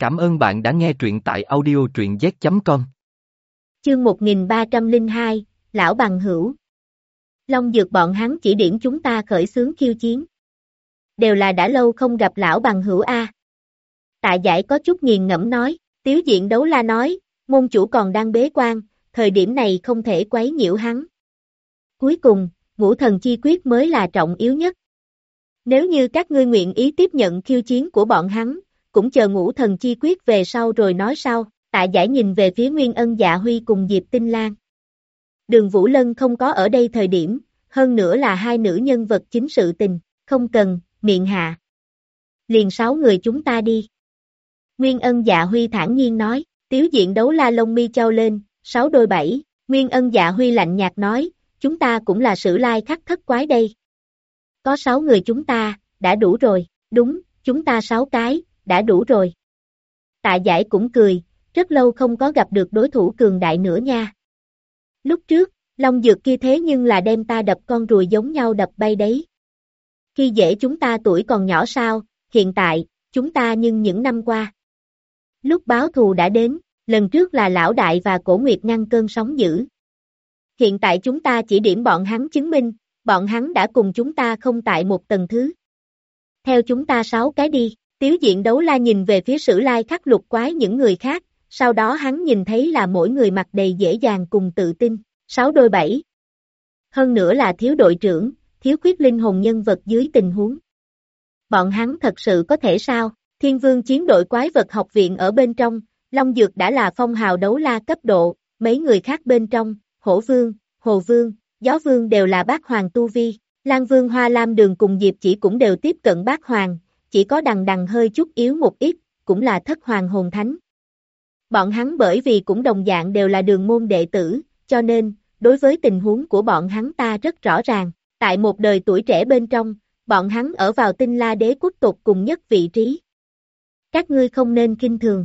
Cảm ơn bạn đã nghe truyện tại audio truyện z.com. Chương 1302, Lão Bằng Hữu. Long Dược bọn hắn chỉ điểm chúng ta khởi xướng khiêu chiến. Đều là đã lâu không gặp Lão Bằng Hữu a. Tạ Giải có chút nghiền ngẫm nói, Tiếu Diện Đấu La nói, môn chủ còn đang bế quan, thời điểm này không thể quấy nhiễu hắn. Cuối cùng, Ngũ Thần Chi Quyết mới là trọng yếu nhất. Nếu như các ngươi nguyện ý tiếp nhận khiêu chiến của bọn hắn, cũng chờ Ngũ Thần Chi Quyết về sau rồi nói sau. Tạ Giải nhìn về phía Nguyên Ân Dạ Huy cùng Diệp Tinh Lan. Đường Vũ Lân không có ở đây thời điểm, hơn nữa là hai nữ nhân vật chính sự tình, không cần, miệng hạ. Liền 6 người chúng ta đi. Nguyên Ân Dạ Huy thản nhiên nói, Tiếu Diện Đấu La lông mi chau lên, 6 đôi 7, Nguyên Ân Dạ Huy lạnh nhạt nói, chúng ta cũng là Sử Lai Khắc Thất Quái đây. Có 6 người chúng ta, đã đủ rồi, đúng, chúng ta 6 cái, đã đủ rồi. Tạ Giải cũng cười, rất lâu không có gặp được đối thủ cường đại nữa nha. Lúc trước, Long Dược kia thế nhưng là đem ta đập con ruồi giống nhau đập bay đấy. Khi dễ chúng ta tuổi còn nhỏ sao, hiện tại, chúng ta nhưng những năm qua. Lúc báo thù đã đến, lần trước là Lão Đại và Cổ Nguyệt ngăn cơn sóng dữ. Hiện tại chúng ta chỉ điểm bọn hắn chứng minh, bọn hắn đã cùng chúng ta không tại một tầng thứ. Theo chúng ta 6 cái đi, Tiếu Diện Đấu La nhìn về phía Sử Lai Khắc Lục Quái những người khác, sau đó hắn nhìn thấy là mỗi người mặt đầy dễ dàng cùng tự tin, 6 đôi 7. Hơn nữa là thiếu đội trưởng, thiếu khuyết linh hồn nhân vật dưới tình huống. Bọn hắn thật sự có thể sao? Thiên Vương chiến đội quái vật học viện ở bên trong, Long Dược đã là phong hào đấu la cấp độ, mấy người khác bên trong, Hổ Vương, Hồ Vương, Gió Vương đều là bát hoàng tu vi, Lan Vương Hoa Lam Đường cùng Diệp Chỉ cũng đều tiếp cận bát hoàng, chỉ có Đằng Đằng hơi chút yếu một ít, cũng là thất hoàng hồn thánh. Bọn hắn bởi vì cũng đồng dạng đều là đường môn đệ tử, cho nên, đối với tình huống của bọn hắn ta rất rõ ràng, tại một đời tuổi trẻ bên trong, bọn hắn ở vào Tinh La Đế quốc tột cùng nhất vị trí. Các ngươi không nên khinh thường.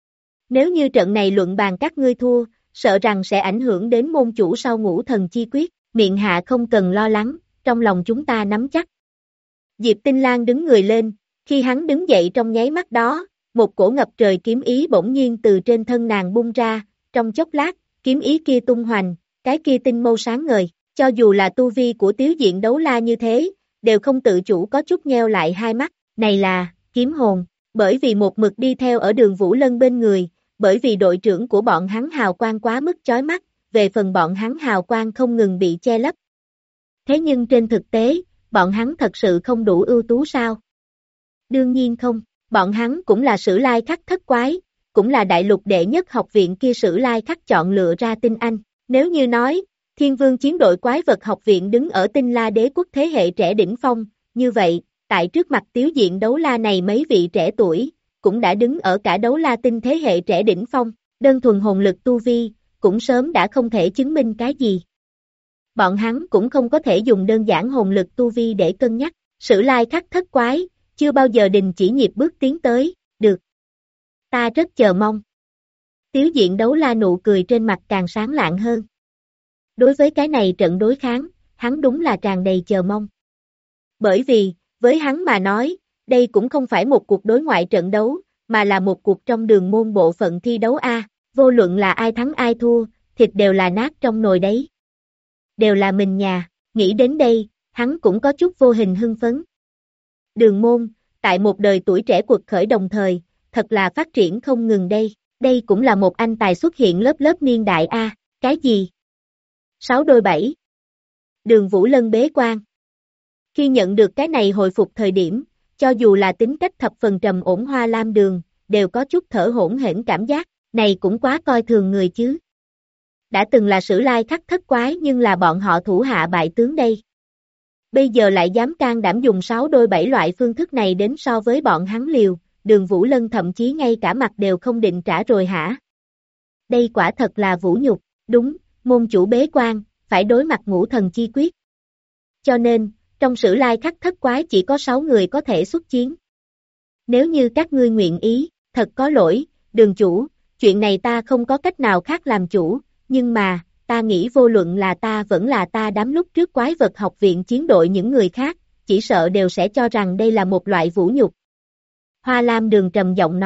Nếu như trận này luận bàn các ngươi thua, sợ rằng sẽ ảnh hưởng đến môn chủ sau Ngũ Thần Chi Quyết, miệng hạ không cần lo lắng, trong lòng chúng ta nắm chắc. Diệp Tinh Lan đứng người lên, khi hắn đứng dậy trong nháy mắt đó, một cổ ngập trời kiếm ý bỗng nhiên từ trên thân nàng bung ra, trong chốc lát, kiếm ý kia tung hoành, cái kia tinh mâu sáng ngời, cho dù là tu vi của Tiếu Diện Đấu La như thế, đều không tự chủ có chút nheo lại hai mắt, này là, kiếm hồn, bởi vì một mực đi theo ở Đường Vũ Lân bên người, bởi vì đội trưởng của bọn hắn hào quang quá mức chói mắt, về phần bọn hắn hào quang không ngừng bị che lấp. Thế nhưng trên thực tế, bọn hắn thật sự không đủ ưu tú sao? Đương nhiên không. Bọn hắn cũng là Sử Lai Khắc Thất Quái, cũng là đại lục đệ nhất học viện kia Sử Lai Khắc chọn lựa ra tinh anh. Nếu như nói, Thiên Vương chiến đội quái vật học viện đứng ở Tinh La Đế quốc thế hệ trẻ đỉnh phong, như vậy, tại trước mặt Tiếu Diện Đấu La này mấy vị trẻ tuổi, cũng đã đứng ở cả Đấu La Tinh thế hệ trẻ đỉnh phong, đơn thuần hồn lực tu vi, cũng sớm đã không thể chứng minh cái gì. Bọn hắn cũng không có thể dùng đơn giản hồn lực tu vi để cân nhắc, Sử Lai Khắc Thất Quái, chưa bao giờ đình chỉ nhịp bước tiến tới, được. Ta rất chờ mong. Tiếu Diện Đấu La nụ cười trên mặt càng sáng lạng hơn. Đối với cái này trận đối kháng, hắn đúng là tràn đầy chờ mong. Bởi vì, với hắn mà nói, đây cũng không phải một cuộc đối ngoại trận đấu, mà là một cuộc trong đường môn bộ phận thi đấu A, vô luận là ai thắng ai thua, thịt đều là nát trong nồi đấy. Đều là mình nhà, nghĩ đến đây, hắn cũng có chút vô hình hưng phấn. Đường môn, tại một đời tuổi trẻ cuộc khởi đồng thời, thật là phát triển không ngừng đây cũng là một anh tài xuất hiện lớp lớp niên đại A, cái gì? 6 đôi 7. Đường Vũ Lân bế quan. Khi nhận được cái này hồi phục thời điểm, cho dù là tính cách thập phần trầm ổn Hoa Lam Đường, đều có chút thở hổn hển cảm giác, này cũng quá coi thường người chứ. Đã từng là Sử Lai Khắc Thất Quái nhưng là bọn họ thủ hạ bại tướng đây. Bây giờ lại dám can đảm dùng 6 đôi 7 loại phương thức này đến so với bọn hắn liều, Đường Vũ Lân thậm chí ngay cả mặt đều không định trả rồi hả? Đây quả thật là vũ nhục, đúng, môn chủ bế quan, phải đối mặt Ngũ Thần Chi Quyết. Cho nên, trong Sử Lai Khắc Thất Quái chỉ có 6 người có thể xuất chiến. Nếu như các ngươi nguyện ý, thật có lỗi, Đường chủ, chuyện này ta không có cách nào khác làm chủ, nhưng mà, ta nghĩ vô luận là ta vẫn là ta đám lúc trước quái vật học viện chiến đội những người khác, chỉ sợ đều sẽ cho rằng đây là một loại vũ nhục. Hoa Lam Đường trầm giọng nói,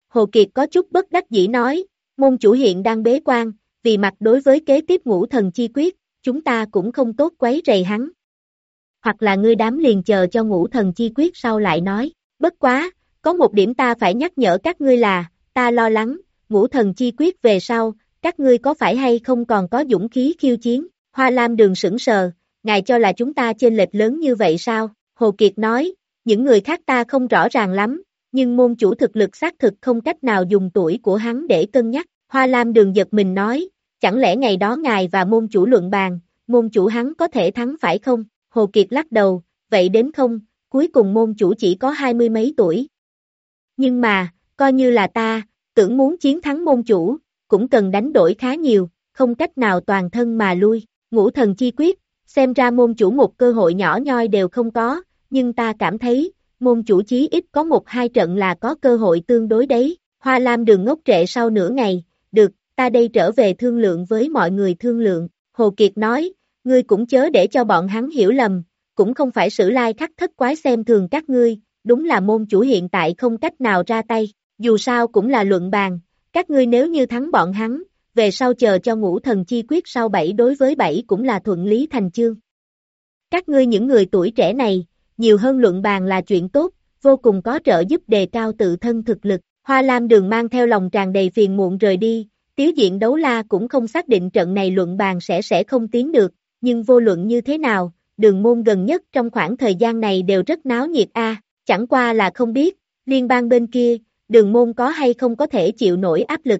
Hồ Kiệt có chút bất đắc dĩ nói, môn chủ hiện đang bế quan, vì mặt đối với kế tiếp ngũ thần chi quyết, chúng ta cũng không tốt quấy rầy hắn. Hoặc là ngươi đám liền chờ cho ngũ thần chi quyết sau lại nói, bất quá, có một điểm ta phải nhắc nhở các ngươi là, ta lo lắng, ngũ thần chi quyết về sau, các ngươi có phải hay không còn có dũng khí khiêu chiến, Hoa Lam Đường sững sờ, ngài cho là chúng ta chênh lệch lớn như vậy sao, Hồ Kiệt nói, những người khác ta không rõ ràng lắm, nhưng môn chủ thực lực xác thực không cách nào dùng tuổi của hắn để cân nhắc, Hoa Lam Đường giật mình nói, chẳng lẽ ngày đó ngài và môn chủ luận bàn, môn chủ hắn có thể thắng phải không, Hồ Kiệt lắc đầu, vậy đến không, cuối cùng môn chủ chỉ có 20 mấy tuổi. Nhưng mà, coi như là ta, tưởng muốn chiến thắng môn chủ, cũng cần đánh đổi khá nhiều, không cách nào toàn thân mà lui, ngũ thần chi quyết, xem ra môn chủ một cơ hội nhỏ nhoi đều không có, nhưng ta cảm thấy, môn chủ chí ít có 1-2 trận là có cơ hội tương đối đấy, Hoa Lam Đường ngốc trệ sau nửa ngày, được, ta đây trở về thương lượng với mọi người thương lượng, Hồ Kiệt nói, ngươi cũng chớ để cho bọn hắn hiểu lầm, cũng không phải Sử Lai Khắc thất quái xem thường các ngươi, đúng là môn chủ hiện tại không cách nào ra tay, dù sao cũng là luận bàn, các ngươi nếu như thắng bọn hắn, về sau chờ cho ngũ thần chi quyết sau 7 đối với 7 cũng là thuận lý thành chương. Các ngươi những người tuổi trẻ này, nhiều hơn luận bàn là chuyện tốt, vô cùng có trợ giúp đề cao tự thân thực lực, Hoa Lam Đường mang theo lòng tràn đầy phiền muộn rời đi, Tiếu Diện Đấu La cũng không xác định trận này luận bàn sẽ không tiến được, nhưng vô luận như thế nào, đường môn gần nhất trong khoảng thời gian này đều rất náo nhiệt chẳng qua là không biết, liên bang bên kia, đường môn có hay không có thể chịu nổi áp lực.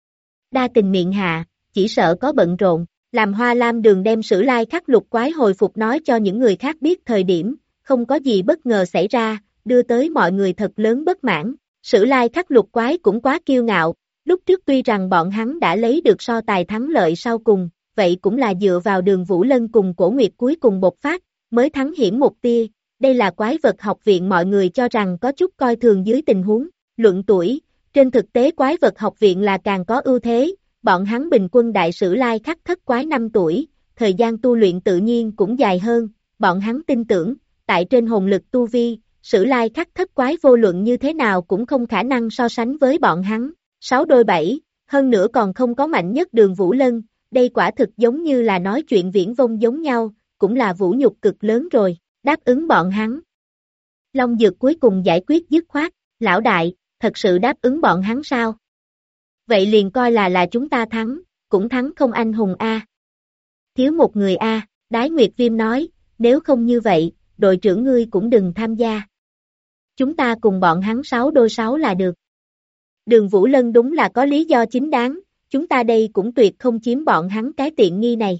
Đa tình miệng hạ, chỉ sợ có bận rộn, làm Hoa Lam Đường đem Sử Lai Khắc lục quái hồi phục nói cho những người khác biết thời điểm, không có gì bất ngờ xảy ra, đưa tới mọi người thật lớn bất mãn, Sử Lai Khắc lục quái cũng quá kiêu ngạo, lúc trước tuy rằng bọn hắn đã lấy được so tài thắng lợi sau cùng, vậy cũng là dựa vào Đường Vũ Lân cùng Cổ Nguyệt cuối cùng bộc phát, mới thắng hiểm một tia, đây là quái vật học viện mọi người cho rằng có chút coi thường dưới tình huống, luận tuổi, trên thực tế quái vật học viện là càng có ưu thế, bọn hắn bình quân đại Sử Lai Khắc thất quái 5 tuổi, thời gian tu luyện tự nhiên cũng dài hơn, bọn hắn tin tưởng, tại trên hồn lực tu vi, Sử Lai Khắc thất quái vô luận như thế nào cũng không khả năng so sánh với bọn hắn, 6 đôi 7, hơn nữa còn không có mạnh nhất Đường Vũ Lân, đây quả thực giống như là nói chuyện viển vông giống nhau, cũng là vũ nhục cực lớn rồi, đáp ứng bọn hắn. Long Dược cuối cùng giải quyết dứt khoát, lão đại, thật sự đáp ứng bọn hắn sao? Vậy liền coi là chúng ta thắng, cũng thắng không anh hùng Thiếu một người Đái Nguyệt Viêm nói, nếu không như vậy, đội trưởng ngươi cũng đừng tham gia. Chúng ta cùng bọn hắn 6 đôi 6 là được. Đường Vũ Lân đúng là có lý do chính đáng, chúng ta đây cũng tuyệt không chiếm bọn hắn cái tiện nghi này,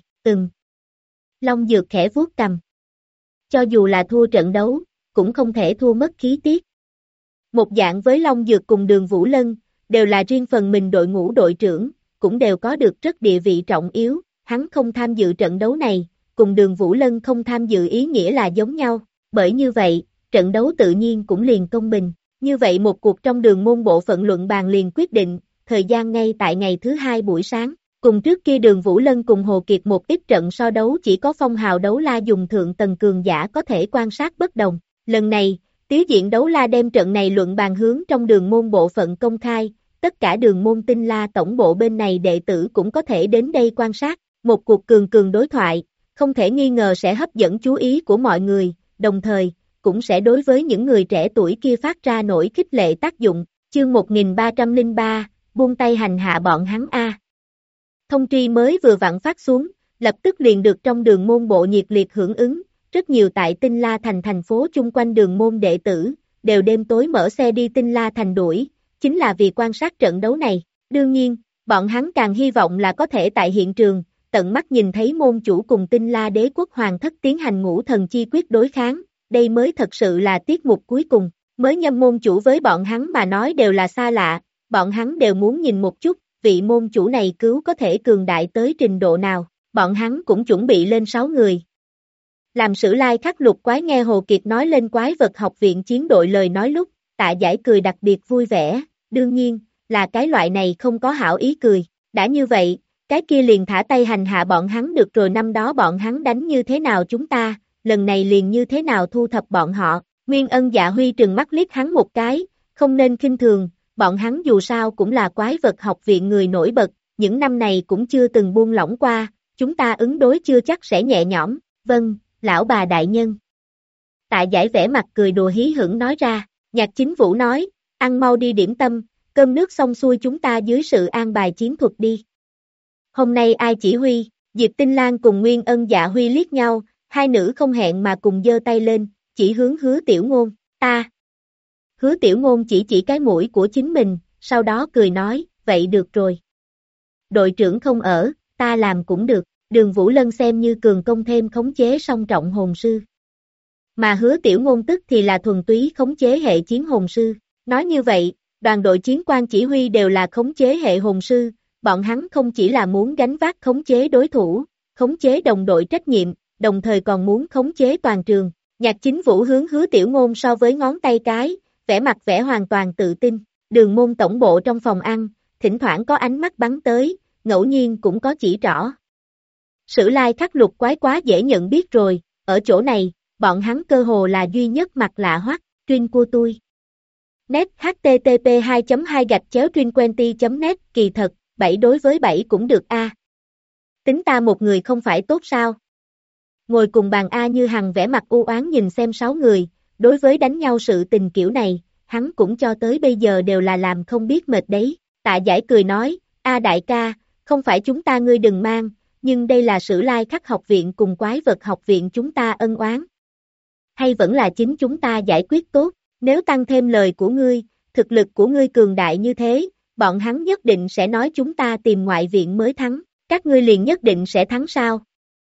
Long Dược khẽ vuốt cầm. Cho dù là thua trận đấu, cũng không thể thua mất khí tiết. Một dạng với Long Dược cùng Đường Vũ Lân, đều là riêng phần mình đội ngũ đội trưởng, cũng đều có được rất địa vị trọng yếu, hắn không tham dự trận đấu này, cùng Đường Vũ Lân không tham dự ý nghĩa là giống nhau, bởi như vậy, trận đấu tự nhiên cũng liền công bình. Như vậy một cuộc trong đường môn bộ phận luận bàn liền quyết định, thời gian ngay tại ngày thứ 2 buổi sáng, cùng trước kia Đường Vũ Lân cùng Hồ Kiệt một ít trận so đấu chỉ có Phong Hào Đấu La dùng thượng tầng cường giả có thể quan sát bất đồng. Lần này, Tiếu Diện Đấu La đem trận này luận bàn hướng trong đường môn bộ phận công khai, tất cả đường môn Tinh La tổng bộ bên này đệ tử cũng có thể đến đây quan sát, một cuộc cường đối thoại, không thể nghi ngờ sẽ hấp dẫn chú ý của mọi người, đồng thời, cũng sẽ đối với những người trẻ tuổi kia phát ra nổi khích lệ tác dụng, chương 1303, buông tay hành hạ bọn hắn Thông tri mới vừa vặn phát xuống, lập tức liền được trong đường môn bộ nhiệt liệt hưởng ứng, rất nhiều tại Tinh La Thành thành phố chung quanh đường môn đệ tử, đều đêm tối mở xe đi Tinh La Thành đuổi, chính là vì quan sát trận đấu này, đương nhiên, bọn hắn càng hy vọng là có thể tại hiện trường, tận mắt nhìn thấy môn chủ cùng Tinh La Đế quốc hoàng thất tiến hành ngũ thần chi quyết đối kháng, đây mới thật sự là tiết mục cuối cùng, mới nhâm môn chủ với bọn hắn mà nói đều là xa lạ, bọn hắn đều muốn nhìn một chút, vị môn chủ này cứu có thể cường đại tới trình độ nào, bọn hắn cũng chuẩn bị lên 6 người. Làm Sử Lai Khắc lục quái nghe Hồ Kiệt nói lên quái vật học viện chiến đội lời nói lúc, Tạ Giải cười đặc biệt vui vẻ, đương nhiên, là cái loại này không có hảo ý cười, đã như vậy, cái kia liền thả tay hành hạ bọn hắn được rồi, năm đó bọn hắn đánh như thế nào chúng ta, lần này liền như thế nào thu thập bọn họ, Nguyên Ân Dạ Huy trừng mắt liếc hắn một cái, không nên khinh thường, bọn hắn dù sao cũng là quái vật học viện người nổi bật, những năm này cũng chưa từng buông lỏng qua, chúng ta ứng đối chưa chắc sẽ nhẹ nhõm, vâng, lão bà đại nhân. Tạ Giải vẻ mặt cười đùa hí hửng nói ra, Nhạc Chính Vũ nói, ăn mau đi điểm tâm, cơm nước xong xuôi chúng ta dưới sự an bài chiến thuật đi. Hôm nay ai chỉ huy, Diệp Tinh Lan cùng Nguyên Ân Dạ Huy liếc nhau, hai nữ không hẹn mà cùng giơ tay lên, chỉ hướng Hứa Tiểu Ngôn, ta. Hứa Tiểu Ngôn chỉ cái mũi của chính mình, sau đó cười nói, vậy được rồi. Đội trưởng không ở, ta làm cũng được, Đường Vũ Lân xem như cường công thêm khống chế song trọng hồn sư. Mà Hứa Tiểu Ngôn tức thì là thuần túy khống chế hệ chiến hồn sư. Nói như vậy, đoàn đội chiến quan chỉ huy đều là khống chế hệ hồn sư, bọn hắn không chỉ là muốn gánh vác khống chế đối thủ, khống chế đồng đội trách nhiệm, đồng thời còn muốn khống chế toàn trường. Nhạc Chính Vũ hướng Hứa Tiểu Ngôn so với ngón tay cái, vẻ hoàn toàn tự tin. Đường môn tổng bộ trong phòng ăn, thỉnh thoảng có ánh mắt bắn tới, ngẫu nhiên cũng có chỉ trỏ. Sử lai khắc lục quái quá dễ nhận biết rồi, ở chỗ này, bọn hắn cơ hồ là duy nhất mặt lạ hoắc, truyền của tôi. Net http://2-2-trinquenty.net kỳ thật, 7 đối với 7 cũng được a. Tính ta một người không phải tốt sao? Ngồi cùng bàn A Như Hằng vẻ mặt u oán nhìn xem 6 người, đối với đánh nhau sự tình kiểu này, hắn cũng cho tới bây giờ đều là làm không biết mệt đấy. Tạ Giải cười nói, A đại ca, không phải chúng ta ngươi đừng mang, nhưng đây là Sử Lai Khắc học viện cùng quái vật học viện chúng ta ân oán. Hay vẫn là chính chúng ta giải quyết tốt, nếu tăng thêm lời của ngươi, thực lực của ngươi cường đại như thế, bọn hắn nhất định sẽ nói chúng ta tìm ngoại viện mới thắng, các ngươi liền nhất định sẽ thắng sao?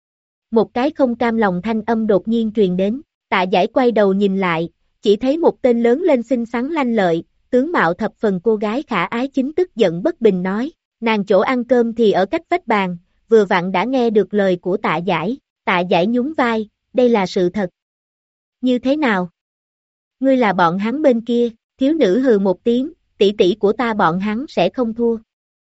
Một cái không cam lòng thanh âm đột nhiên truyền đến, Tạ Giải quay đầu nhìn lại, chỉ thấy một tên lớn lên xinh xắn lanh lợi, tướng mạo thập phần cô gái khả ái chính tức giận bất bình nói, nàng chỗ ăn cơm thì ở cách vách bàn, vừa vặn đã nghe được lời của Tạ Giải, Tạ Giải nhún vai, đây là sự thật. Như thế nào? Ngươi là bọn hắn bên kia, thiếu nữ hừ một tiếng, tỷ tỷ của ta bọn hắn sẽ không thua.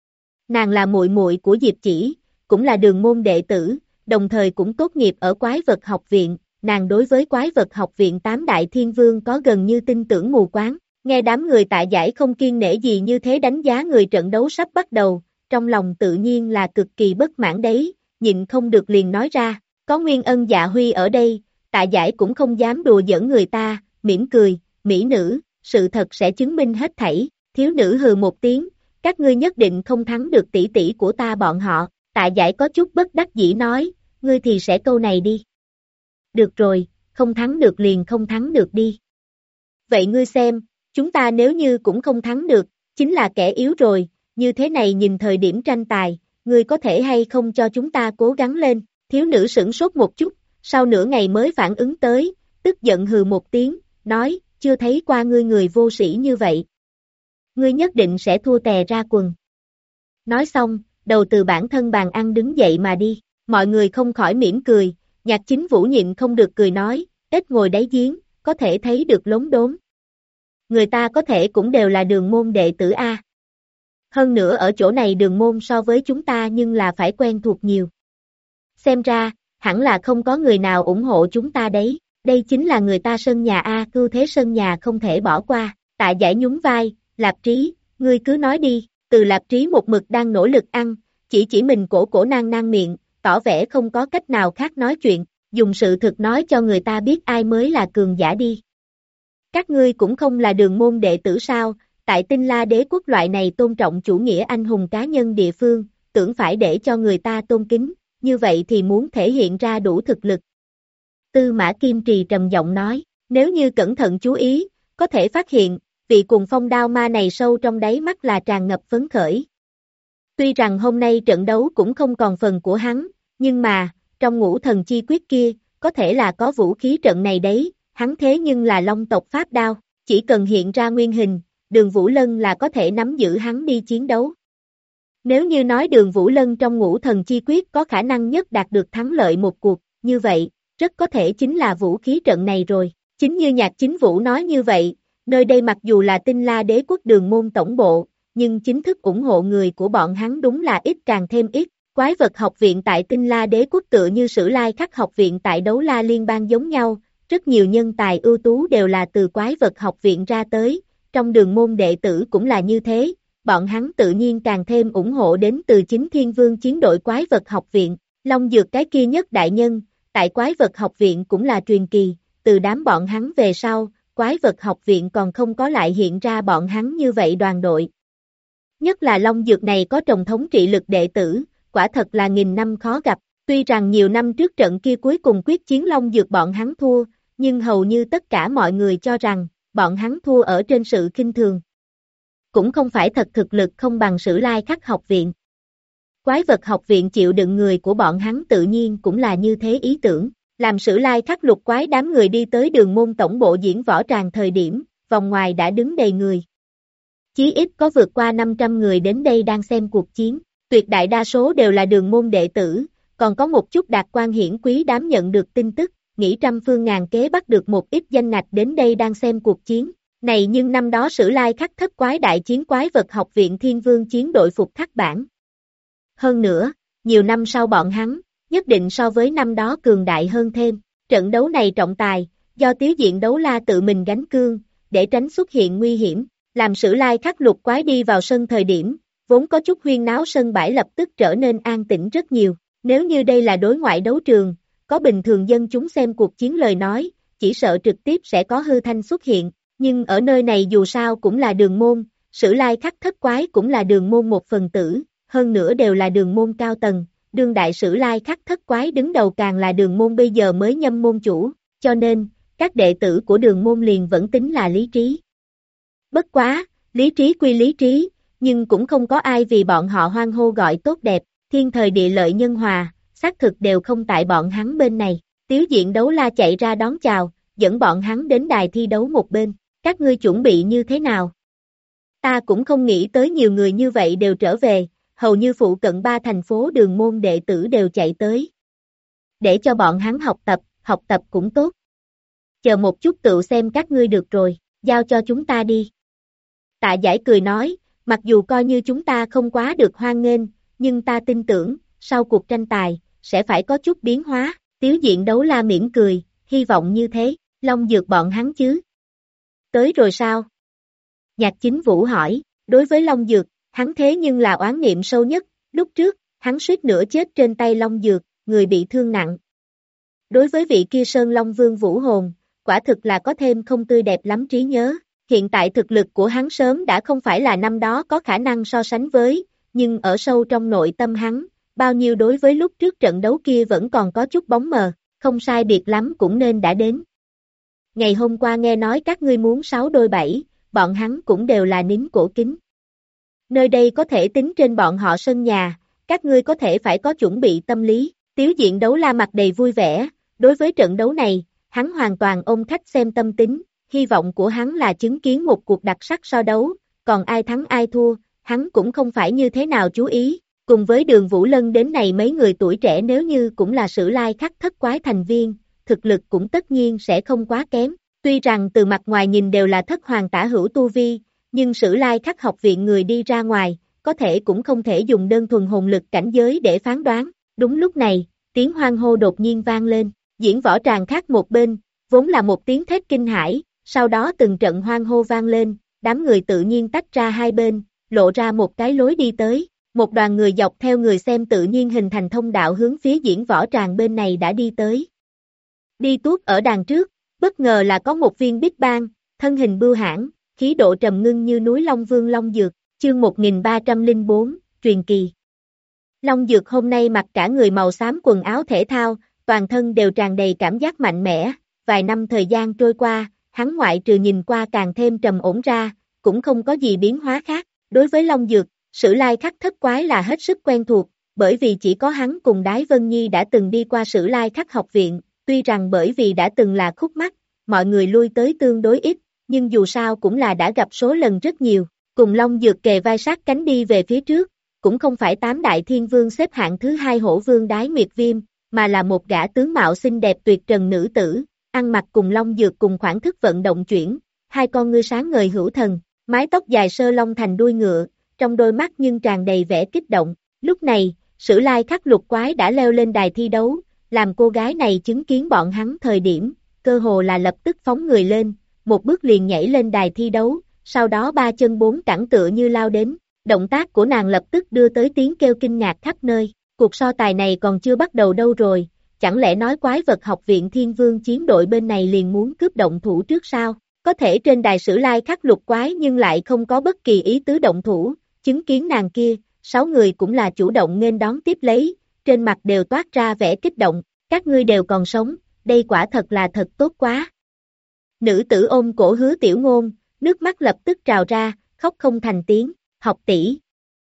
Nàng là muội muội của Diệp Chỉ, cũng là đường môn đệ tử, đồng thời cũng tốt nghiệp ở quái vật học viện, nàng đối với quái vật học viện 8 đại thiên vương có gần như tin tưởng mù quáng, nghe đám người Tạ Giải không kiêng nể gì như thế đánh giá người trận đấu sắp bắt đầu, trong lòng tự nhiên là cực kỳ bất mãn đấy, nhịn không được liền nói ra, có Nguyên Ân Dạ Huy ở đây, Tạ Giải cũng không dám đùa giỡn người ta, mỉm cười, mỹ nữ, sự thật sẽ chứng minh hết thảy, thiếu nữ hừ một tiếng, các ngươi nhất định không thắng được tỷ tỷ của ta bọn họ, Tạ Giải có chút bất đắc dĩ nói, ngươi thì sẽ câu này đi. Được rồi, không thắng được liền không thắng được đi. Vậy ngươi xem, chúng ta nếu như cũng không thắng được, chính là kẻ yếu rồi, như thế này nhìn thời điểm tranh tài, ngươi có thể hay không cho chúng ta cố gắng lên, thiếu nữ sửng sốt một chút, sau nửa ngày mới phản ứng tới, tức giận hừ một tiếng, nói, chưa thấy qua ngươi người vô sĩ như vậy. Ngươi nhất định sẽ thua tè ra quần. Nói xong, đầu từ bản thân bàn ăn đứng dậy mà đi, mọi người không khỏi mỉm cười, Nhạc Chính Vũ nhịn không được cười nói, ít ngồi đáy giếng, có thể thấy được lốm đốm. Người ta có thể cũng đều là đường môn đệ tử A. Hơn nữa ở chỗ này đường môn so với chúng ta nhưng là phải quen thuộc nhiều. Xem ra, hẳn là không có người nào ủng hộ chúng ta đấy, đây chính là người ta sân nhà A, cưu thế sân nhà không thể bỏ qua, Tạ Giải nhún vai, Lạp Trí, ngươi cứ nói đi, từ Lạp Trí một mực đang nỗ lực ăn, chỉ mình cổ nang miệng, tỏ vẻ không có cách nào khác nói chuyện, dùng sự thực nói cho người ta biết ai mới là cường giả đi. Các ngươi cũng không là đường môn đệ tử sao, tại Tinh La Đế quốc loại này tôn trọng chủ nghĩa anh hùng cá nhân địa phương, tưởng phải để cho người ta tôn kính, như vậy thì muốn thể hiện ra đủ thực lực. Tư Mã Kim Trì trầm giọng nói, nếu như cẩn thận chú ý, có thể phát hiện, vị cùng phong đao ma này sâu trong đáy mắt là tràn ngập phấn khởi. Tuy rằng hôm nay trận đấu cũng không còn phần của hắn, nhưng mà, trong ngũ thần chi quyết kia, có thể là có vũ khí trận này đấy, hắn thế nhưng là long tộc pháp đao, chỉ cần hiện ra nguyên hình, Đường Vũ Lân là có thể nắm giữ hắn đi chiến đấu. Nếu như nói Đường Vũ Lân trong ngũ thần chi quyết có khả năng nhất đạt được thắng lợi một cuộc, như vậy, rất có thể chính là vũ khí trận này rồi. Chính như Nhạc Chính Vũ nói như vậy, nơi đây mặc dù là Tinh La Đế quốc đường môn tổng bộ, nhưng chính thức ủng hộ người của bọn hắn đúng là ít càng thêm ít. Quái vật học viện tại Tinh La Đế quốc tựa như Sử Lai Khắc học viện tại Đấu La Liên bang giống nhau, rất nhiều nhân tài ưu tú đều là từ quái vật học viện ra tới, trong đường môn đệ tử cũng là như thế, bọn hắn tự nhiên càng thêm ủng hộ đến từ chính Thiên Vương chiến đội Quái vật học viện, Long Dược cái kia nhất đại nhân, tại Quái vật học viện cũng là truyền kỳ, từ đám bọn hắn về sau, Quái vật học viện còn không có lại hiện ra bọn hắn như vậy đoàn đội. Nhất là Long Dược này có trồng thống trị lực đệ tử, quả thật là nghìn năm khó gặp, tuy rằng nhiều năm trước trận kia cuối cùng quyết chiến Long Dược bọn hắn thua, nhưng hầu như tất cả mọi người cho rằng, bọn hắn thua ở trên sự khinh thường. Cũng không phải thật thực lực không bằng Sử Lai Khắc học viện. Quái vật học viện chịu đựng người của bọn hắn tự nhiên cũng là như thế ý tưởng, làm Sử Lai Khắc lục quái đám người đi tới đường môn tổng bộ diễn võ tràng thời điểm, vòng ngoài đã đứng đầy người. Chí ít có vượt qua 500 người đến đây đang xem cuộc chiến, tuyệt đại đa số đều là đường môn đệ tử, còn có một chút đạt quan hiển quý đám nhận được tin tức, nghĩ trăm phương ngàn kế bắt được một ít danh ngạch đến đây đang xem cuộc chiến. Này nhưng năm đó Sử Lai Khắc thất quái đại chiến Quái vật học viện Thiên Vương chiến đội phục khắc bản. Hơn nữa, nhiều năm sau bọn hắn, nhất định so với năm đó cường đại hơn thêm. Trận đấu này trọng tài, do Tiếu Diện Đấu La tự mình gánh cương, để tránh xuất hiện nguy hiểm, làm Sử Lai Khắc lục quái đi vào sân thời điểm, vốn có chút huyên náo sân bãi lập tức trở nên an tĩnh rất nhiều. Nếu như đây là đối ngoại đấu trường, có bình thường dân chúng xem cuộc chiến lời nói, chỉ sợ trực tiếp sẽ có hư thanh xuất hiện. Nhưng ở nơi này dù sao cũng là đường môn, Sử Lai Khắc thất quái cũng là đường môn một phần tử, hơn nữa đều là đường môn cao tầng, đương đại Sử Lai Khắc thất quái đứng đầu càng là đường môn bây giờ mới nhâm môn chủ, cho nên, các đệ tử của đường môn liền vẫn tính là lý trí. Bất quá, lý trí quy lý trí, nhưng cũng không có ai vì bọn họ hoan hô gọi tốt đẹp, thiên thời địa lợi nhân hòa, xác thực đều không tại bọn hắn bên này, Tiếu Diện Đấu La chạy ra đón chào, dẫn bọn hắn đến đài thi đấu một bên. Các ngươi chuẩn bị như thế nào? Ta cũng không nghĩ tới nhiều người như vậy đều trở về, hầu như phụ cận 3 thành phố đường môn đệ tử đều chạy tới. Để cho bọn hắn học tập cũng tốt. Chờ một chút tự xem các ngươi được rồi, giao cho chúng ta đi. Tạ Giải cười nói, mặc dù coi như chúng ta không quá được hoan nghênh, nhưng ta tin tưởng, sau cuộc tranh tài, sẽ phải có chút biến hóa. Tiếu Diện Đấu La mỉm cười, hy vọng như thế, Long Dược bọn hắn chứ. Tới rồi sao? Nhạc Chính Vũ hỏi, đối với Long Dược, hắn thế nhưng là oán niệm sâu nhất, lúc trước, hắn suýt nữa chết trên tay Long Dược, người bị thương nặng. Đối với vị kia Sơn Long Vương Vũ Hồn, quả thực là có thêm không tươi đẹp lắm trí nhớ, hiện tại thực lực của hắn sớm đã không phải là năm đó có khả năng so sánh với, nhưng ở sâu trong nội tâm hắn, bao nhiêu đối với lúc trước trận đấu kia vẫn còn có chút bóng mờ, không sai biệt lắm cũng nên đã đến. Ngày hôm qua nghe nói các ngươi muốn 6 đôi 7, bọn hắn cũng đều là nín cổ kính. Nơi đây có thể tính trên bọn họ sân nhà, các ngươi có thể phải có chuẩn bị tâm lý. Tiếu Diện Đấu La mặt đầy vui vẻ, đối với trận đấu này, hắn hoàn toàn ôm khách xem tâm tính, hy vọng của hắn là chứng kiến một cuộc đặc sắc so đấu, còn ai thắng ai thua, hắn cũng không phải như thế nào chú ý. Cùng với Đường Vũ Lân đến này mấy người tuổi trẻ nếu như cũng là Sử Lai Khắc thất quái thành viên, thực lực cũng tất nhiên sẽ không quá kém. Tuy rằng từ mặt ngoài nhìn đều là thất hoàng tả hữu tu vi, nhưng Sử Lai Khắc học viện người đi ra ngoài, có thể cũng không thể dùng đơn thuần hồn lực cảnh giới để phán đoán. Đúng lúc này, tiếng hoan hô đột nhiên vang lên, diễn võ tràng khác một bên, vốn là một tiếng thét kinh hãi, sau đó từng trận hoan hô vang lên, đám người tự nhiên tách ra hai bên, lộ ra một cái lối đi tới. Một đoàn người dọc theo người xem tự nhiên hình thành thông đạo hướng phía diễn võ tràng bên này đã đi tới. Đi tuốt ở đàn trước, bất ngờ là có một viên bích ban, thân hình bưu hãn, khí độ trầm ngưng như núi Long Vương Long Dược, chương 1304, truyền kỳ. Long Dược hôm nay mặc cả người màu xám quần áo thể thao, toàn thân đều tràn đầy cảm giác mạnh mẽ, vài năm thời gian trôi qua, hắn ngoại trừ nhìn qua càng thêm trầm ổn ra, cũng không có gì biến hóa khác. Đối với Long Dược, Sử Lai Khắc thất quái là hết sức quen thuộc, bởi vì chỉ có hắn cùng Đái Vân Nhi đã từng đi qua Sử Lai Khắc học viện, tuy rằng bởi vì đã từng là khúc mắc, mọi người lui tới tương đối ít, nhưng dù sao cũng là đã gặp số lần rất nhiều, cùng Long Dược kề vai sát cánh đi về phía trước, cũng không phải 8 đại thiên vương xếp hạng thứ 2 Hổ Vương Đái Nguyệt Viêm, mà là một gã tướng mạo xinh đẹp tuyệt trần nữ tử, ăn mặc cùng Long Dược cùng khoảng thức vận động chuyển, hai con ngươi sáng ngời hữu thần, mái tóc dài sơ long thành đuôi ngựa, trong đôi mắt nhưng tràn đầy vẻ kích động. Lúc này, Sử Lai Khắc lục quái đã leo lên đài thi đấu, làm cô gái này chứng kiến bọn hắn thời điểm, cơ hồ là lập tức phóng người lên, một bước liền nhảy lên đài thi đấu, sau đó ba chân bốn cẳng tựa như lao đến, động tác của nàng lập tức đưa tới tiếng kêu kinh ngạc khắp nơi, cuộc so tài này còn chưa bắt đầu đâu rồi, chẳng lẽ nói quái vật học viện Thiên Vương chiến đội bên này liền muốn cướp động thủ trước sao? Có thể trên đài sử lai khắc lục quái nhưng lại không có bất kỳ ý tứ động thủ, chứng kiến nàng kia, 6 người cũng là chủ động nghênh đón tiếp lấy, trên mặt đều toát ra vẻ kích động, các ngươi đều còn sống, đây quả thật là thật tốt quá. Nữ tử ôm cổ Hứa Tiểu Ngôn, nước mắt lập tức trào ra, khóc không thành tiếng, học tỷ.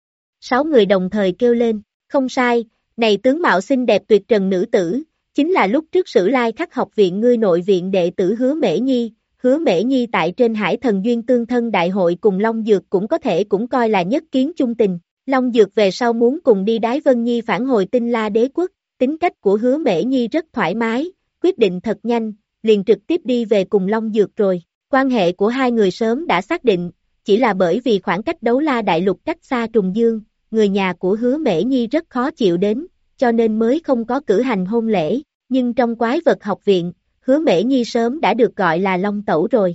6 người đồng thời kêu lên, không sai, này tướng mạo xinh đẹp tuyệt trần nữ tử, chính là lúc trước sử lai khắc học viện ngươi nội viện đệ tử Hứa Mễ Nhi. Hứa Mễ Nhi tại trên Hải Thần Duyên Tương Thân Đại hội cùng Long Dược cũng có thể cũng coi là nhất kiến chung tình. Long Dược về sau muốn cùng đi Đái Vân Nhi phản hồi Tinh La Đế Quốc, tính cách của Hứa Mễ Nhi rất thoải mái, quyết định thật nhanh, liền trực tiếp đi về cùng Long Dược rồi. Quan hệ của hai người sớm đã xác định, chỉ là bởi vì khoảng cách Đấu La Đại Lục cách xa trùng dương, người nhà của Hứa Mễ Nhi rất khó chịu đến, cho nên mới không có cử hành hôn lễ, nhưng trong quái vật học viện, Hứa Mễ Nhi sớm đã được gọi là Long Tẩu rồi.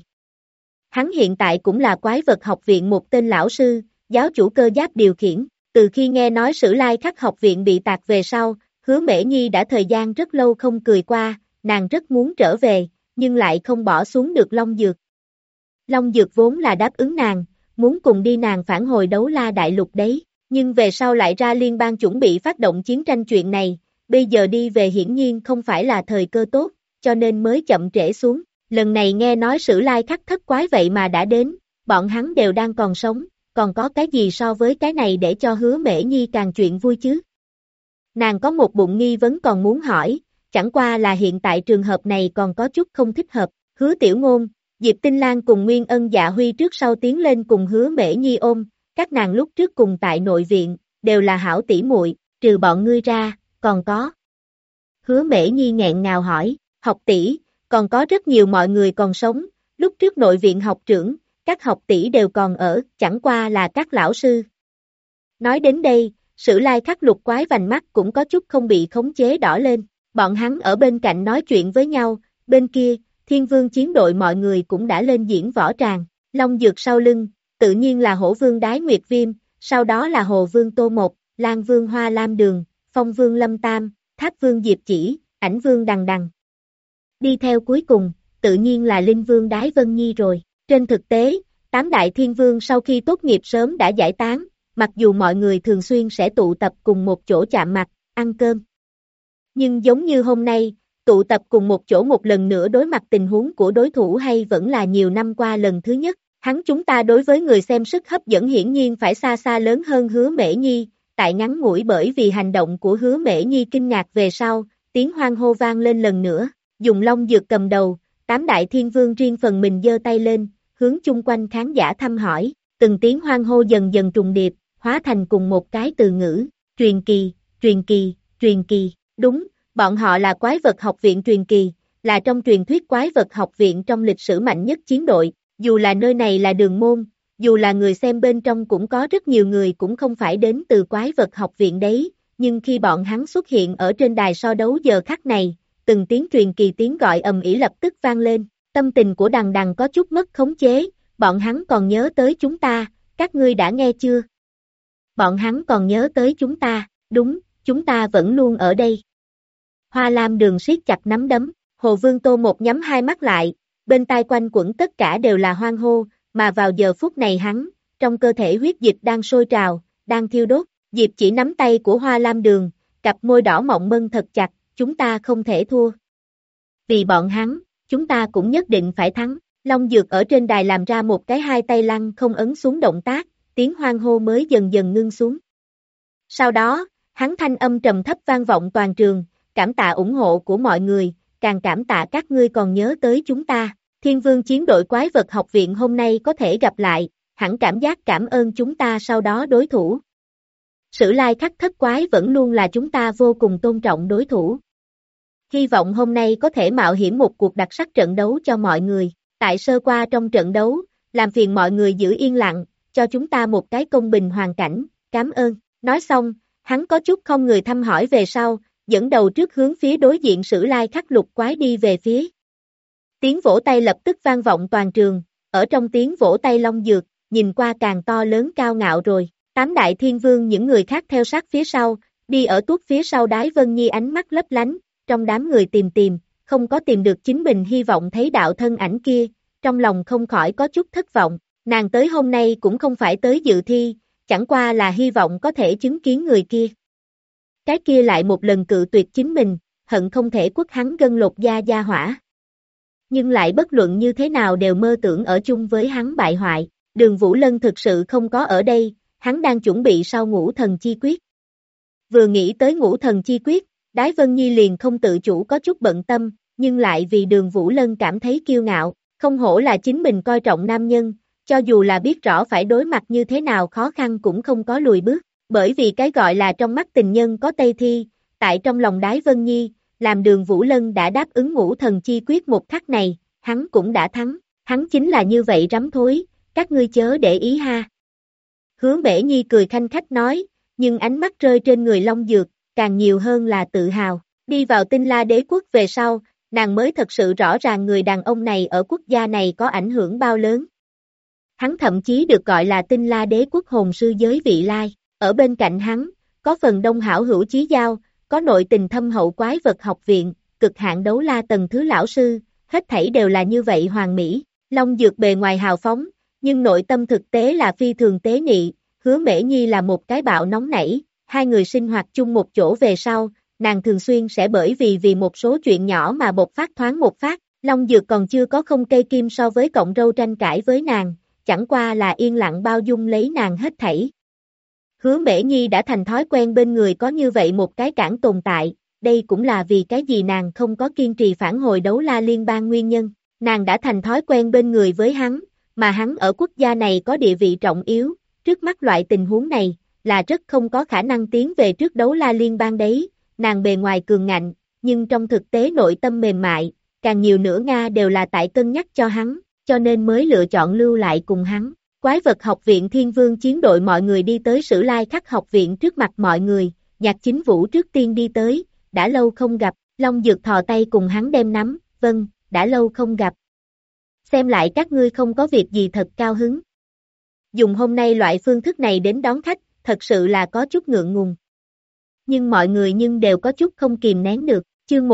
Hắn hiện tại cũng là quái vật học viện một tên lão sư, giáo chủ cơ giáp điều khiển, từ khi nghe nói sử lai khắc học viện bị tạc về sau, Hứa Mễ Nhi đã thời gian rất lâu không cười qua, nàng rất muốn trở về, nhưng lại không bỏ xuống được Long Dược. Long Dược vốn là đáp ứng nàng, muốn cùng đi nàng phản hồi Đấu La Đại Lục đấy, nhưng về sau lại ra liên bang chuẩn bị phát động chiến tranh chuyện này, bây giờ đi về hiển nhiên không phải là thời cơ tốt, cho nên mới chậm trễ xuống. Lần này nghe nói sử lai khắc thất quái vậy mà đã đến, bọn hắn đều đang còn sống, còn có cái gì so với cái này để cho Hứa Mễ Nhi càng chuyện vui chứ? Nàng có một bụng nghi vấn còn muốn hỏi, chẳng qua là hiện tại trường hợp này còn có chút không thích hợp. Hứa Tiểu Ngôn, Diệp Tinh Lan cùng Nguyên Ân Dạ Huy trước sau tiến lên cùng Hứa Mễ Nhi ôm, các nàng lúc trước cùng tại nội viện, đều là hảo tỷ muội, trừ bọn ngươi ra, còn có. Hứa Mễ Nhi nghẹn ngào hỏi, học tỷ, còn có rất nhiều mọi người còn sống, lúc trước nội viện học trưởng, các học tỷ đều còn ở, chẳng qua là các lão sư. Nói đến đây, sử lai khắc lục quái vành mắt cũng có chút không bị khống chế đỏ lên, bọn hắn ở bên cạnh nói chuyện với nhau, bên kia, Thiên Vương chiến đội mọi người cũng đã lên diễn võ tràng, Long Dược sau lưng, tự nhiên là Hổ Vương Đái Nguyệt Viêm, sau đó là Hồ Vương Tô Mộc, Lan Vương Hoa Lam Đường, Phong Vương Lâm Tam, Tháp Vương Diệp Chỉ, Ảnh Vương Đằng Đằng. Đi theo cuối cùng, tự nhiên là Linh Vương Đái Vân Nhi rồi. Trên thực tế, 8 đại thiên vương sau khi tốt nghiệp sớm đã giải tán, mặc dù mọi người thường xuyên sẽ tụ tập cùng một chỗ chạm mặt, ăn cơm. Nhưng giống như hôm nay, tụ tập cùng một chỗ một lần nữa đối mặt tình huống của đối thủ hay vẫn là nhiều năm qua lần thứ nhất. Hắn chúng ta đối với người xem sức hấp dẫn hiển nhiên phải xa xa lớn hơn Hứa Mễ Nhi, tại ngắn ngủi bởi vì hành động của Hứa Mễ Nhi kinh ngạc về sau, tiếng hoan hô vang lên lần nữa, dùng Long Dược cầm đầu, 8 đại thiên vương riêng phần mình giơ tay lên, hướng chung quanh khán giả thăm hỏi, từng tiếng hoan hô dần dần trùng điệp, hóa thành cùng một cái từ ngữ, truyền kỳ, truyền kỳ, truyền kỳ, đúng, bọn họ là quái vật học viện truyền kỳ, là trong truyền thuyết quái vật học viện trong lịch sử mạnh nhất chiến đội, dù là nơi này là đường môn, dù là người xem bên trong cũng có rất nhiều người cũng không phải đến từ quái vật học viện đấy, nhưng khi bọn hắn xuất hiện ở trên đài so đấu giờ khắc này, từng tiếng truyền kỳ tiếng gọi ầm ĩ lập tức vang lên, tâm tình của Đằng Đằng có chút mất khống chế, bọn hắn còn nhớ tới chúng ta, các ngươi đã nghe chưa? Bọn hắn còn nhớ tới chúng ta, đúng, chúng ta vẫn luôn ở đây. Hoa Lam Đường siết chặt nắm đấm, Hồ Vương Tô một nhắm hai mắt lại, bên tai quanh quẩn tất cả đều là hoan hô, mà vào giờ phút này hắn, trong cơ thể huyết dịch đang sôi trào, đang thiêu đốt, Diệp Chỉ nắm tay của Hoa Lam Đường, cặp môi đỏ mọng mân thật chặt, chúng ta không thể thua. Vì bọn hắn, chúng ta cũng nhất định phải thắng. Long Dược ở trên đài làm ra một cái hai tay lăn không ấn xuống động tác, tiếng hoan hô mới dần dần ngưng xuống. Sau đó, hắn thanh âm trầm thấp vang vọng toàn trường, cảm tạ ủng hộ của mọi người, càng cảm tạ các ngươi còn nhớ tới chúng ta. Thiên Vương chiến đội quái vật học viện hôm nay có thể gặp lại, hẳn cảm giác cảm ơn chúng ta sau đó đối thủ. Sử lai khắc thất quái vẫn luôn là chúng ta vô cùng tôn trọng đối thủ. Hy vọng hôm nay có thể mạo hiểm một cuộc đặc sắc trận đấu cho mọi người. Tại sơ qua trong trận đấu, làm phiền mọi người giữ yên lặng, cho chúng ta một cái công bình hoàn cảnh, cảm ơn. Nói xong, hắn có chút không người thăm hỏi về sau, dẫn đầu trước hướng phía đối diện Sử lai khắc lục quái đi về phía. Tiếng vỗ tay lập tức vang vọng toàn trường, ở trong tiếng vỗ tay Long Dược, nhìn qua càng to lớn cao ngạo rồi. Tám đại thiên vương những người khác theo sát phía sau, đi ở tuốt phía sau Đái Vân Nhi ánh mắt lấp lánh, trong đám người tìm, không có tìm được chính mình hy vọng thấy đạo thân ảnh kia, trong lòng không khỏi có chút thất vọng, nàng tới hôm nay cũng không phải tới dự thi, chẳng qua là hy vọng có thể chứng kiến người kia. Cái kia lại một lần cự tuyệt chính mình, hận không thể quất hắn gân lột da hỏa. Nhưng lại bất luận như thế nào đều mơ tưởng ở chung với hắn bại hoại, Đường Vũ Lân thực sự không có ở đây, hắn đang chuẩn bị sau Ngũ Thần Chi Quyết. Vừa nghĩ tới Ngũ Thần Chi Quyết, Đái Vân Nhi liền không tự chủ có chút bận tâm, nhưng lại vì Đường Vũ Lân cảm thấy kiêu ngạo, không hổ là chính mình coi trọng nam nhân, cho dù là biết rõ phải đối mặt như thế nào khó khăn cũng không có lùi bước, bởi vì cái gọi là trong mắt tình nhân có Tây Thi, tại trong lòng Đái Vân Nhi, làm Đường Vũ Lân đã đáp ứng Ngũ Thần Chi Quyết một khắc này, hắn cũng đã thắng, hắn chính là như vậy rắm thối, các ngươi chớ để ý ha. Hứa Mễ Nhi cười khanh khách nói, nhưng ánh mắt rơi trên người Long Dược, càng nhiều hơn là tự hào, đi vào Tinh La Đế Quốc về sau, nàng mới thật sự rõ ràng người đàn ông này ở quốc gia này có ảnh hưởng bao lớn. Hắn thậm chí được gọi là Tinh La Đế Quốc hồn sư giới vị lai, ở bên cạnh hắn, có phần đông hảo hữu chí giao, có nội tình thâm hậu quái vật học viện, cực hạn đấu la tầng thứ lão sư, hết thảy đều là như vậy hoàn mỹ, Long Dược bề ngoài hào phóng, nhưng nội tâm thực tế là phi thường tế nhị, Hứa Mễ Nhi là một cái bạo nóng nảy, hai người sinh hoạt chung một chỗ về sau, nàng thường xuyên sẽ bởi vì một số chuyện nhỏ mà bộc phát thoáng một phát, Long Dược còn chưa có không cây kim so với cọng râu tranh cãi với nàng, chẳng qua là yên lặng bao dung lấy nàng hết thảy. Hứa Mễ Nhi đã thành thói quen bên người có như vậy một cái cản tồn tại, đây cũng là vì cái gì nàng không có kiên trì phản hồi đấu la liên bang nguyên nhân, nàng đã thành thói quen bên người với hắn, mà hắn ở quốc gia này có địa vị trọng yếu, trước mắt loại tình huống này, là rất không có khả năng tiến về trước đấu la liên bang đấy, nàng bề ngoài cường ngạnh, nhưng trong thực tế nội tâm mềm mại, càng nhiều nữa Nga đều là tại cân nhắc cho hắn, cho nên mới lựa chọn lưu lại cùng hắn. Quái vật học viện Thiên Vương chiến đội mọi người đi tới Sử Lai Khắc học viện trước mặt mọi người, Nhạc Chính Vũ trước tiên đi tới, đã lâu không gặp, Long Dược thò tay cùng hắn đem nắm, vâng, đã lâu không gặp. Xem lại các ngươi không có việc gì thật cao hứng. Dùng hôm nay loại phương thức này đến đón khách, thật sự là có chút ngượng ngùng. Nhưng mọi người đều có chút không kìm nén được, chương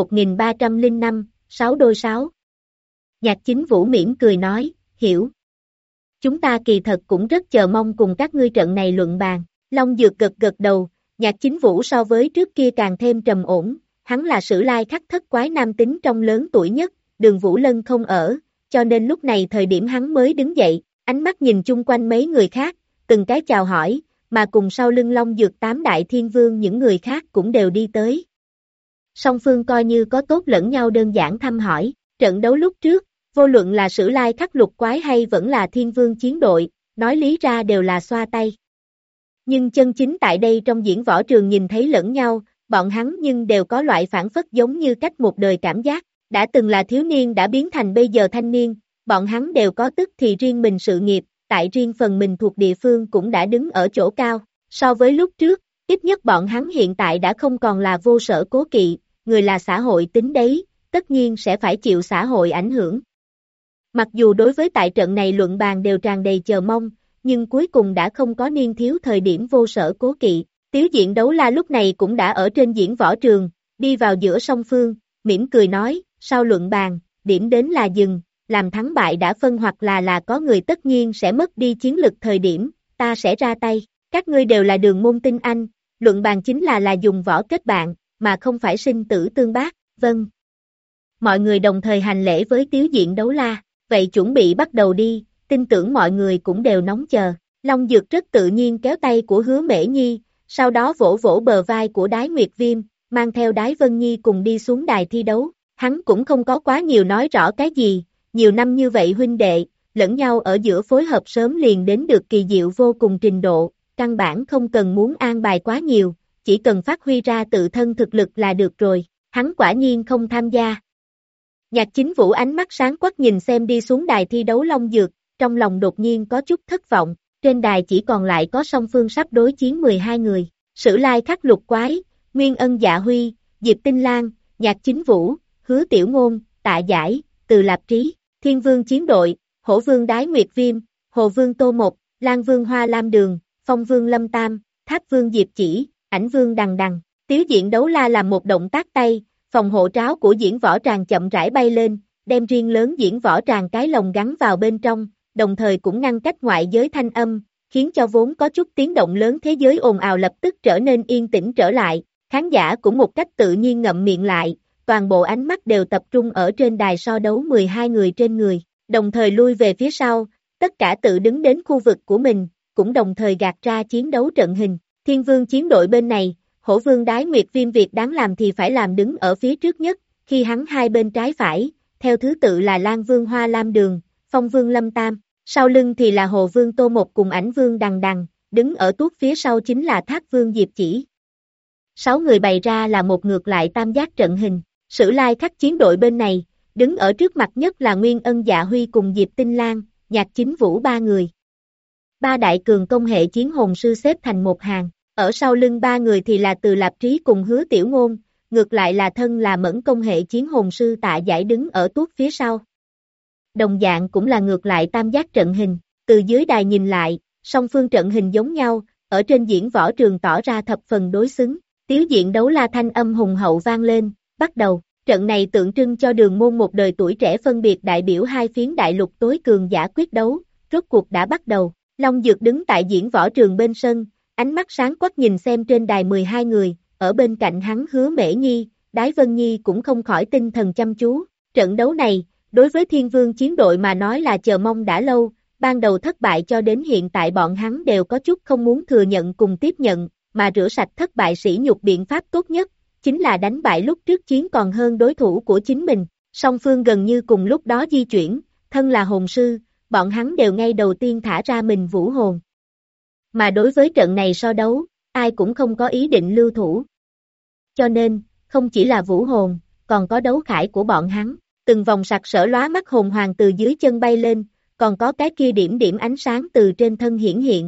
1305, 6 đôi 6. Nhạc Chính Vũ mỉm cười nói, hiểu. Chúng ta kỳ thật cũng rất chờ mong cùng các ngươi trận này luận bàn. Long Dược gật đầu, Nhạc Chính Vũ so với trước kia càng thêm trầm ổn, hắn là Sử Lai Khắc thất quái nam tính trong lớn tuổi nhất, Đường Vũ Lân không ở, cho nên lúc này thời điểm hắn mới đứng dậy, ánh mắt nhìn chung quanh mấy người khác, từng cái chào hỏi, mà cùng sau lưng Long Dược tám đại thiên vương những người khác cũng đều đi tới. Song phương coi như có tốt lẫn nhau đơn giản thăm hỏi, trận đấu lúc trước, vô luận là Sử Lai Khắc lục quái hay vẫn là thiên vương chiến đội, nói lý ra đều là xoa tay. Nhưng chân chính tại đây trong diễn võ trường nhìn thấy lẫn nhau, bọn hắn đều có loại phản phất giống như cách một đời cảm giác, đã từng là thiếu niên đã biến thành bây giờ thanh niên, bọn hắn đều có tức thì riêng mình sự nghiệp, tại riêng phần mình thuộc địa phương cũng đã đứng ở chỗ cao, so với lúc trước, ít nhất bọn hắn hiện tại đã không còn là vô sở cố kỵ, người là xã hội tính đấy, tất nhiên sẽ phải chịu xã hội ảnh hưởng. Mặc dù đối với tại trận này luận bàn đều tràn đầy chờ mong, nhưng cuối cùng đã không có niên thiếu thời điểm vô sở cố kỵ. Tiếu Diện Đấu La lúc này cũng đã ở trên diễn võ trường, đi vào giữa song phương, mỉm cười nói, sau luận bàn, điểm đến là dừng, làm thắng bại đã phân hoặc là có người tất nhiên sẽ mất đi chiến lực thời điểm, ta sẽ ra tay, các ngươi đều là đường môn tinh anh, luận bàn chính là dùng võ kết bạn, mà không phải sinh tử tương bác, vâng. Mọi người đồng thời hành lễ với Tiếu Diện Đấu La, vậy chuẩn bị bắt đầu đi, tin tưởng mọi người cũng đều nóng chờ. Long Dược rất tự nhiên kéo tay của Hứa Mễ Nhi, sau đó vỗ vỗ bờ vai của Đái Nguyệt Viêm, mang theo Đái Vân Nhi cùng đi xuống đài thi đấu. Hắn cũng không có quá nhiều nói rõ cái gì, nhiều năm như vậy huynh đệ, lẫn nhau ở giữa phối hợp sớm liền đến được kỳ diệu vô cùng trình độ, căn bản không cần muốn an bài quá nhiều, chỉ cần phát huy ra tự thân thực lực là được rồi, hắn quả nhiên không tham gia. Nhạc Chính Vũ ánh mắt sáng quắc nhìn xem đi xuống đài thi đấu Long Dược, trong lòng đột nhiên có chút thất vọng, trên đài chỉ còn lại có song phương sắp đối chiến 12 người, Sử Lai Khắc lục quái, Nguyên Ân Dạ Huy, Diệp Tinh Lan, Nhạc Chính Vũ, Hứa Tiểu Ngôn, Tạ Giải, Từ Lạp Trí, Thiên Vương chiến đội, Hổ Vương Đái Nguyệt Viêm, Hồ Vương Tô Một, Lan Vương Hoa Lam Đường, Phong Vương Lâm Tam, Tháp Vương Diệp Chỉ, Ảnh Vương Đằng Đằng. Tiếu Diện Đấu La làm một động tác tay, phòng hộ tráo của diễn võ tràng chậm rãi bay lên, đem riêng lớn diễn võ tràng cái lồng gắn vào bên trong, đồng thời cũng ngăn cách ngoại giới thanh âm, khiến cho vốn có chút tiếng động lớn thế giới ồn ào lập tức trở nên yên tĩnh trở lại, khán giả cũng một cách tự nhiên ngậm miệng lại, toàn bộ ánh mắt đều tập trung ở trên đài so đấu 12 người trên người, đồng thời lui về phía sau, tất cả tự đứng đến khu vực của mình, cũng đồng thời gạt ra chiến đấu trận hình. Thiên Vương chiến đội bên này, Hổ Vương Đái Nguyệt Viêm việc đáng làm thì phải làm đứng ở phía trước nhất, khi hắn hai bên trái phải, theo thứ tự là Lan Vương Hoa Lam Đường, Phong Vương Lâm Tam, sau lưng thì là Hồ Vương Tô Một cùng Ảnh Vương Đằng Đằng, đứng ở tuốt phía sau chính là Tháp Vương Diệp Chỉ. 6 người bày ra là một ngược lại tam giác trận hình, Sử Lai Khắc chiến đội bên này, đứng ở trước mặt nhất là Nguyên Ân Dạ Huy cùng Diệp Tinh Lan, Nhạc Chính Vũ ba người. Ba đại cường công hệ chiến hồn sư xếp thành một hàng, ở sau lưng ba người thì là Từ Lạp Trí cùng Hứa Tiểu Ngôn, ngược lại là thân là Mẫn công hệ chiến hồn sư Tạ Giải đứng ở tuốt phía sau. Đồng dạng cũng là ngược lại tam giác trận hình, từ dưới đài nhìn lại, song phương trận hình giống nhau, ở trên diễn võ trường tỏ ra thập phần đối xứng, Tiếu Diện Đấu La thanh âm hùng hậu vang lên, bắt đầu, trận này tượng trưng cho Đường Môn một đời tuổi trẻ phân biệt đại biểu hai phiến đại lục tối cường giả quyết đấu, rốt cuộc đã bắt đầu, Long Dược đứng tại diễn võ trường bên sân, ánh mắt sáng quắc nhìn xem trên đài 12 người, ở bên cạnh hắn Hứa Mễ Nhi, Đái Vân Nhi cũng không khỏi tinh thần chăm chú, trận đấu này, đối với Thiên Vương chiến đội mà nói là chờ mong đã lâu, ban đầu thất bại cho đến hiện tại bọn hắn đều có chút không muốn thừa nhận cùng tiếp nhận, mà rửa sạch thất bại sỉ nhục biện pháp tốt nhất, chính là đánh bại lúc trước chiến còn hơn đối thủ của chính mình, song phương gần như cùng lúc đó di chuyển, thân là hồn sư, bọn hắn đều ngay đầu tiên thả ra mình vũ hồn. Mà đối với trận này so đấu, ai cũng không có ý định lưu thủ. Cho nên, không chỉ là vũ hồn, còn có đấu khải của bọn hắn, từng vòng sặc sỡ lóa mắt hồn hoàng từ dưới chân bay lên, còn có cái kia điểm điểm ánh sáng từ trên thân hiển hiện.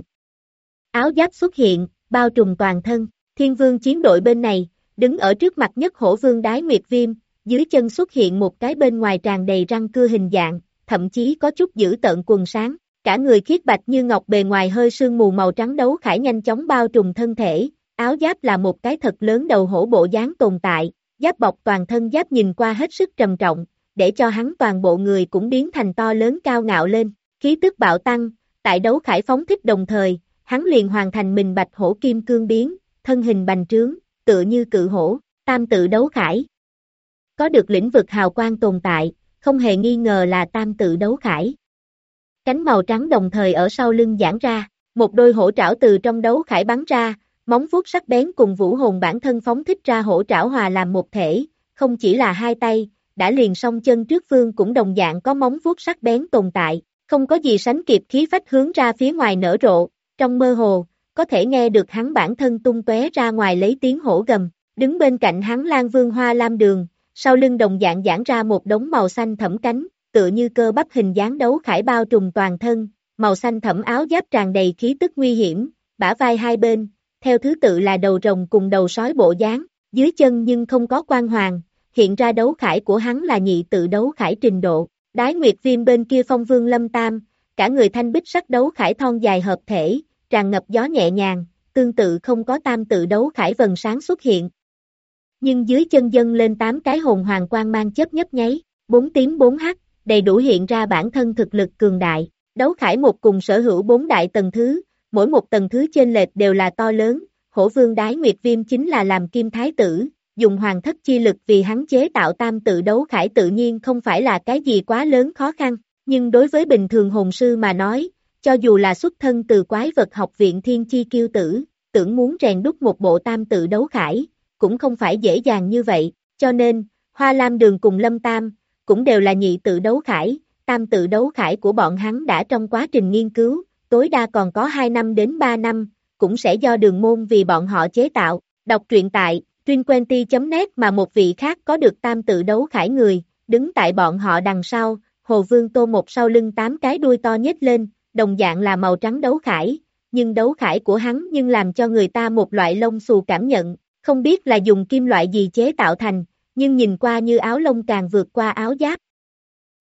Áo giáp xuất hiện, bao trùm toàn thân, Thiên Vương chiến đội bên này, đứng ở trước mặt nhất Hổ Vương Đái Nguyệt Viêm, dưới chân xuất hiện một cái bên ngoài tràn đầy răng cưa hình dạng, thậm chí có chút dữ tợn quần sáng, cả người khiết bạch như ngọc bề ngoài hơi sương mù màu trắng đấu khải nhanh chóng bao trùm thân thể, áo giáp là một cái thật lớn đầu hổ bộ dáng tồn tại, giáp bọc toàn thân giáp nhìn qua hết sức trầm trọng, để cho hắn toàn bộ người cũng biến thành to lớn cao ngạo lên, khí tức bạo tăng, tại đấu khải phóng thích đồng thời, hắn liền hoàn thành mình bạch hổ kim cương biến, thân hình bành trướng, tựa như cự hổ, tam tự đấu khải. Có được lĩnh vực hào quang tồn tại, không hề nghi ngờ là tam tự đấu khải. Cánh màu trắng đồng thời ở sau lưng giãn ra, một đôi hổ trảo từ trong đấu khải bắn ra, móng vuốt sắc bén cùng vũ hồn bản thân phóng thích ra hổ trảo hòa làm một thể, không chỉ là hai tay, đã liền song chân trước phương cũng đồng dạng có móng vuốt sắc bén tồn tại, không có gì sánh kịp khí phách hướng ra phía ngoài nở rộ, trong mơ hồ, có thể nghe được hắn bản thân tung tóe ra ngoài lấy tiếng hổ gầm, đứng bên cạnh hắn Lan Vương Hoa Lam Đường, sau lưng đồng dạng giãn ra một đống màu xanh thẫm cánh, tựa như cơ bắp hình dáng đấu khải bao trùm toàn thân, màu xanh thẫm áo giáp tràn đầy khí tức nguy hiểm, bả vai hai bên, theo thứ tự là đầu rồng cùng đầu sói bộ dáng, dưới chân nhưng không có quang hoàng, hiện ra đấu khải của hắn là nhị tự đấu khải trình độ, Đái Nguyệt Viêm bên kia Phong Vương Lâm Tam, cả người thanh bích sắc đấu khải thon dài hợp thể, tràn ngập gió nhẹ nhàng, tương tự không có tam tự đấu khải vầng sáng xuất hiện. Nhưng dưới chân dâng lên 8 cái hồn hoàng quang mang chớp nhấp nháy, 4 tím 4 hắc, đầy đủ hiện ra bản thân thực lực cường đại. Đấu khải một cùng sở hữu 4 đại tầng thứ, mỗi một tầng thứ chênh lệch đều là to lớn, Hổ Vương Đái Nguyệt Viêm chính là làm kim thái tử, dùng hoàng thất chi lực vì hắn chế tạo tam tự đấu khải tự nhiên không phải là cái gì quá lớn khó khăn, nhưng đối với bình thường hồn sư mà nói, cho dù là xuất thân từ quái vật học viện thiên chi kiêu tử, tưởng muốn rèn đúc một bộ tam tự đấu khải, cũng không phải dễ dàng như vậy, cho nên, Hoa Lam Đường cùng Lâm Tam, cũng đều là nhị tự đấu khải, tam tự đấu khải của bọn hắn đã trong quá trình nghiên cứu, tối đa còn có 2 năm đến 3 năm, cũng sẽ do đường môn vì bọn họ chế tạo, đọc truyện tại Trinquenty.net mà một vị khác có được tam tự đấu khải người, đứng tại bọn họ đằng sau, Hồ Vương Tô Một sau lưng 8 cái đuôi to nhếch lên, đồng dạng là màu trắng đấu khải, nhưng đấu khải của hắn nhưng làm cho người ta một loại lông xù cảm nhận, không biết là dùng kim loại gì chế tạo thành, nhưng nhìn qua như áo lông càng vượt qua áo giáp.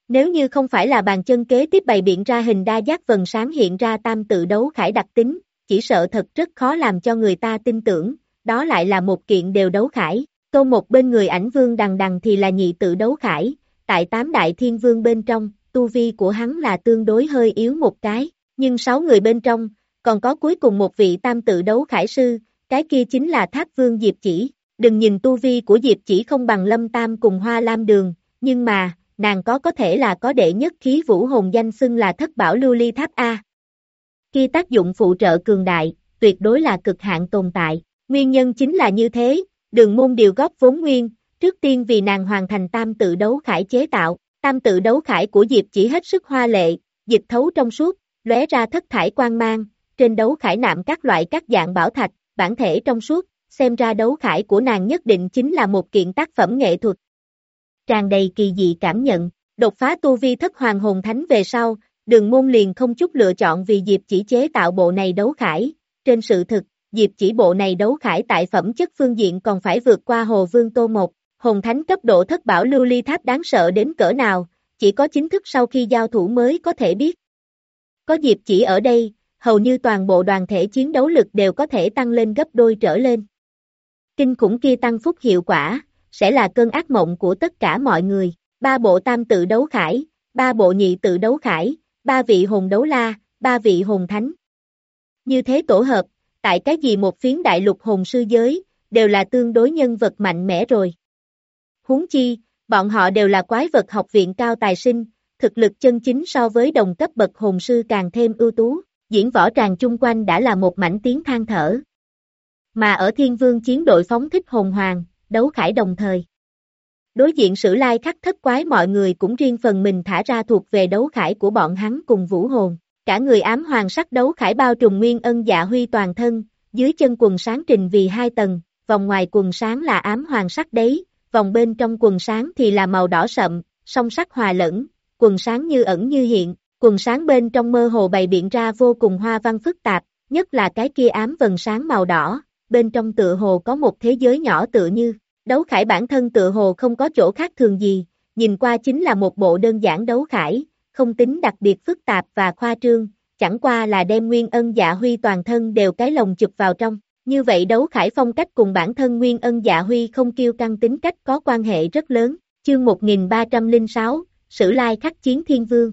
Nếu như không phải là bàn chân kế tiếp bày biện ra hình đa giác vầng sáng hiện ra tam tự đấu khải đặc tính, chỉ sợ thật rất khó làm cho người ta tin tưởng, đó lại là một kiện đều đấu khải. Câu một bên người ảnh vương đằng đằng thì là nhị tự đấu khải, tại tám đại thiên vương bên trong, tu vi của hắn là tương đối hơi yếu một cái, nhưng 6 người bên trong, còn có cuối cùng một vị tam tự đấu khải sư, cái kia chính là Tháp Vương Diệp Chỉ. Đừng nhìn tu vi của Diệp Chỉ không bằng Lâm Tam cùng Hoa Lam Đường, nhưng mà, nàng có thể là có đệ nhất khí vũ hồn danh xưng là thất bảo lưu ly tháp A. Khi tác dụng phụ trợ cường đại, tuyệt đối là cực hạn tồn tại. Nguyên nhân chính là như thế, Đường Môn điều góp vốn nguyên, trước tiên vì nàng hoàn thành tam tự đấu khải chế tạo. Tam tự đấu khải của Diệp Chỉ hết sức hoa lệ, dịch thấu trong suốt, lóe ra thất thải quang mang, trên đấu khải nạm các loại các dạng bảo thạch, bản thể trong suốt, xem ra đấu khải của nàng nhất định chính là một kiện tác phẩm nghệ thuật. Tràn đầy kỳ dị cảm nhận, đột phá tu vi thất hoàng hồn thánh về sau, Đường Môn liền không chút lựa chọn vì Diệp Chỉ chế tạo bộ này đấu khải. Trên sự thực, Diệp Chỉ bộ này đấu khải tại phẩm chất phương diện còn phải vượt qua Hồ Vương Tô Một. Hồn thánh cấp độ thất bảo lưu ly tháp đáng sợ đến cỡ nào, chỉ có chính thức sau khi giao thủ mới có thể biết. Có Diệp Chỉ ở đây, hầu như toàn bộ đoàn thể chiến đấu lực đều có thể tăng lên gấp đôi trở lên. Kinh khủng kia tăng phúc hiệu quả, sẽ là cơn ác mộng của tất cả mọi người. 3 bộ tam tự đấu khải, 3 bộ nhị tự đấu khải, 3 vị hồn đấu la, 3 vị hồn thánh. Như thế tổ hợp, tại cái gì một phiến đại lục hồn sư giới, đều là tương đối nhân vật mạnh mẽ rồi. Huống chi, bọn họ đều là quái vật học viện cao tài sinh, thực lực chân chính so với đồng cấp bậc hồn sư càng thêm ưu tú, diễn võ tràng chung quanh đã là một mảnh tiếng than thở. Mà ở Thiên Vương chiến đội phóng thích hồn hoàng, đấu khải đồng thời. Đối diện Sử Lai Khắc thất quái mọi người cũng riêng phần mình thả ra thuộc về đấu khải của bọn hắn cùng vũ hồn. Cả người ám hoàng sắc đấu khải bao trùm Nguyên Ân Dạ Huy toàn thân, dưới chân quần sáng trình vì 2 tầng, vòng ngoài quần sáng là ám hoàng sắc đấy, vòng bên trong quần sáng thì là màu đỏ sậm, song sắc hòa lẫn, quần sáng như ẩn như hiện, quần sáng bên trong mơ hồ bày biện ra vô cùng hoa văn phức tạp, nhất là cái kia ám vầng sáng màu đỏ, bên trong tựa hồ có một thế giới nhỏ tựa như, đấu khải bản thân tựa hồ không có chỗ khác thường gì, nhìn qua chính là một bộ đơn giản đấu khải, không tính đặc biệt phức tạp và khoa trương, chẳng qua là đem Nguyên Ân Dạ Huy toàn thân đều cái lồng chụp vào trong. Như vậy đấu khải phong cách cùng bản thân Nguyên Ân Dạ Huy không kiêu căng tính cách có quan hệ rất lớn. Chương 1306, Sử Lai Khắc chiến Thiên Vương.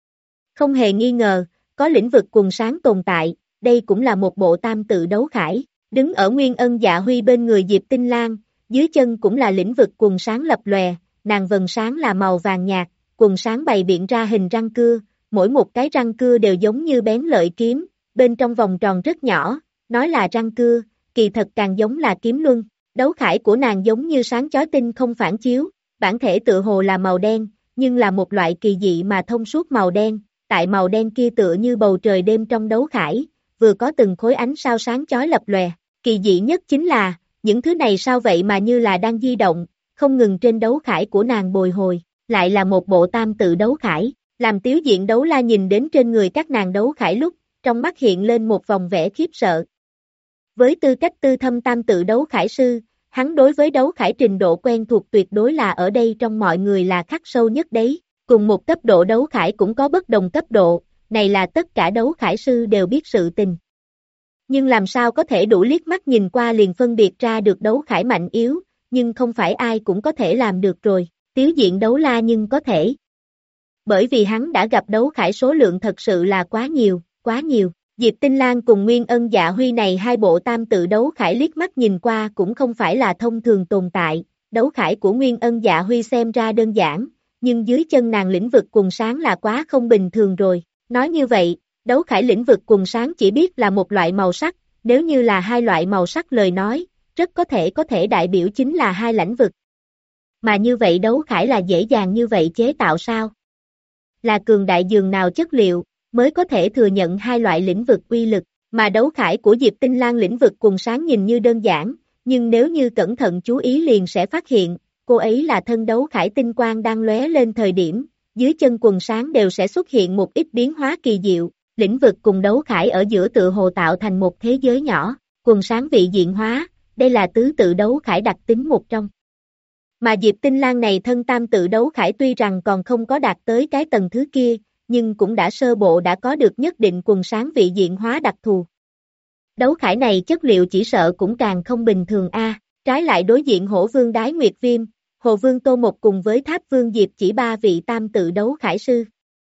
Không hề nghi ngờ, có lĩnh vực quần sáng tồn tại, đây cũng là một bộ tam tự đấu khải. Đứng ở Nguyên Ân Dạ Huy bên người Diệp Tinh Lan, dưới chân cũng là lĩnh vực quần sáng lập lòe, nàng vầng sáng là màu vàng nhạt, quần sáng bày biện ra hình răng cưa, mỗi một cái răng cưa đều giống như bén lợi kiếm, bên trong vòng tròn rất nhỏ, nói là răng cưa, kỳ thật càng giống là kiếm luân. Đấu khải của nàng giống như sáng chói tinh không phản chiếu, bản thể tựa hồ là màu đen, nhưng là một loại kỳ dị mà thông suốt màu đen, tại màu đen kia tựa như bầu trời đêm trong đấu khải, vừa có từng khối ánh sao sáng chói lập lòe. Kỳ dị nhất chính là, những thứ này sao vậy mà như là đang di động, không ngừng trên đấu khải của nàng bồi hồi, lại là một bộ tam tự đấu khải, làm Tiếu Diện Đấu La nhìn đến trên người các nàng đấu khải lúc, trong mắt hiện lên một vòng vẻ khiếp sợ. Với tư cách tư thâm tam tự đấu khải sư, hắn đối với đấu khải trình độ quen thuộc tuyệt đối là ở đây trong mọi người là khắc sâu nhất đấy, cùng một cấp độ đấu khải cũng có bất đồng cấp độ, này là tất cả đấu khải sư đều biết sự tình. Nhưng làm sao có thể đủ liếc mắt nhìn qua liền phân biệt ra được đấu khải mạnh yếu, nhưng không phải ai cũng có thể làm được rồi, Tiếu Diện Đấu La nhưng có thể. Bởi vì hắn đã gặp đấu khải số lượng thật sự là quá nhiều. Diệp Tinh Lan cùng Nguyên Ân Dạ Huy này hai bộ tam tự đấu khải liếc mắt nhìn qua cũng không phải là thông thường tồn tại, đấu khải của Nguyên Ân Dạ Huy xem ra đơn giản, nhưng dưới chân nàng lĩnh vực quần sáng là quá không bình thường rồi, nói như vậy, đấu khải lĩnh vực quần sáng chỉ biết là một loại màu sắc, nếu như là hai loại màu sắc lời nói, rất có thể đại biểu chính là hai lãnh vực. Mà như vậy đấu khải là dễ dàng như vậy chế tạo sao? Là cường đại dường nào chất liệu, mới có thể thừa nhận hai loại lĩnh vực uy lực, mà đấu khải của Diệp Tinh Lan lĩnh vực quần sáng nhìn như đơn giản, nhưng nếu như cẩn thận chú ý liền sẽ phát hiện, cô ấy là thân đấu khải tinh quang đang lóe lên thời điểm, dưới chân quần sáng đều sẽ xuất hiện một ít biến hóa kỳ diệu, lĩnh vực cùng đấu khải ở giữa tựa hồ tạo thành một thế giới nhỏ, quần sáng vị diện hóa, đây là tứ tự đấu khải đặc tính một trong. Mà Diệp Tinh Lang này thân tam tự đấu khải tuy rằng còn không có đạt tới cái tầng thứ kia, nhưng cũng đã sơ bộ đã có được nhất định quần sáng vị diện hóa đặc thù. Đấu khải này chất liệu chỉ sợ cũng càng không bình thường a. Trái lại đối diện Hổ Vương Đái Nguyệt Viêm, Hồ Vương Tô Một cùng với Tháp Vương Diệp chỉ ba vị tam tự đấu khải sư.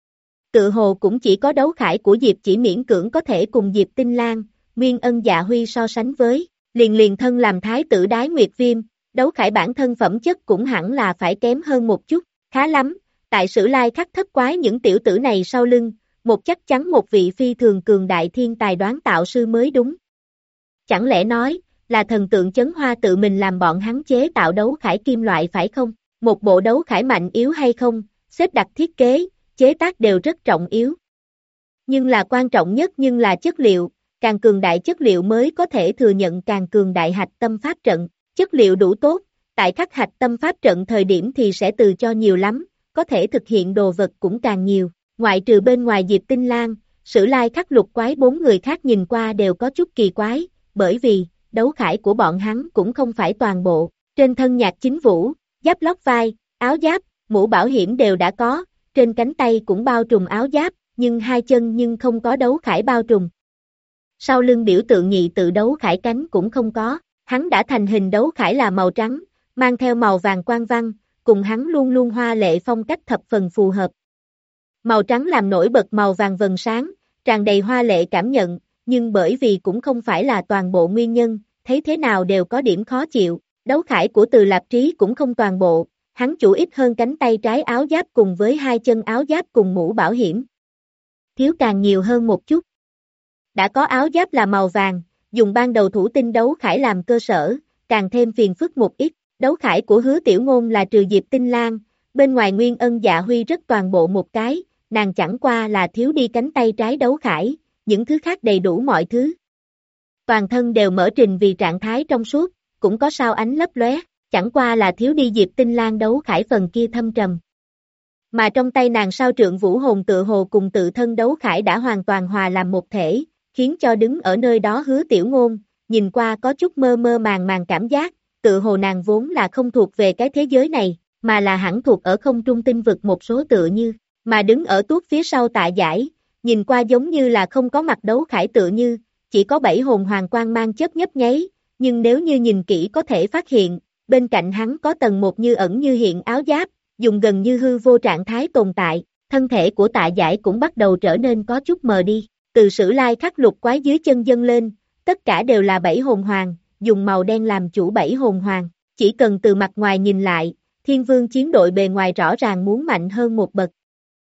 Tự hồ cũng chỉ có đấu khải của Diệp chỉ miễn cưỡng có thể cùng Diệp Tinh Lang, Nguyên Ân Dạ Huy so sánh với, liền thân làm thái tử Đái Nguyệt Viêm, đấu khải bản thân phẩm chất cũng hẳn là phải kém hơn một chút, khá lắm, tại Sử Lai Khắc thất quái những tiểu tử này sau lưng, một chắc chắn một vị phi thường cường đại thiên tài đoán tạo sư mới đúng. Chẳng lẽ nói, là thần tượng Chấn Hoa tự mình làm bọn hắn chế tạo đấu khải kim loại phải không? Một bộ đấu khải mạnh yếu hay không, xếp đặt thiết kế, chế tác đều rất trọng yếu. Nhưng là quan trọng nhất nhưng là chất liệu, càng cường đại chất liệu mới có thể thừa nhận càng cường đại hạch tâm pháp trận. Chất liệu đủ tốt, tại khắc hạch tâm pháp trận thời điểm thì sẽ từ cho nhiều lắm, có thể thực hiện đồ vật cũng càng nhiều. Ngoại trừ bên ngoài Diệp Tinh Lang, Sử Lai Khắc lục quái bốn người khác nhìn qua đều có chút kỳ quái, bởi vì, đấu khải của bọn hắn cũng không phải toàn bộ. Trên thân Nhạc Chính Vũ, giáp lót vai, áo giáp, mũ bảo hiểm đều đã có, trên cánh tay cũng bao trùm áo giáp, nhưng hai chân nhưng không có đấu khải bao trùm. Sau lưng biểu tượng nhị tự đấu khải cánh cũng không có. Hắn đã thành hình đấu khải là màu trắng, mang theo màu vàng quang văn, cùng hắn luôn luôn hoa lệ phong cách thập phần phù hợp. Màu trắng làm nổi bật màu vàng vầng sáng, tràn đầy hoa lệ cảm nhận, nhưng bởi vì cũng không phải là toàn bộ nguyên nhân, thấy thế nào đều có điểm khó chịu. Đấu khải của Từ Lạp Trí cũng không toàn bộ, hắn chủ ít hơn cánh tay trái áo giáp cùng với hai chân áo giáp cùng mũ bảo hiểm. Thiếu càng nhiều hơn một chút. Đã có áo giáp là màu vàng, dùng ban đầu thủ tinh đấu khải làm cơ sở, càng thêm phiền phức một ít. Đấu khải của Hứa Tiểu Ngôn là trừ Diệp Tinh Lang, bên ngoài Nguyên Ân Dạ Huy rất toàn bộ một cái, nàng chẳng qua là thiếu đi cánh tay trái đấu khải, những thứ khác đầy đủ mọi thứ. Toàn thân đều mở trình vì trạng thái trong suốt, cũng có sao ánh lấp lóe, chẳng qua là thiếu đi Diệp Tinh Lang đấu khải phần kia thâm trầm. Mà trong tay nàng sao trượng vũ hồn tự hồ cùng tự thân đấu khải đã hoàn toàn hòa làm một thể, khiến cho đứng ở nơi đó Hứa Tiểu Ngôn, nhìn qua có chút mơ mơ màng cảm giác, tự hồ nàng vốn là không thuộc về cái thế giới này, mà là hẳn thuộc ở không trung tinh vực một số tựa như, mà đứng ở tuốt phía sau Tạ Giải, nhìn qua giống như là không có mặt đấu khải tựa như, chỉ có 7 hồn hoàng quang mang chớp nhấp nháy, nhưng nếu như nhìn kỹ có thể phát hiện, bên cạnh hắn có tầng một như ẩn như hiện áo giáp, dùng gần như hư vô trạng thái tồn tại, thân thể của Tạ Giải cũng bắt đầu trở nên có chút mờ đi. Từ Sử Lai Khắc lục quái dưới chân dâng lên, tất cả đều là 7 hồn hoàng, dùng màu đen làm chủ 7 hồn hoàng. Chỉ cần từ mặt ngoài nhìn lại, Thiên Vương chiến đội bề ngoài rõ ràng muốn mạnh hơn một bậc.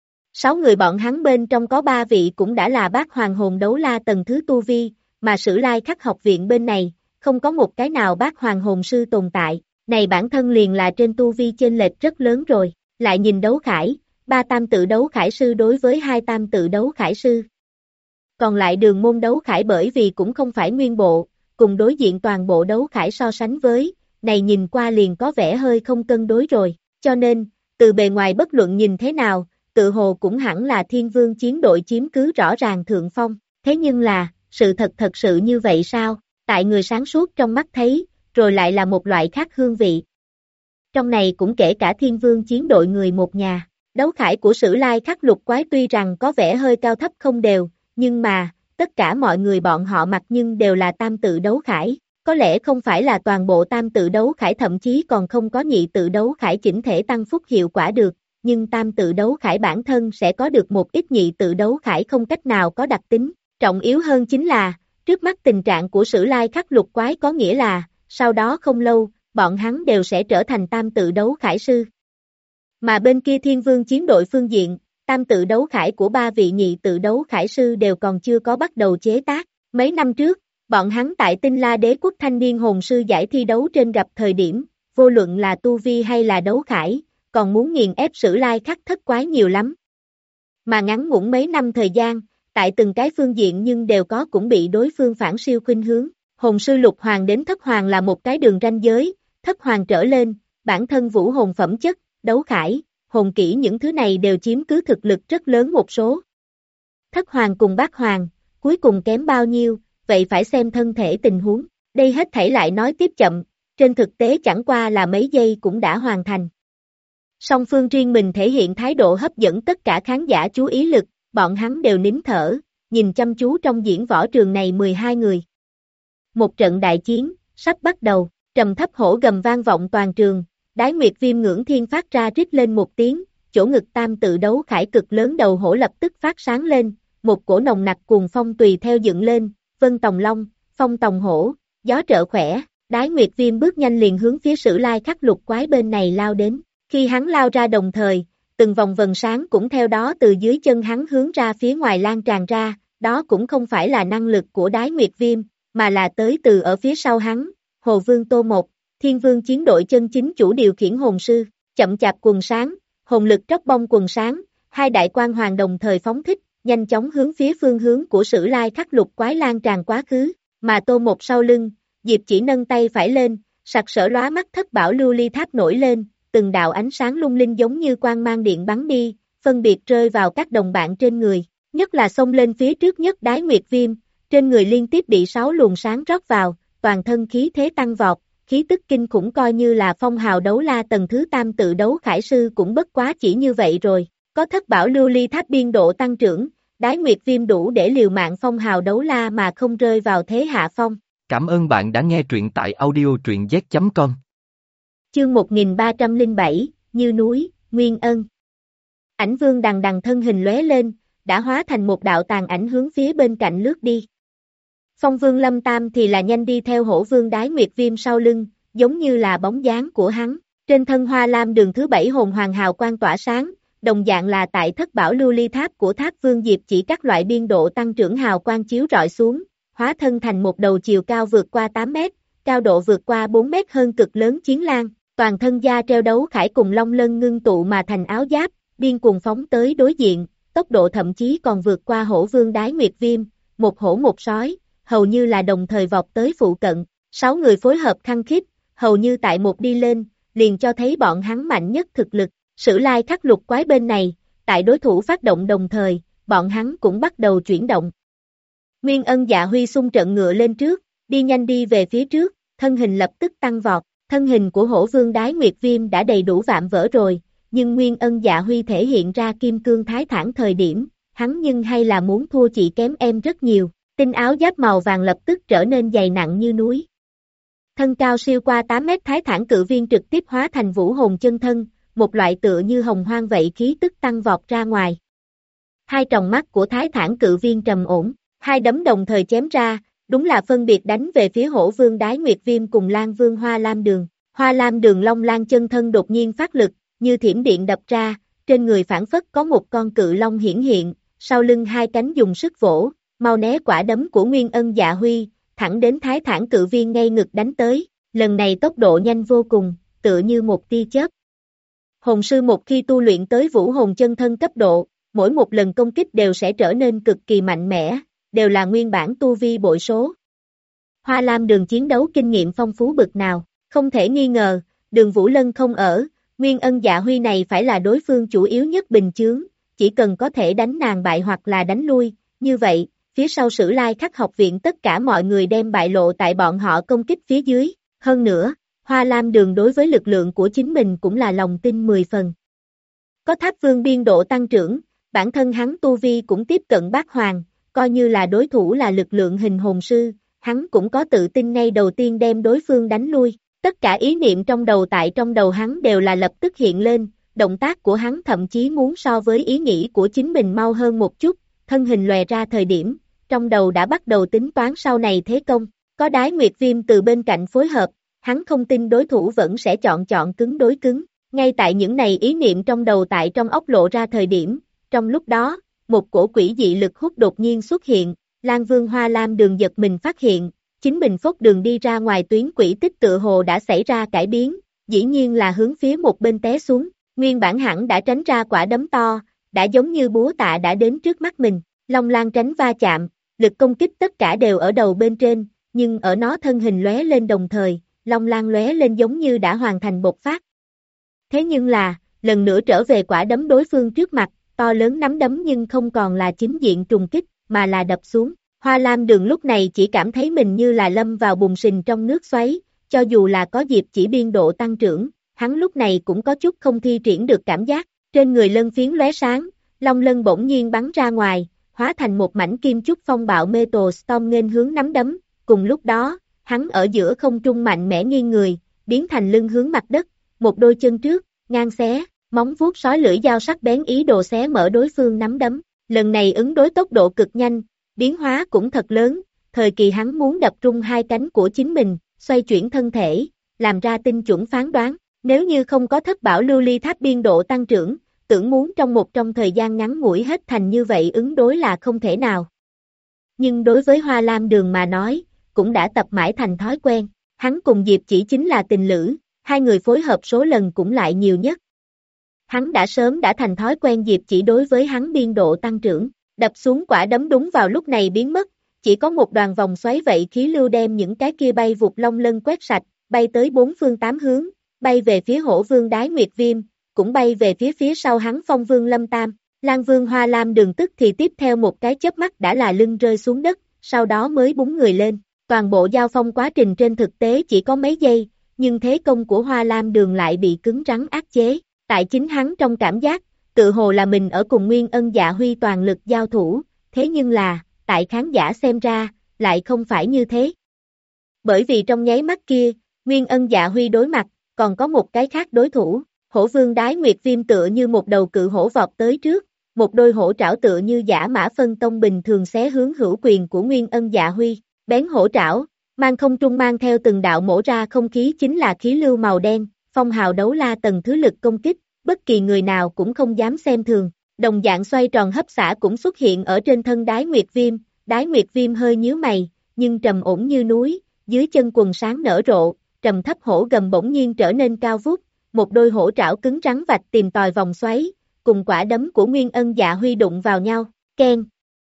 6 người bọn hắn bên trong có 3 vị cũng đã là bát hoàng hồn đấu la tầng thứ tu vi, mà Sử Lai Khắc học viện bên này, không có một cái nào bát hoàng hồn sư tồn tại. Này bản thân liền là trên tu vi chênh lệch rất lớn rồi. Lại nhìn đấu khải, 3 tam tự đấu khải sư đối với 2 tam tự đấu khải sư. Còn lại đường môn đấu khải bởi vì cũng không phải nguyên bộ, cùng đối diện toàn bộ đấu khải so sánh với, này nhìn qua liền có vẻ hơi không cân đối rồi, cho nên, từ bề ngoài bất luận nhìn thế nào, tự hồ cũng hẳn là Thiên Vương chiến đội chiếm cứ rõ ràng thượng phong, thế nhưng là, sự thật sự như vậy sao, tại người sáng suốt trong mắt thấy, rồi lại là một loại khác hương vị. Trong này cũng kể cả Thiên Vương chiến đội người một nhà, đấu khải của Sử Lai Khắc lục quái tuy rằng có vẻ hơi cao thấp không đều, nhưng mà, tất cả mọi người bọn họ mặc nhưng đều là tam tự đấu khải, có lẽ không phải là toàn bộ tam tự đấu khải thậm chí còn không có nhị tự đấu khải chỉnh thể tăng phúc hiệu quả được, nhưng tam tự đấu khải bản thân sẽ có được một ít nhị tự đấu khải không cách nào có đặc tính, trọng yếu hơn chính là, trước mắt tình trạng của Sử Lai Khắc lục quái có nghĩa là, sau đó không lâu, bọn hắn đều sẽ trở thành tam tự đấu khải sư. Mà bên kia Thiên Vương chiến đội phương diện, tam tự đấu khải của 3 vị nhị tự đấu khải sư đều còn chưa có bắt đầu chế tác. Mấy năm trước, bọn hắn tại Tinh La Đế Quốc thanh niên hồn sư giải thi đấu trên gặp thời điểm, vô luận là tu vi hay là đấu khải, còn muốn nghiền ép Sử Lai Khắc thất quái nhiều lắm. Mà ngắn ngủn mấy năm thời gian, tại từng cái phương diện nhưng đều có cũng bị đối phương phản siêu khuynh hướng. Hồn sư lục hoàng đến thất hoàng là một cái đường ranh giới, thất hoàng trở lên, bản thân vũ hồn phẩm chất, đấu khải, hồn kỹ những thứ này đều chiếm cứ thực lực rất lớn một số. Thất hoàng cùng bát hoàng, cuối cùng kém bao nhiêu, vậy phải xem thân thể tình huống. Đây hết thảy lại nói tiếp chậm, trên thực tế chẳng qua là mấy giây cũng đã hoàn thành. Song phương riêng mình thể hiện thái độ hấp dẫn tất cả khán giả chú ý lực, bọn hắn đều nín thở, nhìn chăm chú trong diễn võ trường này 12 người. Một trận đại chiến, sắp bắt đầu, trầm thấp hổ gầm vang vọng toàn trường, Đái Nguyệt Viêm ngưỡng thiên phát ra rít lên một tiếng, chỗ ngực tam tự đấu khải cực lớn đầu hổ lập tức phát sáng lên, một cổ nồng nặc cuồng phong tùy theo dựng lên, vân tòng long, phong tòng hổ, gió trợ khỏe, Đái Nguyệt Viêm bước nhanh liền hướng phía Sử Lai Khắc Lục Quái bên này lao đến, khi hắn lao ra đồng thời, từng vòng vần sáng cũng theo đó từ dưới chân hắn hướng ra phía ngoài lan tràn ra, đó cũng không phải là năng lực của Đái Nguyệt Viêm, mà là tới từ ở phía sau hắn, Hồ Vương Tô Một, Thiên Vương chiến đội chân chính chủ điều khiển hồn sư, chậm chạp quần sáng, hồn lực tróc bông quần sáng, hai đại quang hoàng đồng thời phóng thích, nhanh chóng hướng phía phương hướng của Sử Lai Khắc Lục Quái lan tràn quá khứ, mà Tô Một sau lưng, Diệp Chỉ nâng tay phải lên, sặc sỡ lóa mắt thất bảo lưu ly tháp nổi lên, từng đạo ánh sáng lung linh giống như quang mang điện bắn đi, phân biệt rơi vào các đồng bạn trên người, nhất là xông lên phía trước nhất Đái Nguyệt Viêm, trên người liên tiếp bị 6 luồng sáng rót vào, toàn thân khí thế tăng vọt, khí tức kinh khủng coi như là phong hào đấu la tầng thứ tam tự đấu khải sư cũng bất quá chỉ như vậy rồi, có thất bảo lưu ly tháp biên độ tăng trưởng, Đái Nguyệt Viêm đủ để liều mạng phong hào đấu la mà không rơi vào thế hạ phong. Cảm ơn bạn đã nghe truyện tại audio truyện z.com. Chương 1307, Như núi, Nguyên Ân. Ảnh vương đằng đằng thân hình lóe lên, đã hóa thành một đạo tàn ảnh hướng phía bên cạnh lướt đi. Phong vương Lâm Tam thì là nhanh đi theo hổ vương Đái Nguyệt Viêm sau lưng, giống như là bóng dáng của hắn. Trên thân Hoa Lam đường thứ 7 hồn hoàng hào quang tỏa sáng, đồng dạng là tại thất bảo lưu ly tháp của tháp vương Diệp Chỉ các loại biên độ tăng trưởng hào quang chiếu rọi xuống, hóa thân thành một đầu chiều cao vượt qua 8 mét, cao độ vượt qua 4 mét hơn cực lớn chiến lang, toàn thân da treo đấu khải cùng long lân ngưng tụ mà thành áo giáp, điên cuồng phóng tới đối diện, tốc độ thậm chí còn vượt qua hổ vương Đái Nguyệt Viêm, một hổ một sói, hầu như là đồng thời vọt tới phụ cận, 6 người phối hợp khăng khít, hầu như tại một đi lên, liền cho thấy bọn hắn mạnh nhất thực lực, Sử Lai Khắc Lục Quái bên này, tại đối thủ phát động đồng thời, bọn hắn cũng bắt đầu chuyển động. Nguyên Ân Dạ Huy xung trận ngựa lên trước, đi nhanh đi về phía trước, thân hình lập tức tăng vọt, thân hình của hổ vương Đái Nguyệt Viêm đã đầy đủ vạm vỡ rồi, nhưng Nguyên Ân Dạ Huy thể hiện ra kim cương thái thản thời điểm, hắn nhưng hay là muốn thua chị kém em rất nhiều, tinh áo giáp màu vàng lập tức trở nên dày nặng như núi. Thân cao siêu qua 8 mét thái thản cự viên trực tiếp hóa thành vũ hồn chân thân, một loại tựa như hồng hoang vậy khí tức tăng vọt ra ngoài. Hai tròng mắt của thái thản cự viên trầm ổn, hai đấm đồng thời chém ra, đúng là phân biệt đánh về phía hổ vương Đái Nguyệt Viêm cùng Lan Vương Hoa Lam Đường. Hoa Lam Đường Long Lan chân thân đột nhiên phát lực, như thiểm điện đập ra, trên người phản phất có một con cự long hiển hiện, sau lưng hai cánh dùng sức vỗ, mau né quả đấm của Nguyên Ân Dạ Huy, thẳng đến thái thản cự viên ngay ngực đánh tới, lần này tốc độ nhanh vô cùng, tựa như một tia chớp. Hồn sư một khi tu luyện tới vũ hồn chân thân cấp độ, mỗi một lần công kích đều sẽ trở nên cực kỳ mạnh mẽ, đều là nguyên bản tu vi bội số. Hoa Lam Đường chiến đấu kinh nghiệm phong phú bực nào, không thể nghi ngờ, Đường Vũ Lân không ở, Nguyên Ân Dạ Huy này phải là đối phương chủ yếu nhất bình chướng, chỉ cần có thể đánh nàng bại hoặc là đánh lui, như vậy, phía sau Sử Lai Khắc học viện tất cả mọi người đem bại lộ tại bọn họ công kích phía dưới, hơn nữa, Hoa Lam Đường đối với lực lượng của chính mình cũng là lòng tin 10 phần. Có tháp vương biên độ tăng trưởng, bản thân hắn tu vi cũng tiếp cận bát hoàng, coi như là đối thủ là lực lượng hình hồn sư, hắn cũng có tự tin ngay đầu tiên đem đối phương đánh lui. Tất cả ý niệm tại trong đầu hắn đều là lập tức hiện lên, động tác của hắn thậm chí muốn so với ý nghĩ của chính mình mau hơn một chút, thân hình lòe ra thời điểm, trong đầu đã bắt đầu tính toán sau này thế công, có Đái Nguyệt Viêm từ bên cạnh phối hợp, hắn không tin đối thủ vẫn sẽ chọn cứng đối cứng, ngay tại những này ý niệm tại trong óc lộ ra thời điểm, trong lúc đó, một cổ quỷ dị lực hút đột nhiên xuất hiện, Lan Vương Hoa Lam Đường giật mình phát hiện, chính mình phốt đường đi ra ngoài tuyến quỹ tích tựa hồ đã xảy ra cải biến, dĩ nhiên là hướng phía một bên té xuống, nguyên bản hẳn đã tránh ra quả đấm to, đã giống như búa tạ đã đến trước mắt mình, Long Lan tránh va chạm, lực công kích tất cả đều ở đầu bên trên, nhưng ở nó thân hình lóe lên đồng thời, Long Lan lóe lên giống như đã hoàn thành bộc phát. Thế nhưng là, lần nữa trở về quả đấm đối phương trước mặt, to lớn nắm đấm nhưng không còn là chính diện trùng kích, mà là đập xuống. Hoa Lam Đường lúc này chỉ cảm thấy mình như là lâm vào bùn sình trong nước xoáy, cho dù là có Diệp chỉ biên độ tăng trưởng, hắn lúc này cũng có chút không thi triển được cảm giác, trên người lân phiến lóe sáng, long lân bỗng nhiên bắn ra ngoài, hóa thành một mảnh kim chúc phong bạo Metal Storm nghênh hướng nắm đấm, cùng lúc đó, hắn ở giữa không trung mạnh mẽ nghiêng người, biến thành lưng hướng mặt đất, một đôi chân trước, ngang xé, móng vuốt sói lưỡi dao sắc bén ý đồ xé mở đối phương nắm đấm, lần này ứng đối tốc độ cực nhanh, biến hóa cũng thật lớn, thời kỳ hắn muốn đập rung hai cánh của chính mình, xoay chuyển thân thể, làm ra tinh chuẩn phán đoán, nếu như không có thất bảo lưu ly tháp biên độ tăng trưởng, tưởng muốn trong thời gian ngắn ngủi hết thành như vậy ứng đối là không thể nào. Nhưng đối với Hoa Lam Đường mà nói, cũng đã tập mãi thành thói quen, hắn cùng Diệp chỉ chính là tình lữ, hai người phối hợp số lần cũng lại nhiều nhất. Hắn đã sớm đã thành thói quen Diệp chỉ đối với hắn biên độ tăng trưởng, đập xuống quả đấm đúng vào lúc này biến mất, chỉ có một đoàn vòng xoáy vậy khí lưu đem những cái kia bay vụt long lân quét sạch, bay tới bốn phương tám hướng, bay về phía Hổ Vương Đái Nguyệt Viêm, cũng bay về phía sau hắn Phong Vương Lâm Tam, Lan Vương Hoa Lam Đường tức thì tiếp theo một cái chớp mắt đã là lưng rơi xuống đất, sau đó mới búng người lên, toàn bộ giao phong quá trình trên thực tế chỉ có mấy giây, nhưng thế công của Hoa Lam Đường lại bị cứng rắn áp chế, tại chính hắn trong cảm giác, tự hồ là mình ở cùng Nguyên Ân Dạ Huy toàn lực giao thủ, thế nhưng là, tại khán giả xem ra, lại không phải như thế. Bởi vì trong nháy mắt kia, Nguyên Ân Dạ Huy đối mặt, còn có một cái khác đối thủ, Hổ Vương Đái Nguyệt Viêm tựa như một đầu cự hổ vọt tới trước, một đôi hổ trảo tựa như giả mã phân tông bình thường xé hướng hữu quyền của Nguyên Ân Dạ Huy, bén hổ trảo, mang không trung mang theo từng đạo mổ ra không khí chính là khí lưu màu đen, phong hào đấu la tầng thứ lực công kích, bất kỳ người nào cũng không dám xem thường, đồng dạng xoay tròn hấp xả cũng xuất hiện ở trên thân Đái Nguyệt Viêm hơi nhíu mày, nhưng trầm ổn như núi, dưới chân quần sáng nở rộ, trầm thấp hổ gầm bỗng nhiên trở nên cao vút, một đôi hổ trảo cứng rắn vạch tìm tòi vòng xoáy, cùng quả đấm của Nguyên Ân Dạ Huy đụng vào nhau, keng.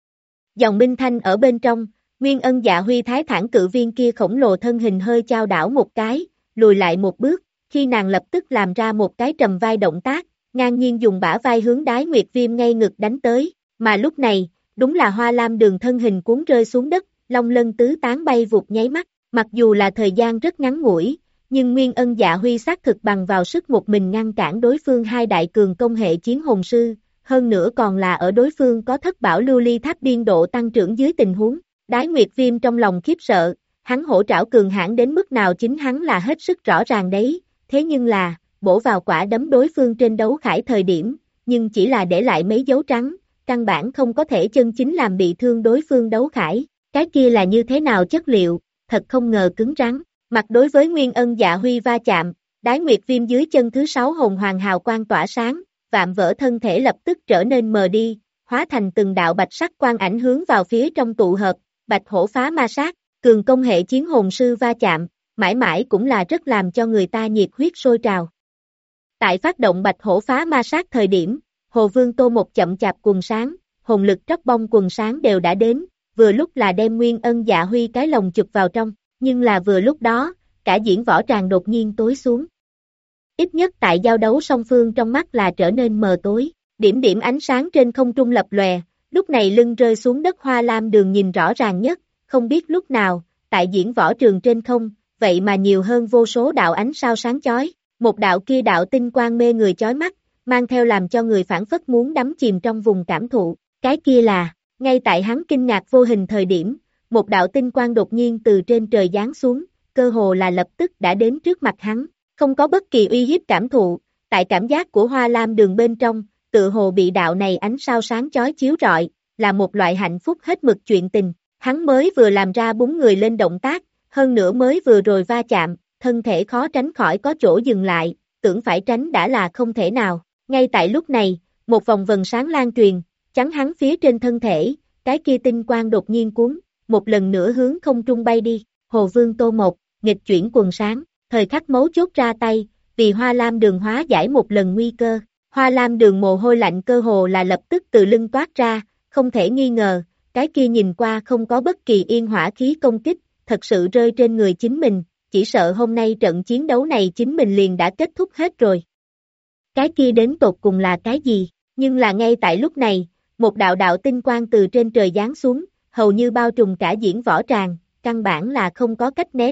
Dòng minh thanh ở bên trong, Nguyên Ân Dạ Huy thái thản cự viên kia khổng lồ thân hình hơi chao đảo một cái, lùi lại một bước, khi nàng lập tức làm ra một cái trầm vai động tác, ngang nhiên dùng bả vai hướng Đái Nguyệt Viêm ngay ngực đánh tới, mà lúc này, đúng là Hoa Lam Đường thân hình cuốn rơi xuống đất, long lân tứ tán bay vụt nháy mắt, mặc dù là thời gian rất ngắn ngủi, nhưng Nguyên Ân Dạ Huy xác thực bằng vào sức một mình ngăn cản đối phương hai đại cường công hệ chiến hồn sư, hơn nữa còn là ở đối phương có thất bảo lưu ly tháp biên độ tăng trưởng dưới tình huống, Đái Nguyệt Viêm trong lòng khiếp sợ, hắn hổ trảo cường hãn đến mức nào chính hắn là hết sức rõ ràng đấy, thế nhưng là, bổ vào quả đấm đối phương trên đấu khải thời điểm, nhưng chỉ là để lại mấy dấu trắng, căn bản không có thể chân chính làm bị thương đối phương đấu khải, cái kia là như thế nào chất liệu, thật không ngờ cứng rắn, mặt đối với Nguyên Ân Dạ Huy va chạm, Đái Nguyệt Viêm dưới chân thứ 6 hồn hoàng hào quang tỏa sáng, vạm vỡ thân thể lập tức trở nên mờ đi, hóa thành từng đạo bạch sắc quang ảnh hướng vào phía trong tụ hợp, bạch hổ phá ma sát, cường công hệ chiến hồn sư va chạm, mãi mãi cũng là rất làm cho người ta nhiệt huyết sôi trào. Tại phát động bạch hổ phá ma sát thời điểm, Hồ Vương Tô một chậm chạp quần sáng, hồn lực tróc bông quần sáng đều đã đến, vừa lúc là đem Nguyên Ân Dạ Huy cái lồng chụp vào trong, nhưng là vừa lúc đó, cả diễn võ tràng đột nhiên tối xuống. Ít nhất tại giao đấu song phương trong mắt là trở nên mờ tối, điểm điểm ánh sáng trên không trung lập lòe, lúc này lưng rơi xuống đất Hoa Lam Đường nhìn rõ ràng nhất, không biết lúc nào, tại diễn võ trường trên không, vậy mà nhiều hơn vô số đạo ánh sao sáng chói, một đạo kia đạo tinh quang mê người chói mắt, mang theo làm cho người phảng phất muốn đắm chìm trong vùng cảm thụ, cái kia là, ngay tại hắn kinh ngạc vô hình thời điểm, một đạo tinh quang đột nhiên từ trên trời giáng xuống, cơ hồ là lập tức đã đến trước mặt hắn, không có bất kỳ uy hiếp cảm thụ, tại cảm giác của Hoa Lam Đường bên trong, tự hồ bị đạo này ánh sao sáng chói chiếu rọi, là một loại hạnh phúc hết mực chuyện tình, hắn mới vừa làm ra búng người lên động tác, hơn nữa mới vừa rồi va chạm, thân thể khó tránh khỏi có chỗ dừng lại, tưởng phải tránh đã là không thể nào, ngay tại lúc này, một vòng vần sáng lan truyền, chắn hắn phía trên thân thể, cái kia tinh quang đột nhiên cuốn, một lần nữa hướng không trung bay đi, Hồ Vương Tô một, nghịch chuyển quần sáng, thời khắc mấu chốt ra tay, vì Hoa Lam Đường hóa giải một lần nguy cơ, Hoa Lam Đường mồ hôi lạnh cơ hồ là lập tức từ lưng toát ra, không thể nghi ngờ, cái kia nhìn qua không có bất kỳ yên hỏa khí công kích, thật sự rơi trên người chính mình, chỉ sợ hôm nay trận chiến đấu này chính mình liền đã kết thúc hết rồi. Cái kia đến tột cùng là cái gì, nhưng là ngay tại lúc này, một đạo đạo tinh quang từ trên trời giáng xuống, hầu như bao trùm cả diễn võ tràng, căn bản là không có cách né tránh,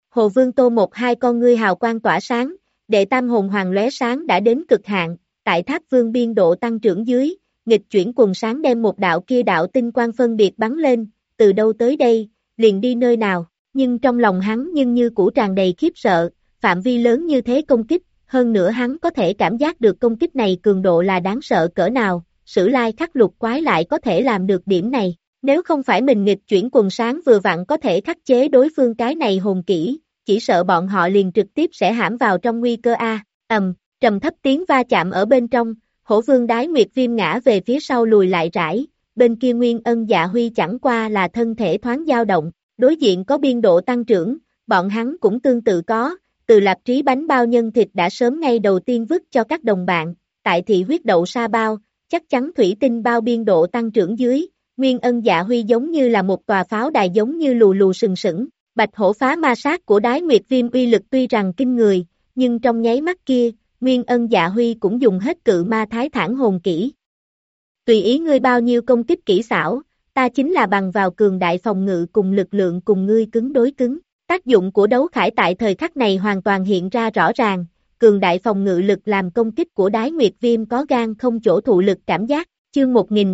Hồ Vương Tô một hai con ngươi hào quang tỏa sáng, đệ tam hồn hoàng lóe sáng đã đến cực hạn, tại Tháp Vương biên độ tăng trưởng dưới, nghịch chuyển quần sáng đem một đạo kia đạo tinh quang phân biệt bắn lên, từ đâu tới đây, liền đi nơi nào, nhưng trong lòng hắn nhưng như cũ tràn đầy khiếp sợ, phạm vi lớn như thế công kích, hơn nữa hắn có thể cảm giác được công kích này cường độ là đáng sợ cỡ nào, Sử Lai Khắc Lục Quái lại có thể làm được điểm này, nếu không phải mình nghịch chuyển quần sáng vừa vặn có thể khắc chế đối phương cái này hồn kỹ, chỉ sợ bọn họ liền trực tiếp sẽ hãm vào trong nguy cơ a. Trầm thấp tiếng va chạm ở bên trong, Hổ Vương Đái Nguyệt Viêm ngã về phía sau lùi lại rải, bên kia Nguyên Ân Dạ Huy chẳng qua là thân thể thoáng dao động, đối diện có biên độ tăng trưởng, bọn hắn cũng tương tự có, từ lạp trí bánh bao nhân thịt đã sớm ngay đầu tiên vứt cho các đồng bạn, tại thị huyết đậu sa bao, chắc chắn thủy tinh bao biên độ tăng trưởng dưới, Nguyên Ân Dạ Huy giống như là một tòa pháo đài giống như lù lù sừng sững, bạch hổ phá ma sát của Đái Nguyệt Viêm uy lực tuy rằng kinh người, nhưng trong nháy mắt kia, Nguyên Ân Dạ Huy cũng dùng hết cự ma thái thản hồn kỹ. Tùy ý ngươi bao nhiêu công kích kỹ xảo, ta chính là bằng vào cường đại phòng ngự cùng lực lượng cùng ngươi cứng đối cứng. Tác dụng của đấu khải tại thời khắc này hoàn toàn hiện ra rõ ràng, cường đại phòng ngự lực làm công kích của Đái Nguyệt Viêm có gan không chỗ thụ lực cảm giác, chương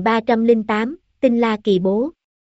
1308, Tinh La Kỳ Bố.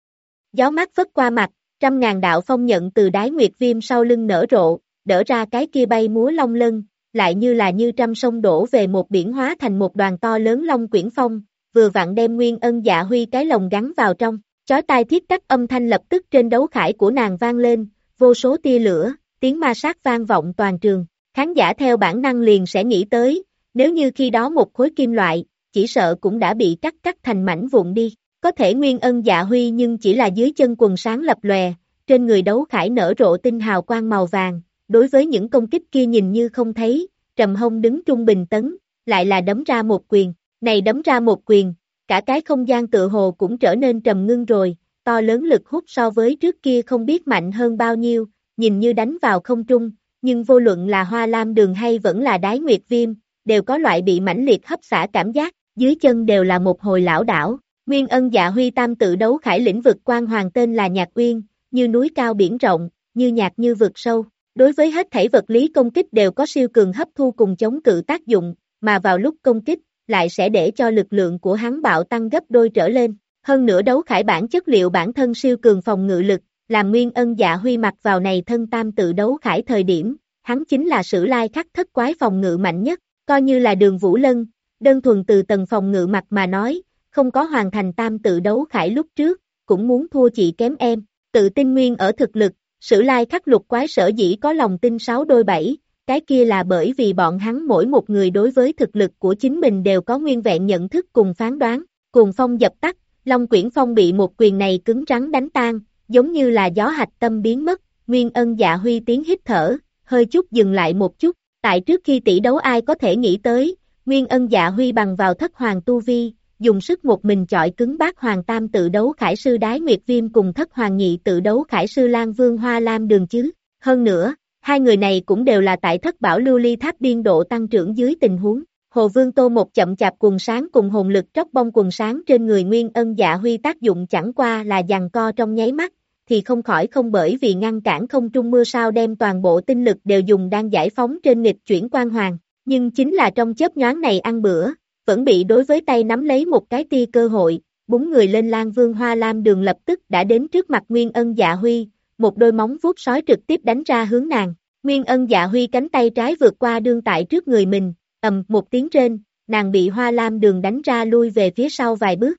Gió mát phất qua mặt, 100.000 đạo phong nhận từ Đái Nguyệt Viêm sau lưng nở rộ, đỡ ra cái kia bay múa long lân, lại như trăm sông đổ về một biển hóa thành một đoàn to lớn long quyển phong, vừa vặn đem Nguyên Ân Dạ Huy cái lồng gắn vào trong, chói tai thiết cách âm thanh lập tức trên đấu khải của nàng vang lên, vô số tia lửa, tiếng ma sát vang vọng toàn trường, khán giả theo bản năng liền sẽ nghĩ tới, nếu như khi đó một khối kim loại, chỉ sợ cũng đã bị cắt thành mảnh vụn đi, có thể Nguyên Ân Dạ Huy nhưng chỉ là dưới chân quần sáng lập lòe, trên người đấu khải nở rộ tinh hào quang màu vàng, đối với những công kích kia nhìn như không thấy, trầm hông đứng trung bình tấn, lại là đấm ra một quyền, này đấm ra một quyền, cả cái không gian tựa hồ cũng trở nên trầm ngưng rồi, to lớn lực hút so với trước kia không biết mạnh hơn bao nhiêu, nhìn như đánh vào không trung, nhưng vô luận là Hoa Lam Đường hay vẫn là Đái Nguyệt Viêm, đều có loại bị mãnh liệt hấp xả cảm giác, dưới chân đều là một hồi lảo đảo. Nguyên Ân Dạ Huy tam tự đấu khải lĩnh vực quan hoàng tên là Nhạc Uyên, như núi cao biển rộng, như nhạc như vực sâu. Đối với hết thảy vật lý công kích đều có siêu cường hấp thu cùng chống cự tác dụng, mà vào lúc công kích, lại sẽ để cho lực lượng của hắn bạo tăng gấp đôi trở lên. Hơn nữa đấu khải bản chất liệu bản thân siêu cường phòng ngự lực, làm Nguyên Ân Dạ Huy mặc vào này thân tam tự đấu khải thời điểm, hắn chính là Sử Lai Khắc thất quái phòng ngự mạnh nhất, coi như là Đường Vũ Lân, đơn thuần từ tầng phòng ngự mặt mà nói, không có hoàn thành tam tự đấu khải lúc trước, cũng muốn thua chị kém em, tự tin nguyên ở thực lực, Sử Lai Khắc lục quái sở dĩ có lòng tin 6 đôi 7, cái kia là bởi vì bọn hắn mỗi một người đối với thực lực của chính mình đều có nguyên vẹn nhận thức cùng phán đoán, cùng phong dập tắt, Long Quyển Phong bị một quyền này cứng rắn đánh tan, giống như là gió hạch tâm biến mất, Nguyên Ân Dạ Huy tiếng hít thở, hơi chút dừng lại một chút, tại trước khi tỷ đấu ai có thể nghĩ tới, Nguyên Ân Dạ Huy bằng vào thất hoàng tu vi, dùng sức một mình chọi cứng bát hoàng tam tự đấu khải sư Đái Nguyệt Viêm cùng thất hoàng nhị tự đấu khải sư Lan Vương Hoa Lam Đường chứ, hơn nữa, hai người này cũng đều là tại thất bảo lưu ly tháp biên độ tăng trưởng dưới tình huống. Hồ Vương Tô một chậm chạp quần sáng cùng hồn lực tróc bông quần sáng trên người Nguyên Ân Dạ Huy tác dụng chẳng qua là giằng co trong nháy mắt, thì không khỏi không bởi vì ngăn cản không trung mưa sao đem toàn bộ tinh lực đều dùng đang giải phóng trên nghịch chuyển quan hoàng, nhưng chính là trong chớp nhoáng này ăn bữa, vẫn bị đối với tay nắm lấy một cái tia cơ hội, búng người lên Lan Vương Hoa Lam Đường lập tức đã đến trước mặt Nguyên Ân Dạ Huy, một đôi móng vuốt sói trực tiếp đánh ra hướng nàng, Nguyên Ân Dạ Huy cánh tay trái vượt qua đương tại trước người mình, một tiếng trên, nàng bị Hoa Lam Đường đánh ra lui về phía sau vài bước.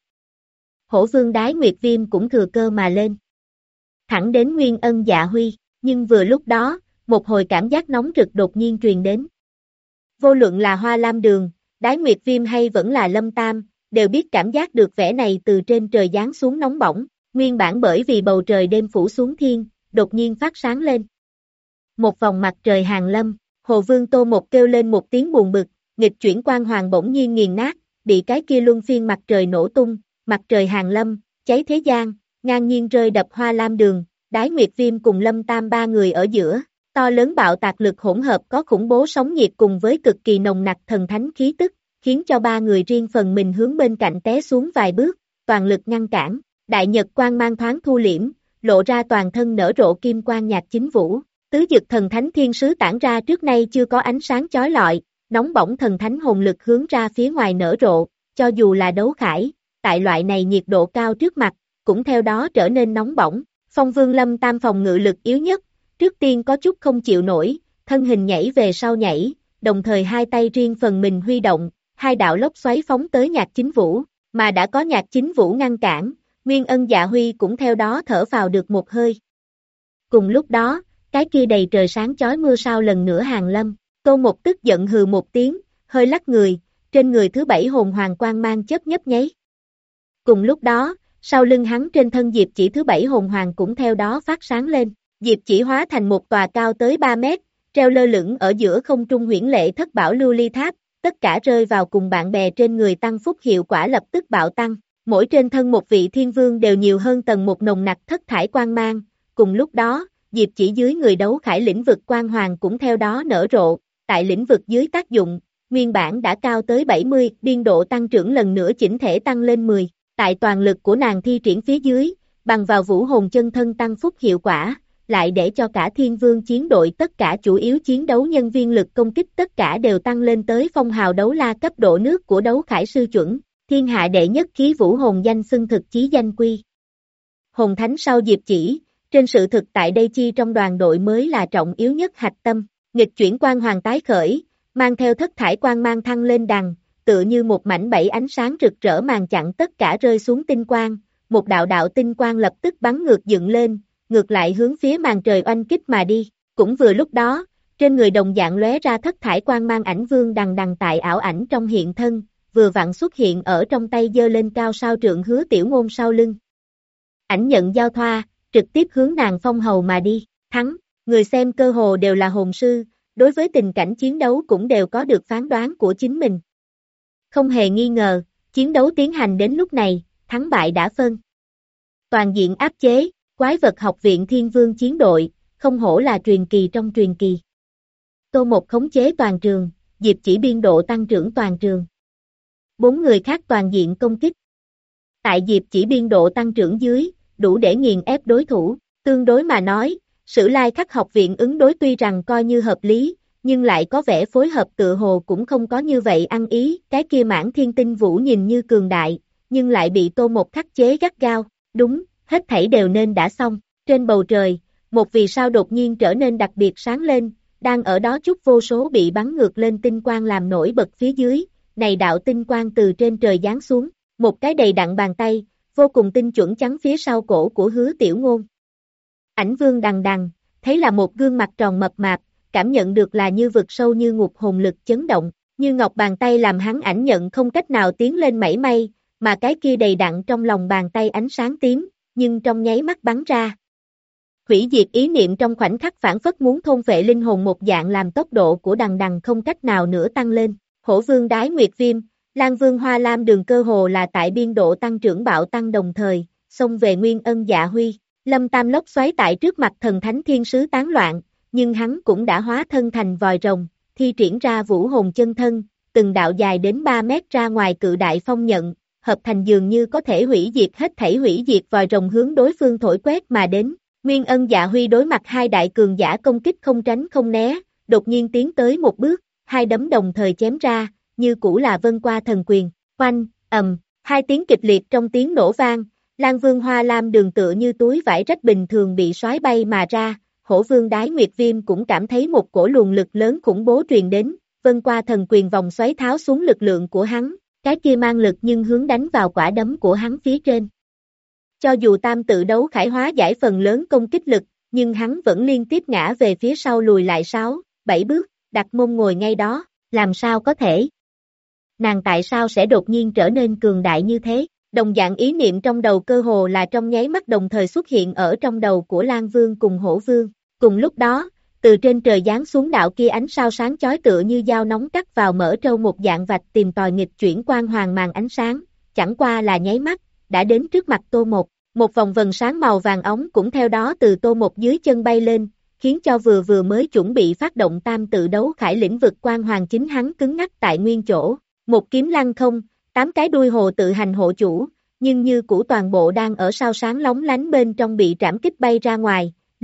Hổ Vương Đái Nguyệt Viêm cũng thừa cơ mà lên, thẳng đến Nguyên Ân Dạ Huy, nhưng vừa lúc đó, một hồi cảm giác nóng rực đột nhiên truyền đến. Vô luận là Hoa Lam Đường, Đái Nguyệt Viêm hay vẫn là Lâm Tam, đều biết cảm giác được vẻ này từ trên trời giáng xuống nóng bỏng, nguyên bản bởi vì bầu trời đêm phủ xuống thiên, đột nhiên phát sáng lên. Một vòng mặt trời hàng lâm, Hồ Vương Tô một kêu lên một tiếng buồn bực, nghịch chuyển quang hoàng bỗng nhiên nghiền nát, bị cái kia luân phiên mặt trời nổ tung, mặt trời hàng lâm, cháy thế gian, ngang nhiên rơi đập Hoa Lam Đường, Đái Nguyệt Viêm cùng Lâm Tam ba người ở giữa, to lớn bạo tạc lực hỗn hợp có khủng bố sóng nhiệt cùng với cực kỳ nồng nặc thần thánh khí tức, khiến cho ba người riêng phần mình hướng bên cạnh té xuống vài bước, toàn lực ngăn cản, đại nhật quang mang thoáng thu liễm, lộ ra toàn thân nở rộ kim quang nhạt chính vũ, Tứ dực thần thánh thiên sứ tản ra trước nay chưa có ánh sáng chói lọi, nóng bỏng thần thánh hồn lực hướng ra phía ngoài nở rộ, cho dù là đấu khải, tại loại này nhiệt độ cao trước mặt, cũng theo đó trở nên nóng bỏng. Phong Vương Lâm Tam phòng ngự lực yếu nhất, trước tiên có chút không chịu nổi, thân hình nhảy về sau nhảy, đồng thời hai tay riêng phần mình huy động, hai đạo lốc xoáy phóng tới Nhạc Chính Vũ, mà đã có Nhạc Chính Vũ ngăn cản, Nguyên Ân Dạ Huy cũng theo đó thở phào được một hơi. Cùng lúc đó, cái kia đầy trời sáng chói mưa sao lần nữa hàng lâm, Tô Một tức giận hừ một tiếng, hơi lắc người, trên người thứ bảy hồn hoàng quang mang chớp nhấp nháy. Cùng lúc đó, sau lưng hắn trên thân Diệp Chỉ thứ bảy hồn hoàng cũng theo đó phát sáng lên, Diệp Chỉ hóa thành một tòa cao tới 3 mét, treo lơ lửng ở giữa không trung huyễn lệ thất bảo lưu ly tháp, tất cả rơi vào cùng bạn bè trên người tăng phúc hiệu quả lập tức bạo tăng, mỗi trên thân một vị thiên vương đều nhiều hơn tầng một nồng nặc thất thải quang mang, cùng lúc đó, Diệp Chỉ dưới người đấu khải lĩnh vực quang hoàng cũng theo đó nở rộ, tại lĩnh vực dưới tác dụng, nguyên bản đã cao tới 70, biên độ tăng trưởng lần nữa chỉnh thể tăng lên 10, tại toàn lực của nàng thi triển phía dưới, bằng vào vũ hồn chân thân tăng phúc hiệu quả, lại để cho cả thiên vương chiến đội tất cả chủ yếu chiến đấu nhân viên lực công kích tất cả đều tăng lên tới phong hào đấu la cấp độ nước của đấu khải sư chuẩn, thiên hạ đệ nhất khí vũ hồn danh xưng thực chí danh quy. Hồn thánh sau Diệp Chỉ, trên sự thực tại đây chi trong đoàn đội mới là trọng yếu nhất hạch tâm, nghịch chuyển quang hoàng tái khởi, mang theo thất thải quang mang thăng lên đằng, tựa như một mảnh bẫy ánh sáng rực rỡ màn chặn tất cả rơi xuống tinh quang, một đạo đạo tinh quang lập tức bắn ngược dựng lên, ngược lại hướng phía màn trời oanh kích mà đi, cũng vừa lúc đó, trên người đồng dạng lóe ra thất thải quang mang ảnh vương đằng đằng tại ảo ảnh trong hiện thân, vừa vặn xuất hiện ở trong tay giơ lên cao sao trượng Hứa Tiểu Ngôn sau lưng. Ảnh nhận giao thoa, trực tiếp hướng nàng phong hầu mà đi, thắng, người xem cơ hồ đều là hồn sư, đối với tình cảnh chiến đấu cũng đều có được phán đoán của chính mình. Không hề nghi ngờ, chiến đấu tiến hành đến lúc này, thắng bại đã phân. Toàn diện áp chế, quái vật học viện Thiên Vương chiến đội, không hổ là truyền kỳ trong truyền kỳ. Tô Một khống chế toàn trường, Diệp Chỉ biên độ tăng trưởng toàn trường. 4 người khác toàn diện công kích. Tại Diệp Chỉ biên độ tăng trưởng dưới, đủ để nghiền ép đối thủ, tương đối mà nói, Sử Lai Khắc học viện ứng đối tuy rằng coi như hợp lý, nhưng lại có vẻ phối hợp tựa hồ cũng không có như vậy ăn ý, cái kia Mãn Thiên Tinh Vũ nhìn như cường đại, nhưng lại bị Tô Một khắc chế gắt gao, đúng, hết thảy đều nên đã xong, trên bầu trời, một vì sao đột nhiên trở nên đặc biệt sáng lên, đang ở đó chút vô số bị bắn ngược lên tinh quang làm nổi bật phía dưới, này đạo tinh quang từ trên trời giáng xuống, một cái đầy đặn bàn tay, vô cùng tinh chuẩn chắn phía sau cổ của Hứa Tiểu Ngôn. Ảnh vương đằng đằng, thấy là một gương mặt tròn mập mạp, cảm nhận được là như vực sâu như ngục hồn lực chấn động, như ngọc bàn tay làm hắn ảnh nhận không cách nào tiến lên mảy may, mà cái kia đầy đặn trong lòng bàn tay ánh sáng tím, nhưng trong nháy mắt bắn ra. Hủy diệt ý niệm trong khoảnh khắc phản phất muốn thôn phệ linh hồn một dạng làm tốc độ của đằng đằng không cách nào nữa tăng lên, Hổ Vương Đái Nguyệt Viêm, Lan Vương Hoa Lam Đường cơ hồ là tại biên độ tăng trưởng bạo tăng đồng thời, xông về Nguyên Ân Dạ Huy, Lâm Tam lốc xoáy tại trước mặt thần thánh thiên sứ tán loạn, nhưng hắn cũng đã hóa thân thành vòi rồng, thi triển ra vũ hồn chân thân, từng đạo dài đến 3 mét ra ngoài cự đại phong nhận, hợp thành dường như có thể hủy diệt hết thảy hủy diệt vòi rồng hướng đối phương thổi quét mà đến. Nguyên Ân Dạ Huy đối mặt hai đại cường giả công kích không tránh không né, đột nhiên tiến tới một bước, hai đấm đồng thời chém ra, như cũ là vân qua thần quyền, oanh, hai tiếng kịch liệt trong tiếng nổ vang, Lan Vương Hoa Lam Đường tựa như túi vải rách bình thường bị xoáy bay mà ra, Hổ Vương Đái Nguyệt Viêm cũng cảm thấy một cổ luồng lực lớn khủng bố truyền đến, vân qua thần quyền vòng xoáy tháo xuống lực lượng của hắn, cái kia mang lực nhưng hướng đánh vào quả đấm của hắn phía trên. Cho dù tam tự đấu khải hóa giải phần lớn công kích lực, nhưng hắn vẫn liên tiếp ngã về phía sau lùi lại 6-7 bước, đặt mông ngồi ngay đó, làm sao có thể? Nàng tại sao sẽ đột nhiên trở nên cường đại như thế? Đồng dạng ý niệm trong đầu cơ hồ là trong nháy mắt đồng thời xuất hiện ở trong đầu của Lan Vương cùng Hổ Vương. Cùng lúc đó, từ trên trời giáng xuống đạo kia ánh sao sáng chói tựa như dao nóng cắt vào mỡ trâu một dạng vạch tìm tòi nghịch chuyển quang hoàng màn ánh sáng, chẳng qua là nháy mắt, đã đến trước mặt Tô Một. Một vòng vần sáng màu vàng óng cũng theo đó từ Tô Một dưới chân bay lên, khiến cho vừa mới chuẩn bị phát động tam tự đấu khải lĩnh vực quang hoàng chính hắn cứng ngắc tại nguyên chỗ. Một kiếm lăng không, 8 cái đuôi hồ tự hành hộ chủ, nhưng như cũ toàn bộ đang ở sao sáng lóng lánh bên trong bị trảm kích bay ra ngoài,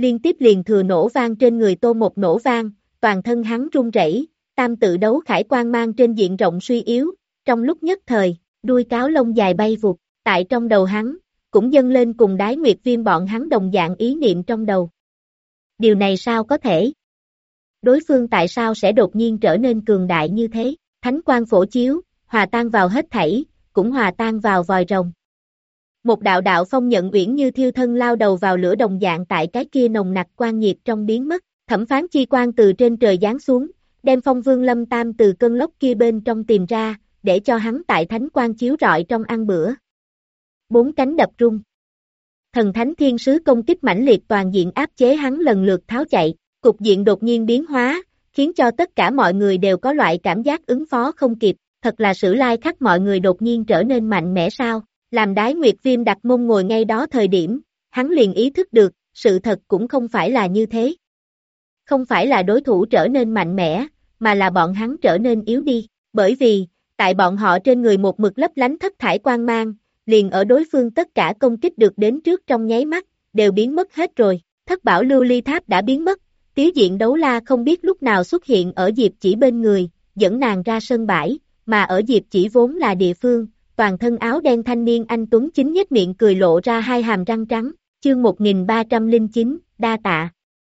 liên tiếp liền thừa nổ vang trên người Tô Một nổ vang, toàn thân hắn run rẩy, tam tự đấu khải quang mang trên diện rộng suy yếu, trong lúc nhất thời, đuôi cáo lông dài bay vụt, tại trong đầu hắn, cũng dâng lên cùng Đái Nguyệt Viêm bọn hắn đồng dạng ý niệm trong đầu. Điều này sao có thể? Đối phương tại sao sẽ đột nhiên trở nên cường đại như thế? Thánh quang phổ chiếu, hòa tan vào hết thảy, cũng hòa tan vào vòi rồng. Một đạo đạo phong nhận uyển như thiêu thân lao đầu vào lửa đồng dạng tại cái kia nồng nặc quang nhiệt trong biến mất, thẩm phán chi quang từ trên trời giáng xuống, đem Phong Vương Lâm Tam từ cơn lốc kia bên trong tìm ra, để cho hắn tại thánh quang chiếu rọi trong ăn bữa. Bốn cánh đập rung. Thần thánh thiên sứ công kích mãnh liệt toàn diện áp chế hắn lần lượt tháo chạy, cục diện đột nhiên biến hóa, khiến cho tất cả mọi người đều có loại cảm giác ứng phó không kịp, thật là Sử Lai Khắc mọi người đột nhiên trở nên mạnh mẽ sao? Làm Đái Nguyệt Viêm đặt mông ngồi ngay đó thời điểm, hắn liền ý thức được, sự thật cũng không phải là như thế. Không phải là đối thủ trở nên mạnh mẽ, mà là bọn hắn trở nên yếu đi, bởi vì, tại bọn họ trên người một mực lấp lánh thất thải quang mang, liền ở đối phương tất cả công kích được đến trước trong nháy mắt, đều biến mất hết rồi, thất bảo lưu ly tháp đã biến mất, tiếu diện đấu la không biết lúc nào xuất hiện ở Diệp Chỉ bên người, dẫn nàng ra sân bãi, mà ở Diệp Chỉ vốn là địa phương, toàn thân áo đen thanh niên anh Tuấn chính nhếch miệng cười lộ ra hai hàm răng trắng, chương 1309, đa tạ.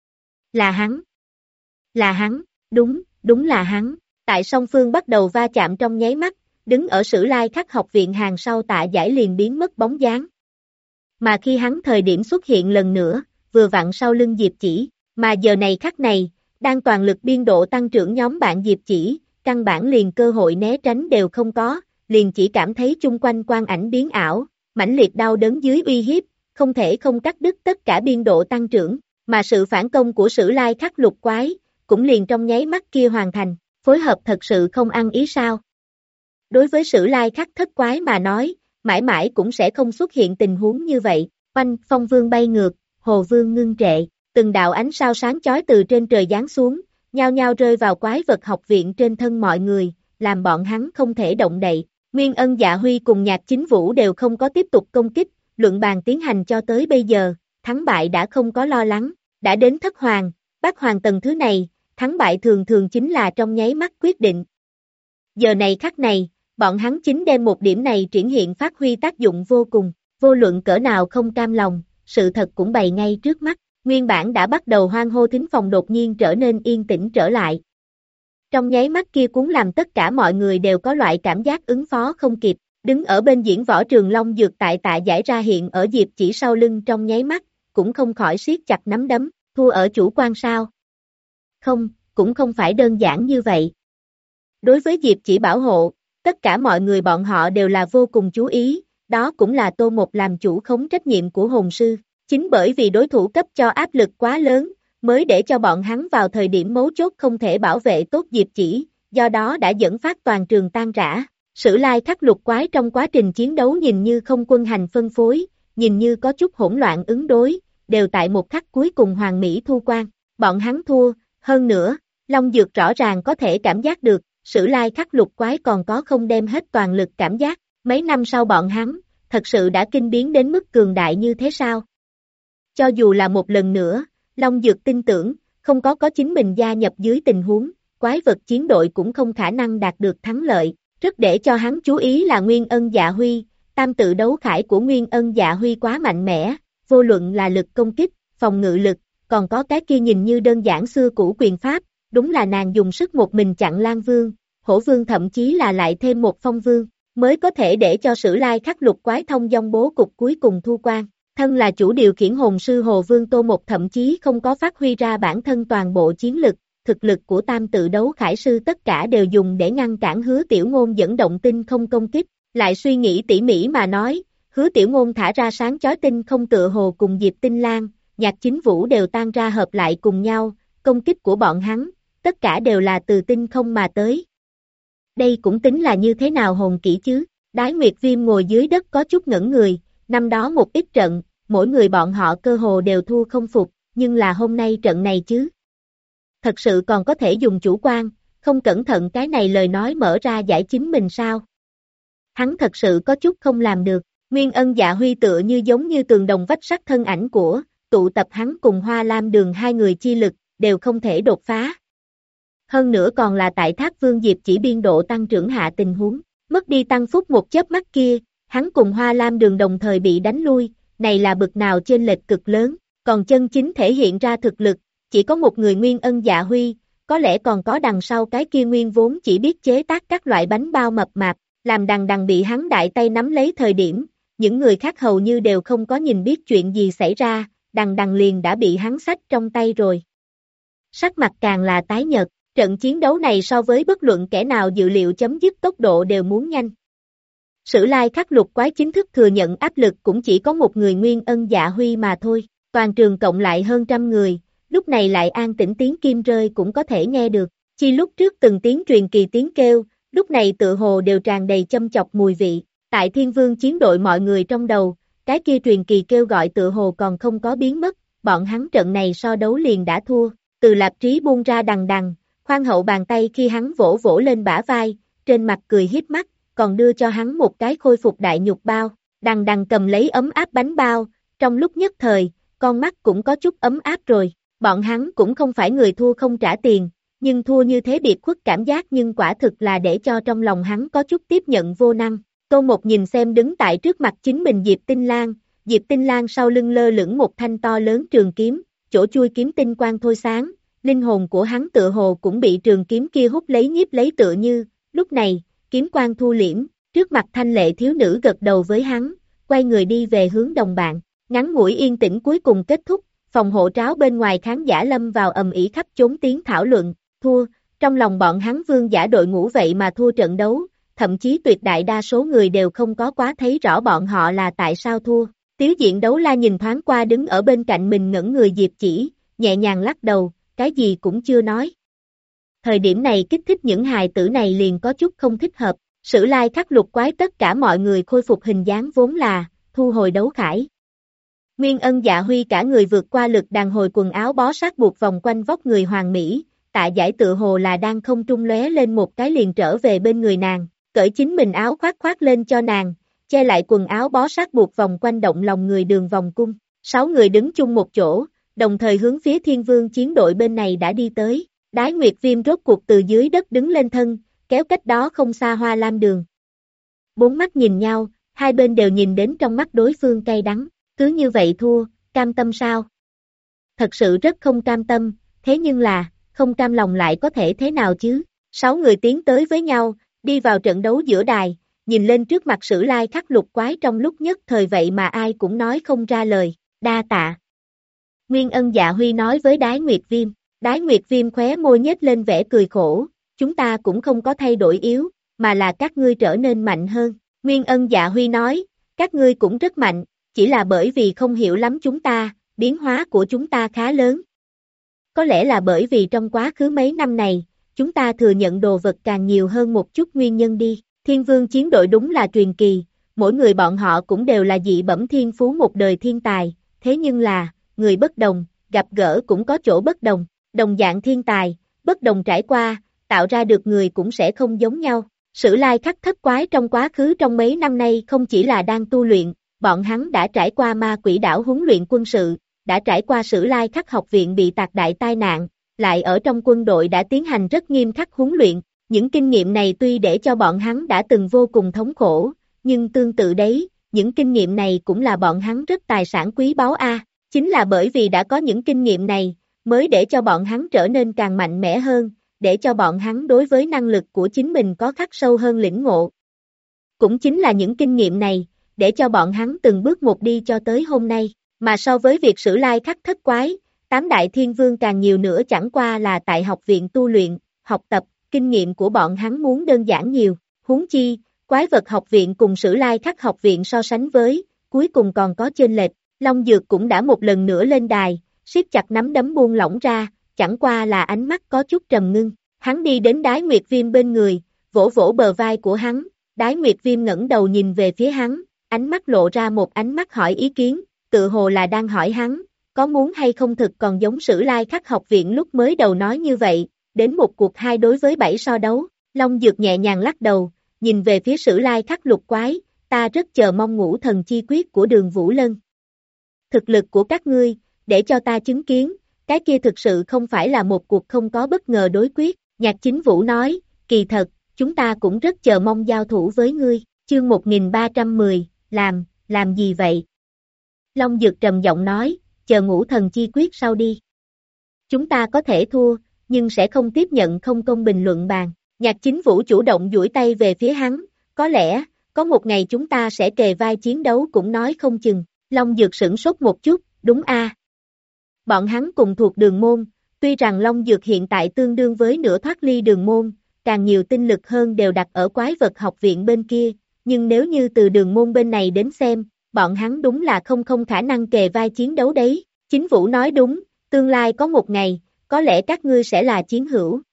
Là hắn. Là hắn, đúng là hắn, tại song phương bắt đầu va chạm trong nháy mắt, đứng ở Sử Lai Khắc học viện hàng sau Tạ Giải liền biến mất bóng dáng. Mà khi hắn thời điểm xuất hiện lần nữa, vừa vặn sau lưng Diệp Chỉ, mà giờ này khắc này, đang toàn lực biên độ tăng trưởng nhóm bạn Diệp Chỉ, căn bản liền cơ hội né tránh đều không có, liền chỉ cảm thấy chung quanh quang ảnh biến ảo, mãnh liệt đau đớn dưới uy hiếp, không thể không cắt đứt tất cả biên độ tăng trưởng, mà sự phản công của Sử Lai Khắc lục quái, cũng liền trong nháy mắt kia hoàn thành, phối hợp thật sự không ăn ý sao. Đối với Sử Lai Khắc thất quái mà nói, mãi mãi cũng sẽ không xuất hiện tình huống như vậy, oanh, Phong Vương bay ngược, Hồ Vương ngưng trệ, từng đạo ánh sao sáng chói từ trên trời giáng xuống, nhao nhao rơi vào quái vật học viện trên thân mọi người, làm bọn hắn không thể động đậy. Nguyên Ân Dạ Huy cùng Nhạc Chính Vũ đều không có tiếp tục công kích, luận bàn tiến hành cho tới bây giờ, thắng bại đã không có lo lắng, đã đến thất hoàng, bát hoàng tầng thứ này, thắng bại thường thường chính là trong nháy mắt quyết định. Giờ này khắc này, bọn hắn chính đem một điểm này triển hiện phát huy tác dụng vô cùng, vô luận cỡ nào không cam lòng, sự thật cũng bày ngay trước mắt, nguyên bản đã bắt đầu hoan hô thính phòng đột nhiên trở nên yên tĩnh trở lại. Trong nháy mắt kia cuốn làm tất cả mọi người đều có loại cảm giác ứng phó không kịp, đứng ở bên diễn võ Trường Long Dược tại Tạ Giải ra hiện ở Diệp Chỉ sau lưng trong nháy mắt, cũng không khỏi siết chặt nắm đấm, thua ở chủ quan sao? Không, cũng không phải đơn giản như vậy. Đối với Diệp Chỉ bảo hộ, tất cả mọi người bọn họ đều là vô cùng chú ý, đó cũng là Tô Một làm chủ khống trách nhiệm của hồn sư, chính bởi vì đối thủ cấp cho áp lực quá lớn, mới để cho bọn hắn vào thời điểm mấu chốt không thể bảo vệ tốt Diệp Chỉ, do đó đã dẫn phát toàn trường tan rã. Sử Lai Khắc lục quái trong quá trình chiến đấu nhìn như không quân hành phân phối, nhìn như có chút hỗn loạn ứng đối, đều tại một khắc cuối cùng hoàn mỹ thu quan. Bọn hắn thua, hơn nữa, Long Dược rõ ràng có thể cảm giác được, Sử Lai Khắc lục quái còn có không đem hết toàn lực cảm giác, mấy năm sau bọn hắn, thật sự đã kinh biến đến mức cường đại như thế sao? Cho dù là một lần nữa, Long Dược tin tưởng, không có chính mình gia nhập dưới tình huống, quái vật chiến đội cũng không khả năng đạt được thắng lợi. Rất để cho hắn chú ý là Nguyên Ân Dạ Huy, tam tự đấu khải của Nguyên Ân Dạ Huy quá mạnh mẽ, vô luận là lực công kích, phòng ngự lực, còn có cái kia nhìn như đơn giản xưa cũ quyền pháp, đúng là nàng dùng sức một mình chặn Lan Vương, Hổ Vương thậm chí là lại thêm một Phong Vương, mới có thể để cho Sử Lai Khắc lục quái thông dong bố cục cuối cùng thu quan. Thân là chủ điều khiển hồn sư Hồ Vương Tô Một thậm chí không có phát huy ra bản thân toàn bộ chiến lực, thực lực của tam tự đấu khải sư tất cả đều dùng để ngăn cản Hứa Tiểu Ngôn dẫn động tinh không công kích, lại suy nghĩ tỉ mỉ mà nói, Hứa Tiểu Ngôn thả ra sáng chói tinh không tựa hồ cùng Diệp Tinh Lan, Nhạc Chính Vũ đều tan ra hợp lại cùng nhau, công kích của bọn hắn, tất cả đều là từ tinh không mà tới. Đây cũng tính là như thế nào hồn kỹ chứ, Đái Nguyệt Viêm ngồi dưới đất có chút ngẩn người, năm đó một ít trận, mỗi người bọn họ cơ hồ đều thua không phục, nhưng là hôm nay trận này chứ. Thật sự còn có thể dùng chủ quan, không cẩn thận cái này lời nói mở ra giải chính mình sao. Hắn thật sự có chút không làm được, Nguyên Ân Dạ Huy tựa như giống như tường đồng vách sắt thân ảnh của tụ tập hắn cùng Hoa Lam Đường hai người chi lực, đều không thể đột phá. Hơn nữa còn là tại Thác Vương Diệp chỉ biên độ tăng trưởng hạ tình huống, mất đi tăng phúc một chớp mắt kia, hắn cùng Hoa Lam Đường đồng thời bị đánh lui, này là bực nào chênh lệch cực lớn, còn chân chính thể hiện ra thực lực, chỉ có một người Nguyên Ân Dạ Huy, có lẽ còn có đằng sau cái kia nguyên vốn chỉ biết chế tác các loại bánh bao mập mạp, làm đằng đằng bị hắn đại tay nắm lấy thời điểm, những người khác hầu như đều không có nhìn biết chuyện gì xảy ra, đằng đằng liền đã bị hắn xách trong tay rồi. Sắc mặt càng là tái nhợt, trận chiến đấu này so với bất luận kẻ nào dự liệu chấm dứt tốc độ đều muốn nhanh. Sử Lai Khắc Lục Quái chính thức thừa nhận áp lực cũng chỉ có một người Nguyên Ân Dạ Huy mà thôi, toàn trường cộng lại hơn trăm người, lúc này lại an tĩnh tiếng kim rơi cũng có thể nghe được, chi lúc trước từng tiếng truyền kỳ tiếng kêu, lúc này tự hồ đều tràn đầy châm chọc mùi vị, tại Thiên Vương chiến đội mọi người trong đầu, cái kia truyền kỳ kêu gọi tự hồ còn không có biến mất, bọn hắn trận này so đấu liền đã thua, Từ Lạp Trí buông ra đằng đằng, khoan hậu bàn tay khi hắn vỗ vỗ lên bả vai, trên mặt cười hiếp mắt, còn đưa cho hắn một cái khôi phục đại nhục bao, đằng đằng cầm lấy ấm áp bánh bao, trong lúc nhất thời, con mắt cũng có chút ấm áp rồi, bọn hắn cũng không phải người thua không trả tiền, nhưng thua như thế biệt khuất cảm giác nhưng quả thực là để cho trong lòng hắn có chút tiếp nhận vô năng. Tô Một nhìn xem đứng tại trước mặt chính mình Diệp Tinh Lan sau lưng lơ lửng một thanh to lớn trường kiếm, chỗ chui kiếm tinh quang thôi sáng, linh hồn của hắn tựa hồ cũng bị trường kiếm kia hút lấy nhiếp lấy tựa như, lúc này, kiếm quang thu liễm, trước mặt thanh lệ thiếu nữ gật đầu với hắn, quay người đi về hướng đồng bạn, ngắn ngủi yên tĩnh cuối cùng kết thúc, phòng hộ tráo bên ngoài khán giả lâm vào ầm ĩ khắp chốn tiếng thảo luận, thua, trong lòng bọn hắn Vương giả đội ngũ vậy mà thua trận đấu, thậm chí tuyệt đại đa số người đều không có quá thấy rõ bọn họ là tại sao thua. Tiếu Diện Đấu La nhìn thoáng qua đứng ở bên cạnh mình ngẩn người Diệp Chỉ, nhẹ nhàng lắc đầu, cái gì cũng chưa nói. Thời điểm này kích thích những hài tử này liền có chút không thích hợp, Sử Lai Khắc Lục Quái tất cả mọi người khôi phục hình dáng vốn là, thu hồi đấu khải. Nguyên Ân Dạ Huy cả người vượt qua lực đàn hồi quần áo bó sát buộc vòng quanh vóc người hoàng mỹ, Tạ Giải tự hồ là đang không trung lóe lên một cái liền trở về bên người nàng, cởi chính mình áo khoác lên cho nàng, che lại quần áo bó sát buộc vòng quanh động lòng người đường vòng cung. 6 người đứng chung một chỗ, đồng thời hướng phía Thiên Vương chiến đội bên này đã đi tới. Đái Nguyệt Viêm rốt cuộc từ dưới đất đứng lên thân, kéo cách đó không xa Hoa Lam Đường. Bốn mắt nhìn nhau, hai bên đều nhìn đến trong mắt đối phương cay đắng, cứ như vậy thua, cam tâm sao? Thật sự rất không cam tâm, thế nhưng là, không cam lòng lại có thể thế nào chứ? 6 người tiến tới với nhau, đi vào trận đấu giữa đài, nhìn lên trước mặt Sử Lai Khắc Lục Quái trong lúc nhất thời vậy mà ai cũng nói không ra lời, đa tạ. Nguyên Ân Dạ Huy nói với Đái Nguyệt Viêm, Đái Nguyệt Viêm khóe môi nhếch lên vẻ cười khổ, chúng ta cũng không có thay đổi yếu, mà là các ngươi trở nên mạnh hơn. Nguyên Ân Dạ Huy nói, các ngươi cũng rất mạnh, chỉ là bởi vì không hiểu lắm chúng ta, biến hóa của chúng ta khá lớn. Có lẽ là bởi vì trong quá khứ mấy năm này, chúng ta thừa nhận đồ vật càng nhiều hơn một chút nguyên nhân đi. Thiên Vương chiến đội đúng là truyền kỳ, mỗi người bọn họ cũng đều là dị bẩm thiên phú một đời thiên tài, thế nhưng là, người bất đồng, gặp gỡ cũng có chỗ bất đồng, đồng dạng thiên tài, bất đồng trải qua, tạo ra được người cũng sẽ không giống nhau. Sử Lai Khắc Thất Quái trong quá khứ trong mấy năm nay không chỉ là đang tu luyện, bọn hắn đã trải qua Ma Quỷ Đảo huấn luyện quân sự, đã trải qua Sử Lai Khắc học viện bị tạc đại tai nạn, lại ở trong quân đội đã tiến hành rất nghiêm khắc huấn luyện. Những kinh nghiệm này tuy để cho bọn hắn đã từng vô cùng thống khổ, nhưng tương tự đấy, những kinh nghiệm này cũng là bọn hắn rất tài sản quý báu a. Chính là bởi vì đã có những kinh nghiệm này, mới để cho bọn hắn trở nên càng mạnh mẽ hơn, để cho bọn hắn đối với năng lực của chính mình có khắc sâu hơn lĩnh ngộ. Cũng chính là những kinh nghiệm này, để cho bọn hắn từng bước một đi cho tới hôm nay, mà so với việc Sử Lai Khắc Thất Quái, 8 đại thiên vương càng nhiều nữa chẳng qua là tại học viện tu luyện, học tập, kinh nghiệm của bọn hắn muốn đơn giản nhiều, huống chi, quái vật học viện cùng Sử Lai Khắc học viện so sánh với, cuối cùng còn có chênh lệch. Long Dược cũng đã một lần nữa lên đài, siết chặt nắm đấm buông lỏng ra, chẳng qua là ánh mắt có chút trầm ngưng, hắn đi đến Đái Nguyệt Viêm bên người, vỗ vỗ bờ vai của hắn, Đái Nguyệt Viêm ngẩng đầu nhìn về phía hắn, ánh mắt lộ ra một ánh mắt hỏi ý kiến, tự hồ là đang hỏi hắn, có muốn hay không thực còn giống Sử Lai Khắc học viện lúc mới đầu nói như vậy, đến một cuộc 2 đối với 7 so đấu. Long Dược nhẹ nhàng lắc đầu, nhìn về phía Sử Lai Khắc Lục Quái, ta rất chờ mong Ngũ Thần Chi Quyết của Đường Vũ Lân. Thực lực của các ngươi, để cho ta chứng kiến, cái kia thực sự không phải là một cuộc không có bất ngờ đối quyết, Nhạc Chính Vũ nói, kỳ thật, chúng ta cũng rất chờ mong giao thủ với ngươi, chương 1310, làm gì vậy? Long Dược trầm giọng nói, chờ ngũ thần chi quyết sau đi. Chúng ta có thể thua, nhưng sẽ không tiếp nhận không công bình luận bàn. Nhạc Chính Vũ chủ động duỗi tay về phía hắn, có lẽ, có một ngày chúng ta sẽ kề vai chiến đấu cũng nói không chừng. Long Dược sửng sốt một chút, đúng a. Bọn hắn cùng thuộc Đường Môn, tuy rằng Long Dược hiện tại tương đương với nửa thoát ly Đường Môn, càng nhiều tinh lực hơn đều đặt ở quái vật học viện bên kia, nhưng nếu như từ Đường Môn bên này đến xem, bọn hắn đúng là không khả năng kề vai chiến đấu đấy. Chính Vũ nói đúng, tương lai có một ngày, có lẽ các ngươi sẽ là chiến hữu.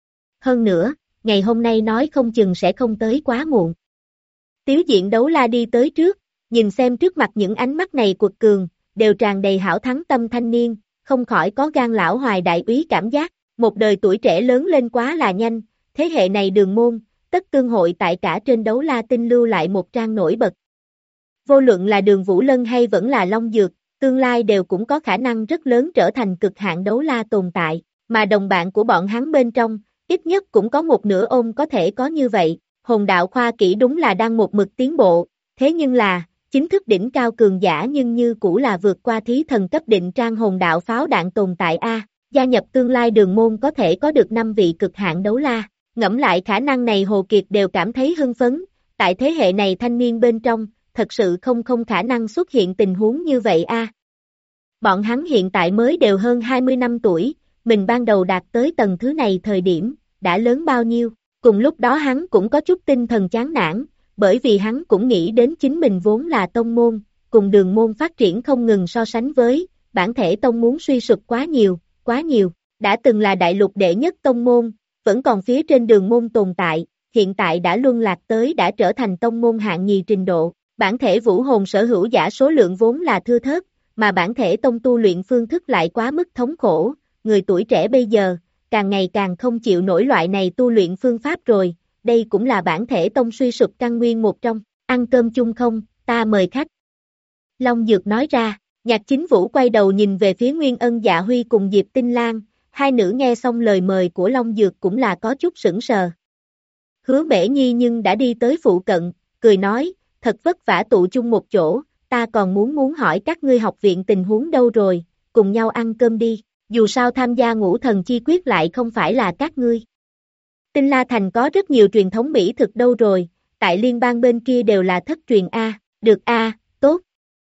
Hơn nữa, ngày hôm nay nói không chừng sẽ không tới quá muộn. Tiếu Diện Đấu La đi tới trước, nhìn xem trước mặt những ánh mắt này quật cường, đều tràn đầy hảo thắng tâm thanh niên, không khỏi có gan lão hoài đại úy cảm giác, một đời tuổi trẻ lớn lên quá là nhanh, thế hệ này Đường Môn, tất tương hội tại cả trên Đấu La Tinh lưu lại một trang nổi bật. Vô luận là Đường Vũ Lân hay vẫn là Long Dược, tương lai đều cũng có khả năng rất lớn trở thành cực hạn đấu la tồn tại, mà đồng bạn của bọn hắn bên trong, ít nhất cũng có một nửa ôm có thể có như vậy, hồn đạo khoa kỹ đúng là đang một mực tiến bộ, thế nhưng là, chính thức đỉnh cao cường giả nhưng như cũ là vượt qua thí thần cấp định trang hồn đạo pháo đạn tồn tại A, gia nhập tương lai Đường Môn có thể có được 5 vị cực hạn đấu la, ngẫm lại khả năng này Hồ Kiệt đều cảm thấy hưng phấn, tại thế hệ này thanh niên bên trong, thật sự không khả năng xuất hiện tình huống như vậy a. Bọn hắn hiện tại mới đều hơn 20 năm tuổi, mình ban đầu đạt tới tầng thứ này thời điểm, đã lớn bao nhiêu, cùng lúc đó hắn cũng có chút tinh thần chán nản, bởi vì hắn cũng nghĩ đến chính mình vốn là tông môn, cùng Đường Môn phát triển không ngừng so sánh với, bản thể tông muốn suy sụp quá nhiều, đã từng là đại lục đệ nhất tông môn, vẫn còn phía trên Đường Môn tồn tại, hiện tại đã luân lạc tới đã trở thành tông môn hạng nhì trình độ. Bản thể vũ hồn sở hữu giả số lượng vốn là thưa thớt, mà bản thể tông tu luyện phương thức lại quá mức thống khổ, người tuổi trẻ bây giờ, càng ngày càng không chịu nổi loại này tu luyện phương pháp rồi, đây cũng là bản thể tông suy sụp căn nguyên một trong, ăn cơm chung không, ta mời khách. Long Dược nói ra, Nhạc Chính Vũ quay đầu nhìn về phía Nguyên Ân Dạ Huy cùng Diệp Tinh Lan, hai nữ nghe xong lời mời của Long Dược cũng là có chút sững sờ. Hứa Mễ Nhi nhưng đã đi tới phụ cận, cười nói, thật vất vả tụ chung một chỗ, ta còn muốn hỏi các ngươi học viện tình huống đâu rồi, cùng nhau ăn cơm đi, dù sao tham gia ngũ thần chi quyết lại không phải là các ngươi. Tinh La Thành có rất nhiều truyền thống mỹ thực đâu rồi, tại liên bang bên kia đều là thất truyền A, được A, tốt.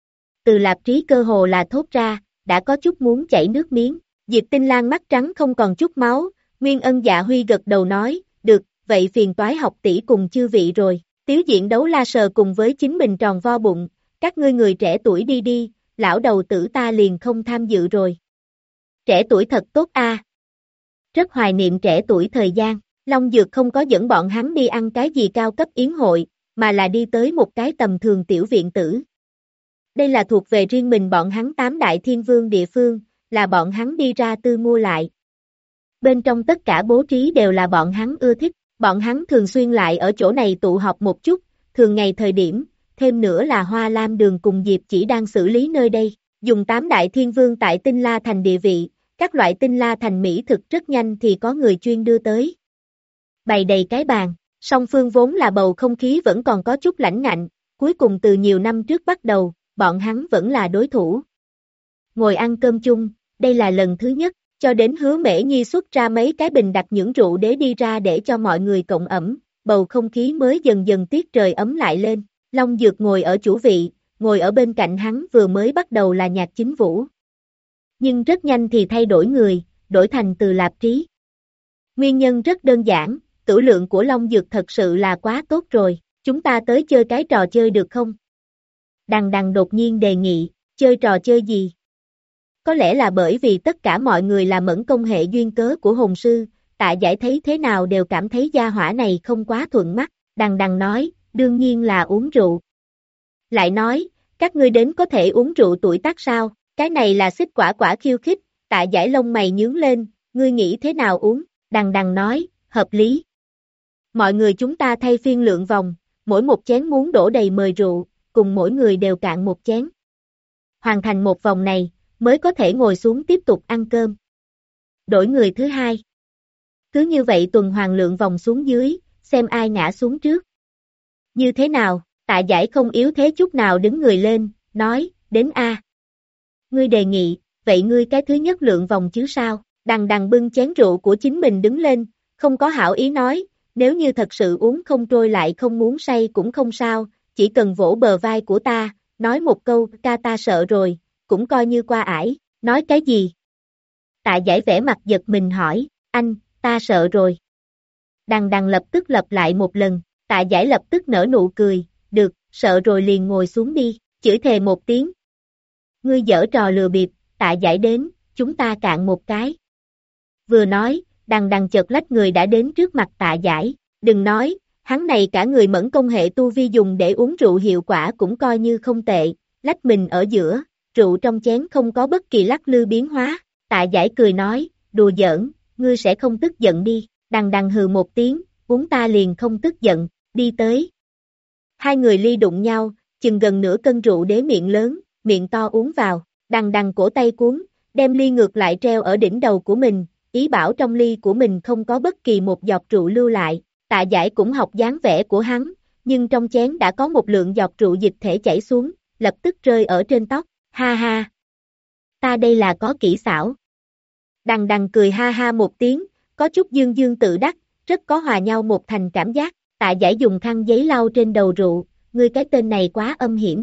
Từ Lạp Trí cơ hồ là thốt ra, đã có chút muốn chảy nước miếng, Diệp Tinh Lan mắt trắng không còn chút máu, Nguyên Ân Dạ Huy gật đầu nói, được, vậy phiền toái học tỷ cùng chư vị rồi. Tiếu Diện Đấu La sờ cùng với chính mình tròn vo bụng, các ngươi người trẻ tuổi đi đi, lão đầu tử ta liền không tham dự rồi. Trẻ tuổi thật tốt a. Rất hoài niệm trẻ tuổi thời gian, Long Dược không có dẫn bọn hắn đi ăn cái gì cao cấp yến hội, mà là đi tới một cái tầm thường tiểu viện tử. Đây là thuộc về riêng mình bọn hắn 8 đại thiên vương địa phương, là bọn hắn đi ra tư mua lại. Bên trong tất cả bố trí đều là bọn hắn ưa thích. Bọn hắn thường xuyên lại ở chỗ này tụ họp một chút, thường ngày thời điểm, thêm nữa là Hoa Lam Đường cùng Diệp chỉ đang xử lý nơi đây, dùng 8 đại thiên vương tại Tinh La Thành địa vị, các loại Tinh La Thành mỹ thực rất nhanh thì có người chuyên đưa tới. Bày đầy cái bàn, song phương vốn là bầu không khí vẫn còn có chút lãnh ngạnh, cuối cùng từ nhiều năm trước bắt đầu, bọn hắn vẫn là đối thủ. Ngồi ăn cơm chung, đây là lần thứ nhất. Cho đến Hứa Mễ Nhi xuất ra mấy cái bình đặt những rượu đế đi ra để cho mọi người cộng ẩm, bầu không khí mới dần dần tiết trời ấm lại lên. Long Dược ngồi ở chủ vị, ngồi ở bên cạnh hắn vừa mới bắt đầu là Nhạc Chính Vũ. Nhưng rất nhanh thì thay đổi người, đổi thành Từ Lạp Trí. Nguyên nhân rất đơn giản, tửu lượng của Long Dược thật sự là quá tốt rồi, chúng ta tới chơi cái trò chơi được không? Đằng đằng đột nhiên đề nghị, chơi trò chơi gì? Có lẽ là bởi vì tất cả mọi người là mẫn công hệ duyên cớ của hồn sư, Tạ Giải thấy thế nào đều cảm thấy gia hỏa này không quá thuận mắt, đằng đằng nói, đương nhiên là uống rượu. Lại nói, các ngươi đến có thể uống rượu tuổi tác sao, cái này là xích quả quả khiêu khích, Tạ Giải lông mày nhướng lên, ngươi nghĩ thế nào uống, đằng đằng nói, hợp lý. Mọi người chúng ta thay phiên lượng vòng, mỗi một chén muốn đổ đầy mời rượu, cùng mỗi người đều cạn một chén. Hoàn thành một vòng này, mới có thể ngồi xuống tiếp tục ăn cơm. Đổi người thứ hai. Cứ như vậy tuần hoàn lượng vòng xuống dưới, xem ai ngã xuống trước. Như thế nào, Tạ Giải không yếu thế chút nào đứng người lên, nói, đến a. Ngươi đề nghị, vậy ngươi cái thứ nhất lượng vòng chứ sao? Đằng đằng bưng chén rượu của chính mình đứng lên, không có hảo ý nói, nếu như thật sự uống không trôi lại không muốn say cũng không sao, chỉ cần vỗ bờ vai của ta, nói một câu, ca ta sợ rồi, cũng coi như qua ải, nói cái gì? Tạ Giải vẻ mặt giật mình hỏi, anh, ta sợ rồi. Đằng đằng lập tức lặp lại một lần, Tạ Giải lập tức nở nụ cười, được, sợ rồi liền ngồi xuống đi, chửi thề một tiếng. Ngươi giở trò lừa bịp, Tạ Giải đến, chúng ta cạn một cái. Vừa nói, đằng đằng chợt lách người đã đến trước mặt Tạ Giải, đừng nói, hắn này cả người mẫn công hệ tu vi dùng để uống rượu hiệu quả cũng coi như không tệ, lách mình ở giữa, rượu trong chén không có bất kỳ lắc lư biến hóa, Tạ Giải cười nói, đùa giỡn, ngươi sẽ không tức giận đi, đằng đằng hừ một tiếng, uống ta liền không tức giận, đi tới. Hai người ly đụng nhau, chừng gần nửa cân rượu đế miệng lớn, miệng to uống vào, đằng đằng cổ tay cuốn, đem ly ngược lại treo ở đỉnh đầu của mình, ý bảo trong ly của mình không có bất kỳ một giọt rượu lưu lại, Tạ Giải cũng học dáng vẻ của hắn, nhưng trong chén đã có một lượng giọt rượu dịch thể chảy xuống, lập tức rơi ở trên tóc, ha ha. Ta đây là có kỹ xảo. Đằng đằng cười ha ha một tiếng, có chút dương dương tự đắc, rất có hòa nhau một thành cảm giác, Tạ Giải dùng khăn giấy lau trên đầu rượu, ngươi cái tên này quá âm hiểm.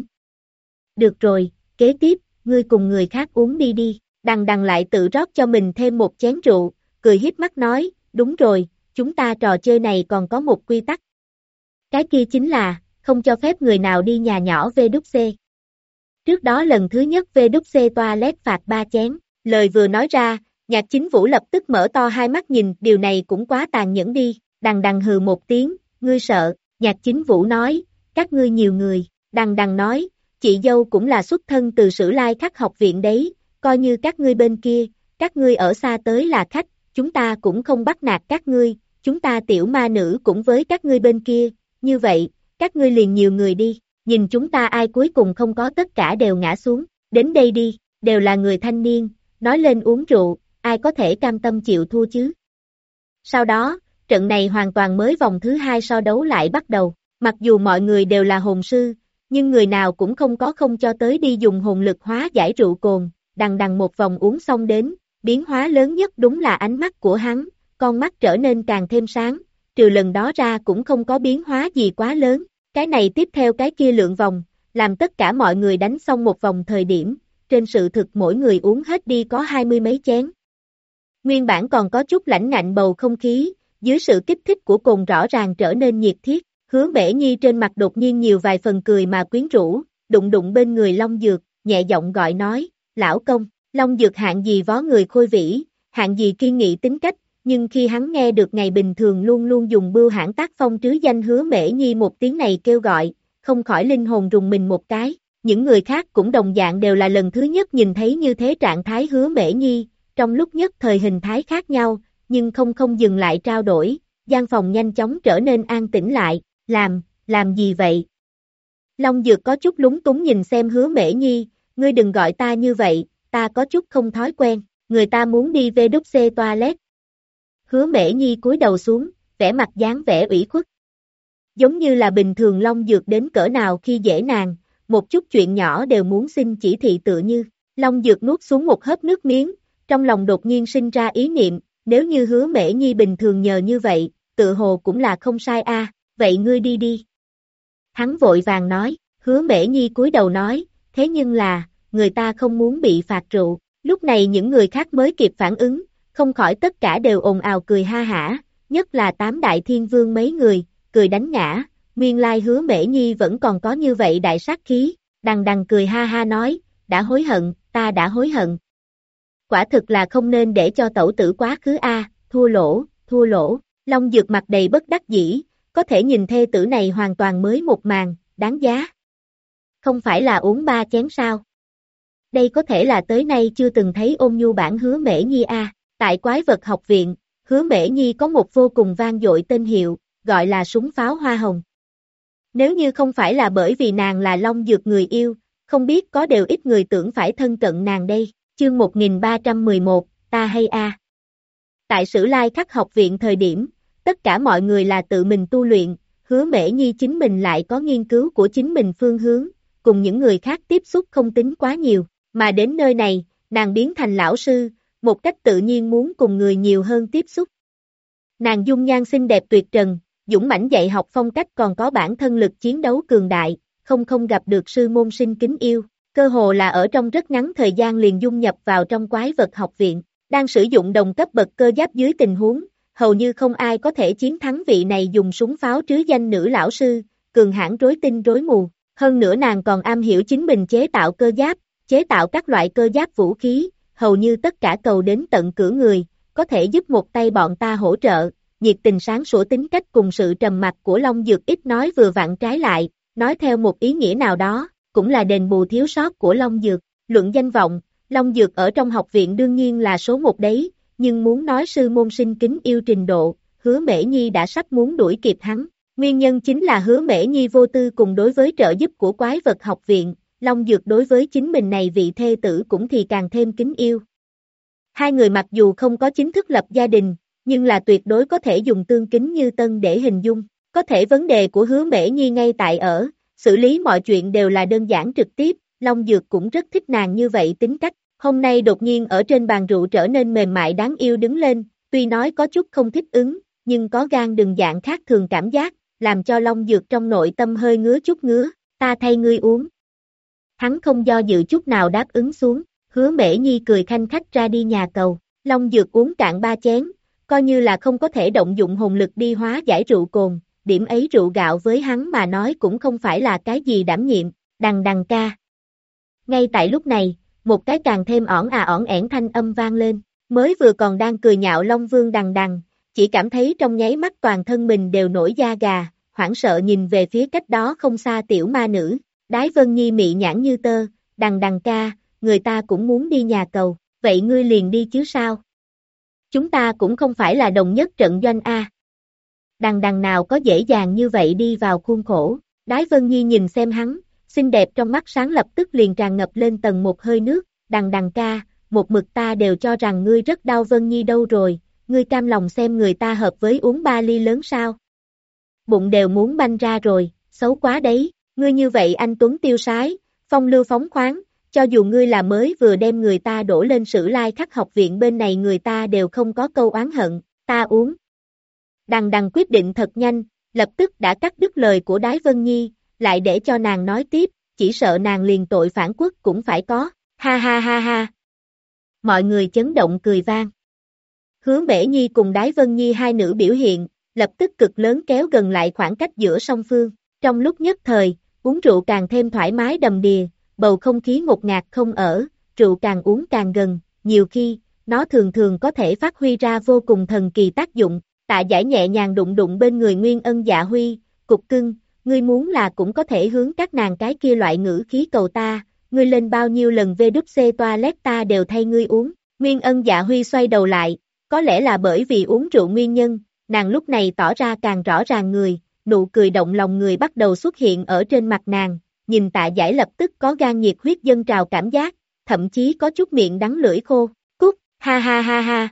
Được rồi, kế tiếp, ngươi cùng người khác uống đi đi, đằng đằng lại tự rót cho mình thêm một chén rượu, cười híp mắt nói, đúng rồi, chúng ta trò chơi này còn có một quy tắc. Cái kia chính là, không cho phép người nào đi nhà nhỏ VWC. Trước đó lần thứ nhất VWC toilet phạt 3 chén, lời vừa nói ra, Nhạc Chính Vũ lập tức mở to hai mắt nhìn, điều này cũng quá tàn nhẫn đi, đằng đằng hừ một tiếng, ngươi sợ, Nhạc Chính Vũ nói, các ngươi nhiều người, đằng đằng nói, chị dâu cũng là xuất thân từ Sử Lai Khắc học viện đấy, coi như các ngươi bên kia, các ngươi ở xa tới là khách, chúng ta cũng không bắt nạt các ngươi, chúng ta tiểu ma nữ cũng với các ngươi bên kia, như vậy, các ngươi liền nhiều người đi, nhìn chúng ta ai cuối cùng không có tất cả đều ngã xuống, đến đây đi, đều là người thanh niên, nói lên uống rượu, ai có thể cam tâm chịu thua chứ. Sau đó, trận này hoàn toàn mới vòng thứ hai so đấu lại bắt đầu, mặc dù mọi người đều là hồn sư, nhưng người nào cũng không có không cho tới đi dùng hồn lực hóa giải rượu cồn, đằng đằng một vòng uống xong đến, biến hóa lớn nhất đúng là ánh mắt của hắn, con mắt trở nên càng thêm sáng, trừ lần đó ra cũng không có biến hóa gì quá lớn, cái này tiếp theo cái kia lượng vòng, làm tất cả mọi người đánh xong một vòng thời điểm, trên sự thực mỗi người uống hết đi có 20 mấy chén. Nguyên bản còn có chút lãnh ngạnh bầu không khí, dưới sự kích thích của cồn rõ ràng trở nên nhiệt thiết, Hứa Mễ Nhi trên mặt đột nhiên nhiều vài phần cười mà quyến rũ, đụng đụng bên người Long Dược, nhẹ giọng gọi nói, lão công, Long Dược hạng gì vó người khôi vĩ, hạng gì kiên nghị tính cách, nhưng khi hắn nghe được ngày bình thường luôn luôn dùng bưu hãn tác phong trứ danh Hứa Mễ Nhi một tiếng này kêu gọi, không khỏi linh hồn rùng mình một cái, những người khác cũng đồng dạng đều là lần thứ nhất nhìn thấy như thế trạng thái Hứa Mễ Nhi, trong lúc nhất thời hình thái khác nhau, nhưng không dừng lại trao đổi, gian phòng nhanh chóng trở nên an tĩnh lại, làm gì vậy? Long Dược có chút lúng túng nhìn xem Hứa Mễ Nhi, ngươi đừng gọi ta như vậy, ta có chút không thói quen, người ta muốn đi WC toilet. Hứa Mễ Nhi cúi đầu xuống, vẻ mặt dáng vẻ ủy khuất. Giống như là bình thường Long Dược đến cỡ nào khi dễ nàng, một chút chuyện nhỏ đều muốn xin chỉ thị tựa như, Long Dược nuốt xuống một hớp nước miếng, trong lòng đột nhiên sinh ra ý niệm, nếu như Hứa Mễ Nhi bình thường nhờ như vậy, tự hồ cũng là không sai a, vậy ngươi đi đi. Hắn vội vàng nói, Hứa Mễ Nhi cúi đầu nói, thế nhưng là, người ta không muốn bị phạt rượu, lúc này những người khác mới kịp phản ứng, không khỏi tất cả đều ồn ào cười ha hả, nhất là Tám Đại Thiên Vương mấy người, cười đánh ngã, nguyên lai Hứa Mễ Nhi vẫn còn có như vậy đại sát khí, đằng đằng cười ha ha nói, đã hối hận, ta đã hối hận. Quả thực là không nên để cho tẩu tử quá khứ a, thua lỗ, Long Dược mặt đầy bất đắc dĩ, có thể nhìn thê tử này hoàn toàn mới một màn, đáng giá. Không phải là uống 3 chén sao? Đây có thể là tới nay chưa từng thấy ôn nhu bản Hứa Mễ Nhi a. Tại Quái Vật Học Viện, Hứa Mễ Nhi có một vô cùng vang dội tên hiệu, gọi là súng pháo hoa hồng. Nếu như không phải là bởi vì nàng là Long Dược người yêu, không biết có đều ít người tưởng phải thân cận nàng đây. Chương 1311, ta hay a. Tại Sử Lai Khắc học viện thời điểm, tất cả mọi người là tự mình tu luyện, Hứa Mễ Nhi chính mình lại có nghiên cứu của chính mình phương hướng, cùng những người khác tiếp xúc không tính quá nhiều, mà đến nơi này, nàng biến thành lão sư, một cách tự nhiên muốn cùng người nhiều hơn tiếp xúc. Nàng dung nhan xinh đẹp tuyệt trần, dũng mãnh dạy học phong cách còn có bản thân lực chiến đấu cường đại, không gặp được sư môn sinh kính yêu, cơ hồ là ở trong rất ngắn thời gian liền dung nhập vào trong quái vật học viện, đang sử dụng đồng cấp bậc cơ giáp dưới tình huống, hầu như không ai có thể chiến thắng vị này dùng súng pháo trứ danh nữ lão sư, cường hãn rối tinh rối mù, hơn nữa nàng còn am hiểu chính mình chế tạo cơ giáp, chế tạo các loại cơ giáp vũ khí, hầu như tất cả cầu đến tận cửa người, có thể giúp một tay bọn ta hỗ trợ, nhiệt tình sáng sủa tính cách cùng sự trầm mặc của Long Dược ít nói vừa vặn trái lại, nói theo một ý nghĩa nào đó, cũng là đền bù thiếu sót của Long Dược, luận danh vọng, Long Dược ở trong học viện đương nhiên là số một đấy, nhưng muốn nói sư môn sinh kính yêu trình độ, Hứa Mễ Nhi đã sắp muốn đuổi kịp hắn, nguyên nhân chính là Hứa Mễ Nhi vô tư cùng đối với trợ giúp của quái vật học viện, Long Dược đối với chính mình này vị thê tử cũng thì càng thêm kính yêu. Hai người mặc dù không có chính thức lập gia đình, nhưng là tuyệt đối có thể dùng tương kính như tân để hình dung, có thể vấn đề của Hứa Mễ Nhi ngay tại ở, xử lý mọi chuyện đều là đơn giản trực tiếp, Long Dược cũng rất thích nàng như vậy tính cách, hôm nay đột nhiên ở trên bàn rượu trở nên mềm mại đáng yêu đứng lên, tuy nói có chút không thích ứng, nhưng có gan đừng dạng khác thường cảm giác, làm cho Long Dược trong nội tâm hơi ngứa chút ngứa, ta thay ngươi uống. Hắn không do dự chút nào đáp ứng xuống, Hứa Mễ Nhi cười khanh khách ra đi nhà cầu, Long Dược uống cạn 3 chén, coi như là không có thể động dụng hồn lực đi hóa giải rượu cồn, điểm ấy rượu gạo với hắn mà nói cũng không phải là cái gì đảm nhiệm, đằng đằng ca. Ngay tại lúc này, một cái càng thêm ỏn ẻn thanh âm vang lên, mới vừa còn đang cười nhạo Long Vương đằng đằng, chỉ cảm thấy trong nháy mắt toàn thân mình đều nổi da gà, hoảng sợ nhìn về phía cách đó không xa tiểu ma nữ, Đái Vân Nhi mị nhãn như tơ, đằng đằng ca, người ta cũng muốn đi nhà cầu, vậy ngươi liền đi chứ sao? Chúng ta cũng không phải là đồng nhất trận doanh a. Đằng đằng nào có dễ dàng như vậy đi vào khuôn khổ, Đái Vân Nhi nhìn xem hắn, xinh đẹp trong mắt sáng lập tức liền tràn ngập lên tầng một hơi nước, đằng đằng ca, một mực ta đều cho rằng ngươi rất đau Vân Nhi đâu rồi, ngươi cam lòng xem người ta hợp với uống 3 ly lớn sao? Bụng đều muốn banh ra rồi, xấu quá đấy, ngươi như vậy anh Tuấn tiêu sái, phong lưu phóng khoáng, cho dù ngươi là mới vừa đem người ta đổ lên Sử Lai Khắc học viện bên này người ta đều không có câu oán hận, ta uống. Đằng đằng quyết định thật nhanh, lập tức đã cắt đứt lời của Đái Vân Nhi, lại để cho nàng nói tiếp, chỉ sợ nàng liền tội phản quốc cũng phải có, ha ha ha ha. Mọi người chấn động cười vang. Hứa Mễ Nhi cùng Đái Vân Nhi hai nữ biểu hiện, lập tức cực lớn kéo gần lại khoảng cách giữa song phương, trong lúc nhất thời, uống rượu càng thêm thoải mái đầm đìa, bầu không khí ngột ngạt không ở, rượu càng uống càng gần, nhiều khi, nó thường có thể phát huy ra vô cùng thần kỳ tác dụng, Tạ Giải nhẹ nhàng đụng đụng bên người Nguyên Ân Dạ Huy, cục cưng, ngươi muốn là cũng có thể hướng các nàng cái kia loại ngữ khí cầu ta, ngươi lên bao nhiêu lần VWC toilet ta đều thay ngươi uống, Nguyên Ân Dạ Huy xoay đầu lại, có lẽ là bởi vì uống rượu nguyên nhân, nàng lúc này tỏ ra càng rõ ràng người, nụ cười động lòng người bắt đầu xuất hiện ở trên mặt nàng, nhìn Tạ Giải lập tức có gan nhiệt huyết dâng trào cảm giác, thậm chí có chút miệng đắng lưỡi khô, cút, ha ha ha ha.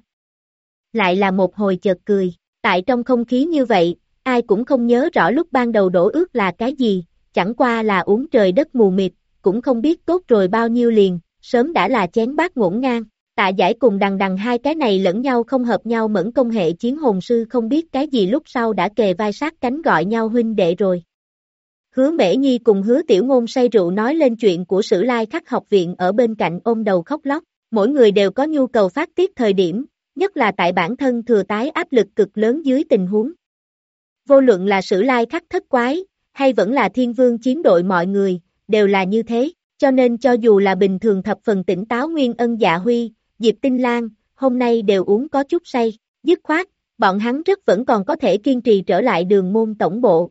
Lại là một hồi chợt cười, tại trong không khí như vậy, ai cũng không nhớ rõ lúc ban đầu đổ ước là cái gì, chẳng qua là uống trời đất mù mịt, cũng không biết tốt rồi bao nhiêu liền, sớm đã là chén bát ngổn ngang. Tạ Giải cùng đằng đằng hai cái này lẫn nhau không hợp nhau mẫn công hệ chiến hồn sư không biết cái gì lúc sau đã kề vai sát cánh gọi nhau huynh đệ rồi. Hứa Mễ Nhi cùng Hứa Tiểu Ngôn say rượu nói lên chuyện của Sử Lai Khắc học viện ở bên cạnh ôm đầu khóc lóc, mỗi người đều có nhu cầu phát tiết thời điểm, nhất là tại bản thân thừa tái áp lực cực lớn dưới tình huống. Vô luận là Sử Lai Khắc thất quái, hay vẫn là Thiên Vương chiến đội mọi người, đều là như thế, cho nên cho dù là bình thường thập phần tỉnh táo Nguyên Ân Dạ Huy, Diệp Tinh Lan, hôm nay đều uống có chút say, dứt khoát, bọn hắn rất vẫn còn có thể kiên trì trở lại đường môn tổng bộ,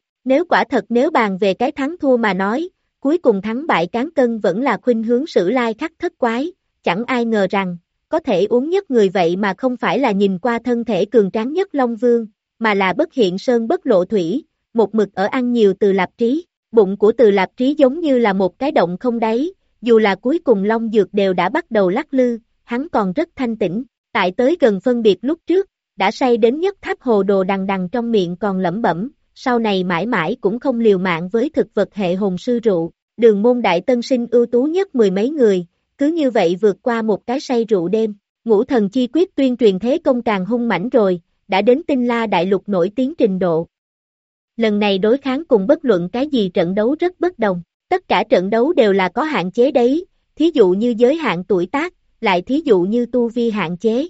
nếu bàn về cái thắng thua mà nói, cuối cùng thắng bại cán cân vẫn là khuynh hướng Sử Lai Khắc thất quái, chẳng ai ngờ rằng, có thể uống nhất người vậy mà không phải là nhìn qua thân thể cường tráng nhất Long Vương, mà là bất hiện sơn bất lộ thủy, một mực ở ăn nhiều Từ Lạp Trí, bụng của Từ Lạp Trí giống như là một cái động không đáy, Dù là cuối cùng long dược đều đã bắt đầu lắc lư, hắn còn rất thanh tĩnh, tại tới gần phân biệt lúc trước, đã say đến nhất tháp hồ đồ đằng đằng trong miệng còn lẩm bẩm, sau này mãi mãi cũng không liều mạng với thực vật hệ hồn sư rượu, đường môn đại tân sinh ưu tú nhất mười mấy người, cứ như vậy vượt qua một cái say rượu đêm, Ngũ Thần Chi Quyết tuyên truyền thế công càng hung mãnh rồi, đã đến Tinh La Đại Lục nổi tiếng trình độ. Lần này đối kháng cùng bất luận cái gì trận đấu rất bất đồng, tất cả trận đấu đều là có hạn chế đấy, thí dụ như giới hạn tuổi tác, lại thí dụ như tu vi hạn chế.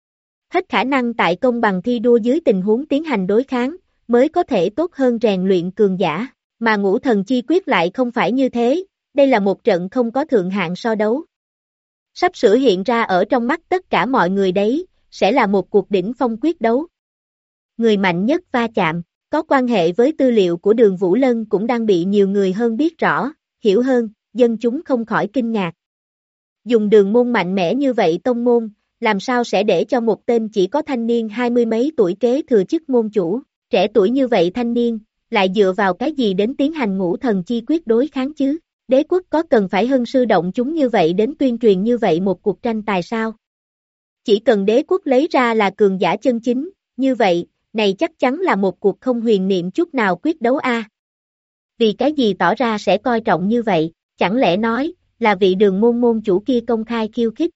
Hết khả năng tại công bằng thi đua dưới tình huống tiến hành đối kháng, mới có thể tốt hơn rèn luyện cường giả, mà Ngũ Thần Chi Quyết lại không phải như thế, đây là một trận không có thượng hạn so đấu. Sắp sửa hiện ra ở trong mắt tất cả mọi người đấy, sẽ là một cuộc đỉnh phong quyết đấu. Người mạnh nhất va chạm, có quan hệ với tư liệu của Đường Vũ Lân cũng đang bị nhiều người hơn biết rõ, hiểu hơn, dân chúng không khỏi kinh ngạc. Dùng đường môn mạnh mẽ như vậy tông môn, làm sao sẽ để cho một tên chỉ có thanh niên 20 mấy tuổi kế thừa chức môn chủ, trẻ tuổi như vậy thanh niên, lại dựa vào cái gì đến tiến hành Ngũ Thần Chi Quyết đối kháng chứ? Đế quốc có cần phải hân sư động chúng như vậy đến tuyên truyền như vậy một cuộc tranh tài sao? Chỉ cần đế quốc lấy ra là cường giả chân chính, như vậy, này chắc chắn là một cuộc không huyền niệm chút nào quyết đấu a. Vì cái gì tỏ ra sẽ coi trọng như vậy, chẳng lẽ nói, là vị đường môn môn chủ kia công khai khiêu khích?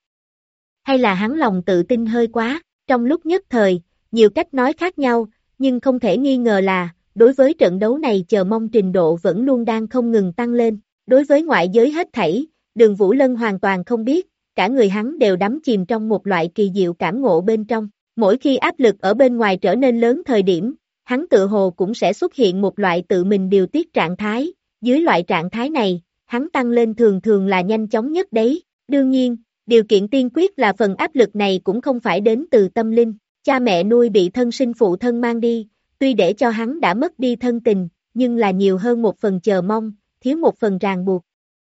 Hay là hắn lòng tự tin hơi quá, trong lúc nhất thời, nhiều cách nói khác nhau, nhưng không thể nghi ngờ là, đối với trận đấu này chờ mong trình độ vẫn luôn đang không ngừng tăng lên. Đối với ngoại giới hết thảy, Đường Vũ Lân hoàn toàn không biết, cả người hắn đều đắm chìm trong một loại kỳ diệu cảm ngộ bên trong. Mỗi khi áp lực ở bên ngoài trở nên lớn thời điểm, hắn tự hồ cũng sẽ xuất hiện một loại tự mình điều tiết trạng thái, dưới loại trạng thái này, hắn tăng lên thường thường là nhanh chóng nhất đấy. Đương nhiên, điều kiện tiên quyết là phần áp lực này cũng không phải đến từ tâm linh, cha mẹ nuôi bị thân sinh phụ thân mang đi, tuy để cho hắn đã mất đi thân tình, nhưng là nhiều hơn một phần chờ mong, thiếu một phần ràng buộc.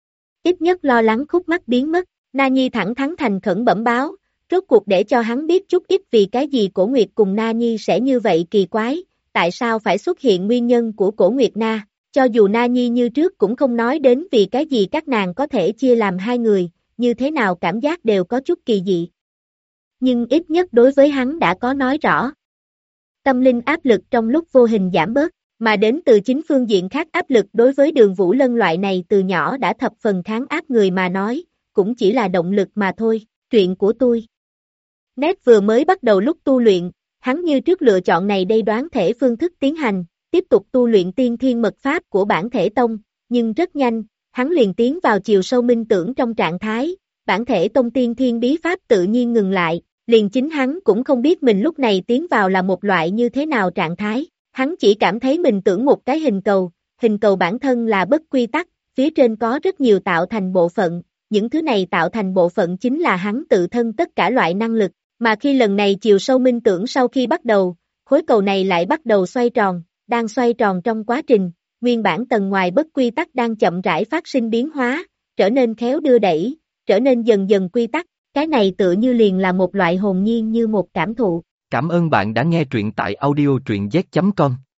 Ít nhất lo lắng khúc mắc biến mất, Na Nhi thẳng thắn thành khẩn bẩm báo, rốt cuộc để cho hắn biết chút ít vì cái gì Cổ Nguyệt cùng Na Nhi sẽ như vậy kỳ quái, tại sao phải xuất hiện nguyên nhân của Cổ Nguyệt Na, cho dù Na Nhi như trước cũng không nói đến vì cái gì các nàng có thể chia làm hai người, như thế nào cảm giác đều có chút kỳ dị. Nhưng ít nhất đối với hắn đã có nói rõ. Tâm linh áp lực trong lúc vô hình giảm bớt, mà đến từ chính phương diện khác áp lực đối với Đường Vũ Lân loại này từ nhỏ đã thập phần kháng áp người mà nói, cũng chỉ là động lực mà thôi, chuyện của tôi. Nét vừa mới bắt đầu lúc tu luyện, hắn như trước lựa chọn này đây đoán thể phương thức tiến hành, tiếp tục tu luyện tiên thiên mật pháp của bản thể tông, nhưng rất nhanh, hắn liền tiến vào chiều sâu minh tưởng trong trạng thái, bản thể tông tiên thiên bí pháp tự nhiên ngừng lại, liền chính hắn cũng không biết mình lúc này tiến vào là một loại như thế nào trạng thái. Hắn chỉ cảm thấy mình tưởng một cái hình cầu bản thân là bất quy tắc, phía trên có rất nhiều tạo thành bộ phận, những thứ này tạo thành bộ phận chính là hắn tự thân tất cả loại năng lực, mà khi lần này chiều sâu minh tưởng sau khi bắt đầu, khối cầu này lại bắt đầu xoay tròn, đang xoay tròn trong quá trình, nguyên bản tầng ngoài bất quy tắc đang chậm rãi phát sinh biến hóa, trở nên khéo đưa đẩy, trở nên dần dần quy tắc, cái này tựa như liền là một loại hồn nhiên như một cảm thụ. Cảm ơn bạn đã nghe truyện tại audio truyện z.com.